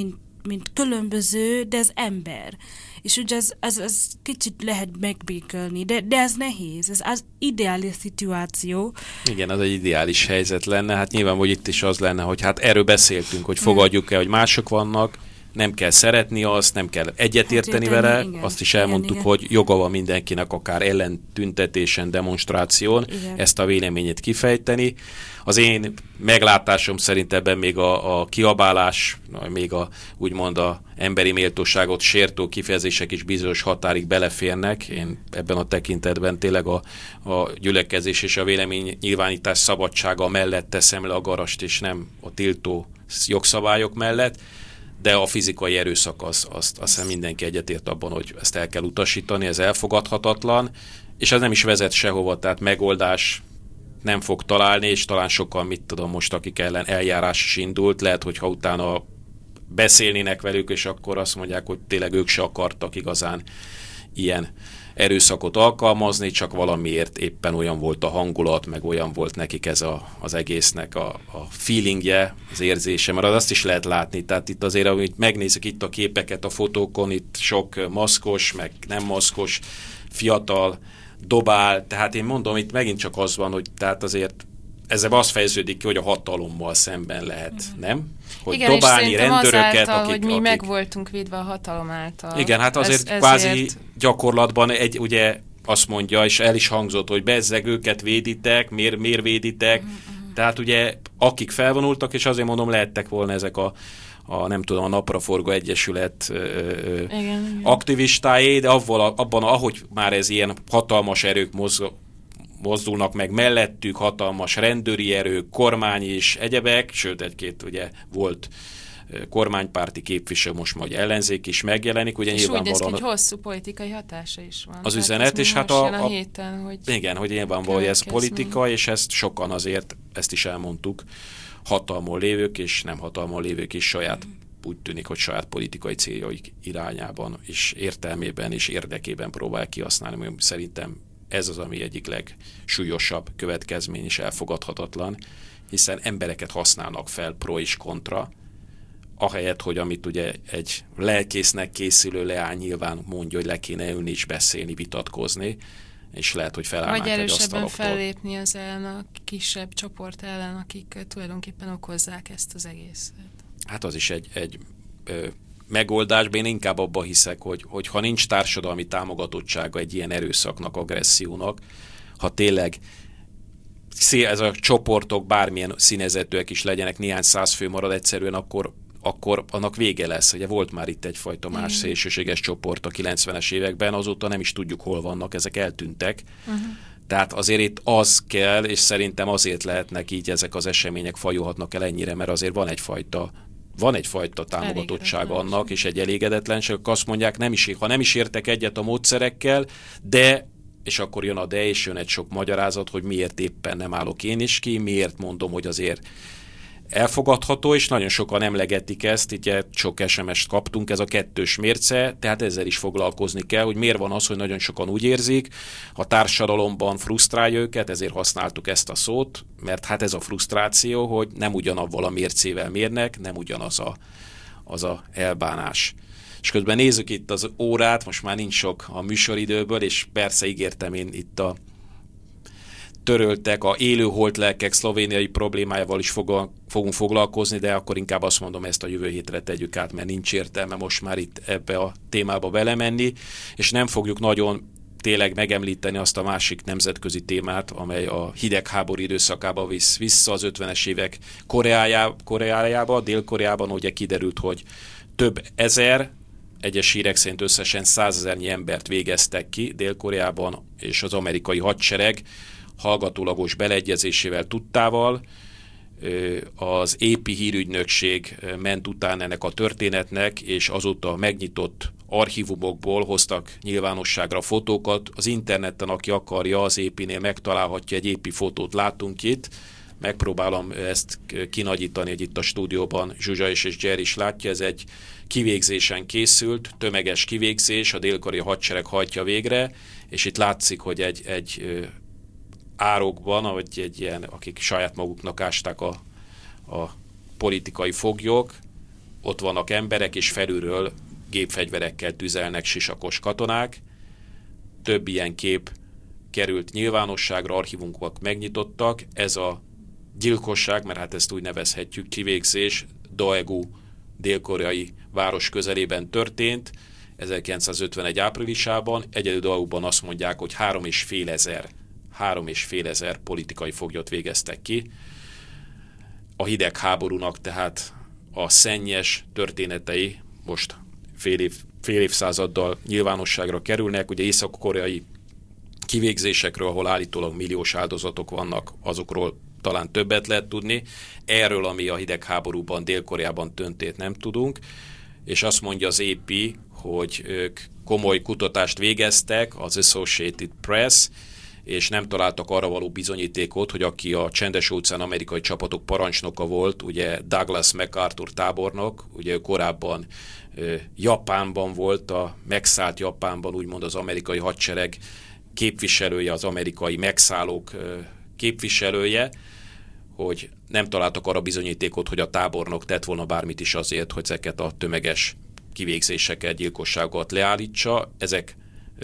mint különböző, de ez ember. És ugye ez kicsit lehet megbékölni, de ez nehéz, ez az ideális szituáció. Igen, az egy ideális helyzet lenne, hát nyilván, hogy itt is az lenne, hogy hát erről beszéltünk, hogy fogadjuk el, hogy mások vannak, nem kell szeretni azt, nem kell egyetérteni vele, igen, azt is elmondtuk, igen. Hogy joga van mindenkinek akár ellentüntetésen, demonstráción ezt a véleményét kifejteni. Az én meglátásom szerint ebben még a kiabálás, még úgymond a emberi méltóságot sértő kifejezések is bizonyos határig beleférnek. Én ebben a tekintetben tényleg a gyülekezés és a vélemény nyilvánítás szabadsága mellett teszem le a garast, és nem a tiltó jogszabályok mellett. De a fizikai erőszak azt hiszem mindenki egyetért abban, hogy ezt el kell utasítani, ez elfogadhatatlan, és ez nem is vezet sehova, tehát megoldás nem fog találni, és talán sokan, mit tudom most, akik ellen eljárás is indult, lehet, hogyha utána beszélnének velük, és akkor azt mondják, hogy tényleg ők se akartak igazán ilyen erőszakot alkalmazni, csak valamiért éppen olyan volt a hangulat, meg olyan volt nekik ez az egésznek a feelingje, az érzése, mert azt is lehet látni, tehát itt azért, amit megnézzük itt a képeket a fotókon, itt sok maszkos, meg nem maszkos, fiatal, dobál, tehát én mondom, itt megint csak az van, hogy tehát azért ezzel az fejeződik ki, hogy a hatalommal szemben lehet, nem? Hogy igen, dobálni rendőröket, azáltal, hogy mi meg voltunk védve a hatalom által. Igen, hát azért kvázi gyakorlatban ugye azt mondja, és el is hangzott, hogy bezzeg őket véditek, miért véditek, tehát ugye akik felvonultak, és azért mondom, lehettek volna ezek a nem tudom, a Napraforgó Egyesület igen. aktivistáé, de abban, ahogy már ez ilyen hatalmas erők mozdulnak meg mellettük, hatalmas rendőri erők, kormány és egyebek, sőt egy-két ugye volt kormánypárti képviselő, most majd ellenzék is megjelenik. Ugye és úgy néz ki, hogy hosszú politikai hatása is van. Az üzenet, és hát a héten, hogy igen, hogy nyilvánvalóan ez politika, és ezt sokan azért, ezt is elmondtuk, hatalmon lévők és nem hatalmon lévők is úgy tűnik, hogy saját politikai céljaik irányában és értelmében és érdekében próbál kihasználni. Szerintem ez az, ami egyik legsúlyosabb következmény és elfogadhatatlan, hiszen embereket használnak fel pro és kontra, ahelyett, hogy amit ugye egy lelkésznek készülő leány nyilván mondja, hogy le kéne ülni és beszélni, vitatkozni, és lehet, hogy felállnánk egy asztaloktól. Vagy erősebben fellépni az ellen a kisebb csoport ellen, akik tulajdonképpen okozzák ezt az egészet. Hát az is egy megoldásban én inkább abban hiszek, hogy ha nincs társadalmi támogatottsága egy ilyen erőszaknak, agressziónak, ha tényleg ez a csoportok bármilyen színezetűek is legyenek, néhány száz fő marad egyszerűen, akkor annak vége lesz. Ugye volt már itt egyfajta más szélsőséges csoport a 90-es években, azóta nem is tudjuk, hol vannak, ezek eltűntek. Tehát azért itt az kell, és szerintem azért lehetnek így ezek az események fajulhatnak el ennyire, mert azért van egyfajta támogatottság annak, és egy elégedetlenség, azt mondják, ha nem is értek egyet a módszerekkel, de, és akkor jön a de, és jön egy sok magyarázat, hogy miért éppen nem állok én is ki, miért mondom, hogy azért elfogadható, és nagyon sokan emlegetik ezt, ugye sok SMS-t kaptunk, ez a kettős mérce, tehát ezzel is foglalkozni kell, hogy miért van az, hogy nagyon sokan úgy érzik, a társadalomban frusztrálja őket, ezért használtuk ezt a szót, mert hát ez a frusztráció, hogy nem ugyanavval a mércével mérnek, nem ugyanaz az a elbánás. És közben nézzük itt az órát, most már nincs sok a műsoridőből, és persze ígértem én itt töröltek, a élő holtlelkek szlovéniai problémájával is fogunk foglalkozni, de akkor inkább azt mondom, ezt a jövő hétre tegyük át, mert nincs értelme most már itt ebbe a témába belemenni, és nem fogjuk nagyon tényleg megemlíteni azt a másik nemzetközi témát, amely a hidegháború időszakába visz vissza az 50-es évek Koreájába, Dél-Koreában ugye kiderült, hogy több ezer, egyes hírek szerint összesen 100 000 embert végeztek ki Dél-Koreában, és az amerikai hadsereg hallgatólagos beleegyezésével, tudtával. Az AP hírügynökség ment utána ennek a történetnek, és azóta megnyitott archívumokból hoztak nyilvánosságra fotókat. Az interneten, aki akarja, az AP-nél megtalálhatja, egy AP fotót látunk itt. Megpróbálom ezt kinagyítani, hogy itt a stúdióban Zsuzsa és Jerry is látja. Ez egy kivégzésen készült, tömeges kivégzés, a dél-koreai hadsereg hajtja végre, és itt látszik, hogy egy árokban, vagy egy ilyen, akik saját maguknak ásták a politikai foglyok, ott vannak emberek, és felülről gépfegyverekkel tüzelnek sisakos katonák. Több ilyen kép került nyilvánosságra, archívumok megnyitottak. Ez a gyilkosság, mert hát ezt úgy nevezhetjük, kivégzés, Daegu dél-koreai város közelében történt, 1951 áprilisában. Egyedül Daeguban azt mondják, hogy 3,5 ezer politikai foglyot végeztek ki. A hidegháborúnak tehát a szennyes történetei most fél évszázaddal nyilvánosságra kerülnek. Ugye észak-koreai kivégzésekről, ahol állítólag milliós áldozatok vannak, azokról talán többet lehet tudni. Erről, ami a hidegháborúban, Dél-Koreában történt, nem tudunk. És azt mondja az AP, hogy ők komoly kutatást végeztek, az Associated Press, és nem találtak arra való bizonyítékot, hogy aki a Csendes-óceán amerikai csapatok parancsnoka volt, ugye Douglas MacArthur tábornok, ugye korábban Japánban volt, a megszállt Japánban úgymond az amerikai hadsereg képviselője, az amerikai megszállók képviselője, hogy nem találtak arra bizonyítékot, hogy a tábornok tett volna bármit is azért, hogy ezeket a tömeges kivégzéseket, gyilkosságokat leállítsa. Ezek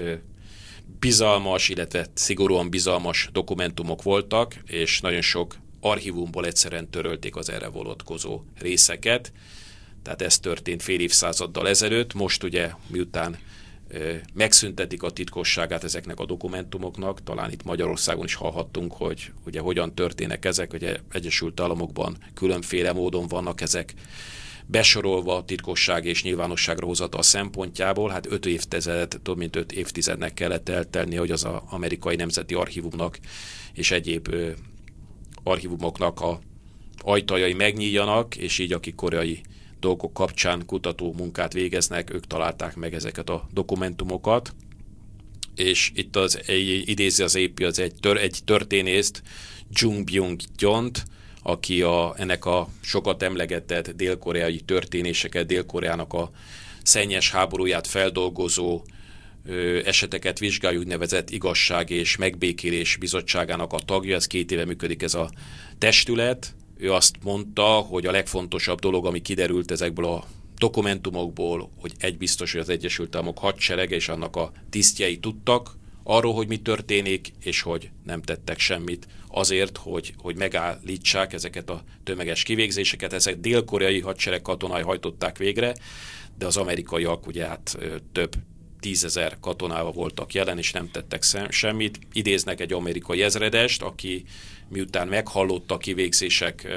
bizalmas, illetve szigorúan bizalmas dokumentumok voltak, és nagyon sok archívumból egyszerűen törölték az erre vonatkozó részeket. Tehát ez történt fél évszázaddal ezelőtt. Most ugye, miután megszüntetik a titkosságát ezeknek a dokumentumoknak, talán itt Magyarországon is hallhattunk, hogy ugye hogyan történnek ezek, ugye Egyesült Államokban különféle módon vannak ezek besorolva a titkosság és nyilvánosságra hozatal szempontjából. Hát 5 évtized, több mint 5 évtizednek kellett eltelni, hogy az amerikai nemzeti archívumnak és egyéb archívumoknak a ajtajai megnyíljanak, és így akik koreai dolgok kapcsán kutató munkát végeznek, ők találták meg ezeket a dokumentumokat. És itt idézi az AP egy történészt, Jung Byung-gyont, aki ennek a sokat emlegetett dél-koreai történéseket, Dél-Koreának a szennyes háborúját feldolgozó eseteket vizsgálja, úgynevezett igazság és megbékélés bizottságának a tagja. Ez 2 éve működik ez a testület. Ő azt mondta, hogy a legfontosabb dolog, ami kiderült ezekből a dokumentumokból, hogy egy biztos, hogy az Egyesült Államok hadserege és annak a tisztjei tudtak arról, hogy mi történik, és hogy nem tettek semmit azért, hogy megállítsák ezeket a tömeges kivégzéseket. Ezek dél-koreai hadsereg katonái hajtották végre, de az amerikaiak ugye hát több 10 000 katonával voltak jelen, és nem tettek semmit. Idéznek egy amerikai ezredest, aki miután meghallotta a kivégzések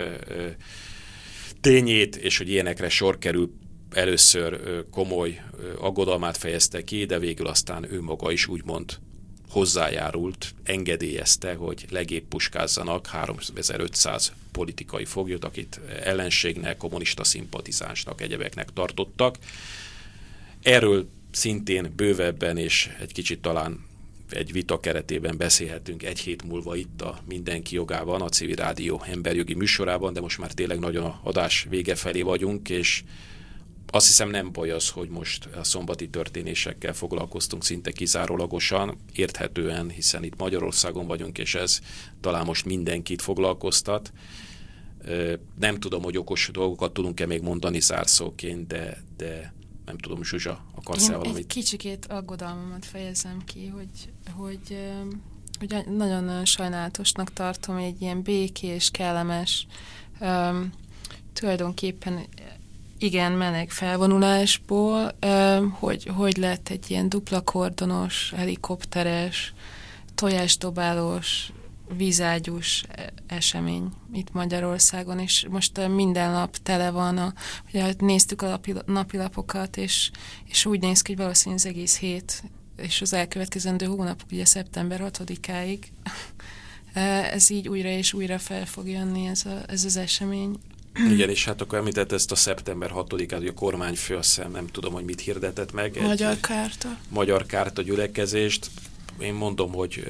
tényét, és hogy ilyenekre sor kerül, először komoly aggodalmát fejezte ki, de végül aztán ő maga is úgymond hozzájárult, engedélyezte, hogy legébb puskázzanak 3500 politikai foglyot, akit ellenségnek, kommunista szimpatizánsnak, egyebeknek tartottak. Erről szintén bővebben és egy kicsit talán egy vita keretében beszélhetünk 1 hét múlva itt a Mindenki Jogában, a Civil Rádió emberjogi műsorában, de most már tényleg nagyon a adás vége felé vagyunk, és azt hiszem nem baj az, hogy most a szombati történésekkel foglalkoztunk szinte kizárólagosan, érthetően, hiszen itt Magyarországon vagyunk, és ez talán most mindenkit foglalkoztat. Nem tudom, hogy okos dolgokat tudunk-e még mondani zárszóként, de nem tudom, Zsuzsa, akarsz-e valamit? Egy kicsikét aggodalmamat fejezem ki, hogy nagyon sajnálatosnak tartom egy ilyen békés, kellemes, tulajdonképpen igen, meleg felvonulásból, hogy lett egy ilyen dupla kordonos, helikopteres, tojásdobálós, vízágyús esemény itt Magyarországon, és most minden nap tele van, ugye néztük a napilapokat, és úgy néz ki, hogy valószínűleg az egész hét, és az elkövetkezendő hónapok, ugye szeptember 6-áig, ez így újra és újra fel fog jönni ez az esemény. Igen, és hát akkor említett ezt a szeptember 6-át, hogy a kormányfő, azt hiszem, nem tudom, hogy mit hirdetett meg. Magyar kárta. Magyar kárta gyülekezést. Én mondom, hogy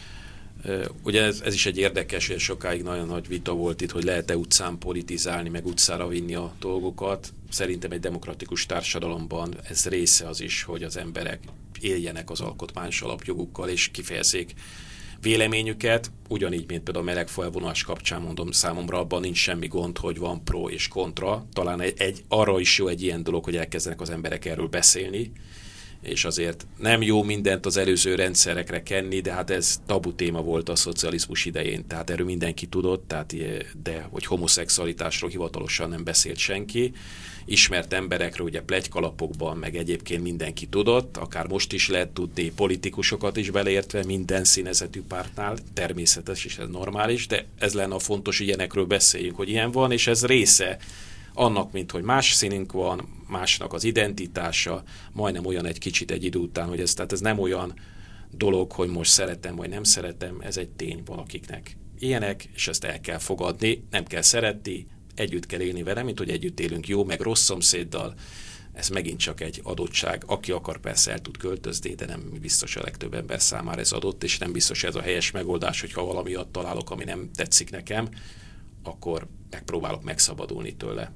ugye ez is egy érdekes, hogy sokáig nagyon nagy vita volt itt, hogy lehet-e utcán politizálni, meg utcára vinni a dolgokat. Szerintem egy demokratikus társadalomban ez része az is, hogy az emberek éljenek az alkotmányos alapjogukkal, és kifejezzék véleményüket, ugyanígy, mint például a meleg felvonulás kapcsán mondom, számomra abban nincs semmi gond, hogy van pro és kontra. Talán arra is jó egy ilyen dolog, hogy elkezdenek az emberek erről beszélni, és azért nem jó mindent az előző rendszerekre kenni, de hát ez tabu téma volt a szocializmus idején, tehát erről mindenki tudott, de hogy homoszexualitásról hivatalosan nem beszélt senki. Ismert emberekről, ugye pletykalapokban, meg egyébként mindenki tudott, akár most is lehet tudni, politikusokat is beleértve, minden színezetű pártnál, természetes és ez normális, de ez lenne a fontos, hogy ilyenekről beszéljünk, hogy ilyen van, és ez része annak, mint hogy más színünk van, másnak az identitása, majdnem olyan egy kicsit egy idő után, hogy tehát ez nem olyan dolog, hogy most szeretem vagy nem szeretem, ez egy tény valakiknek ilyenek, és ezt el kell fogadni, nem kell szeretni, együtt kell élni vele, mint hogy együtt élünk jó, meg rossz szomszéddal, ez megint csak egy adottság. Aki akar, persze el tud költözni, de nem biztos a legtöbb ember számára ez adott, és nem biztos ez a helyes megoldás, hogyha valami olyat találok, ami nem tetszik nekem, akkor megpróbálok megszabadulni tőle.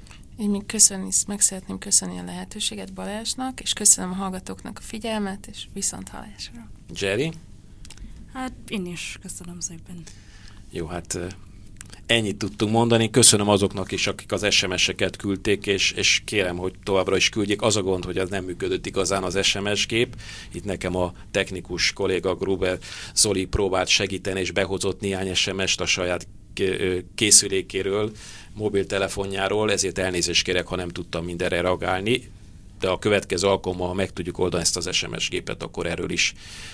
Én még meg szeretném köszönni a lehetőséget Balázsnak, és köszönöm a hallgatóknak a figyelmet, és viszont hallásra. Jerry? Hát én is köszönöm szépen. Jó, hát ennyit tudtunk mondani. Köszönöm azoknak is, akik az SMS-eket küldték, és kérem, hogy továbbra is küldjék. Az a gond, hogy az nem működött igazán az SMS gép. Itt nekem a technikus kolléga Gruber Zoli próbált segíteni, és behozott néhány SMS-t a saját készülékéről, mobiltelefonjáról, ezért elnézést kérek, ha nem tudtam mindenre reagálni, de a következő alkalommal, ha meg tudjuk oldani ezt az SMS gépet, akkor erről is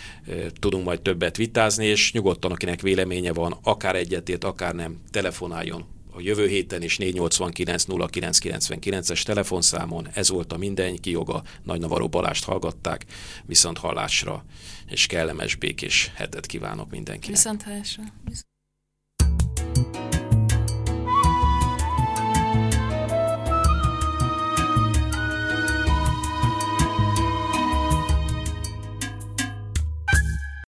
tudunk majd többet vitázni, és nyugodtan, akinek véleménye van, akár egyetért, akár nem, telefonáljon a jövő héten is 489 0999-es telefonszámon. Ez volt a Mindenki Joga. Nagy Navarro Balást hallgatták, viszont hallásra, és kellemes, békés hetet kívánok mindenkinek. Viszont hallásra.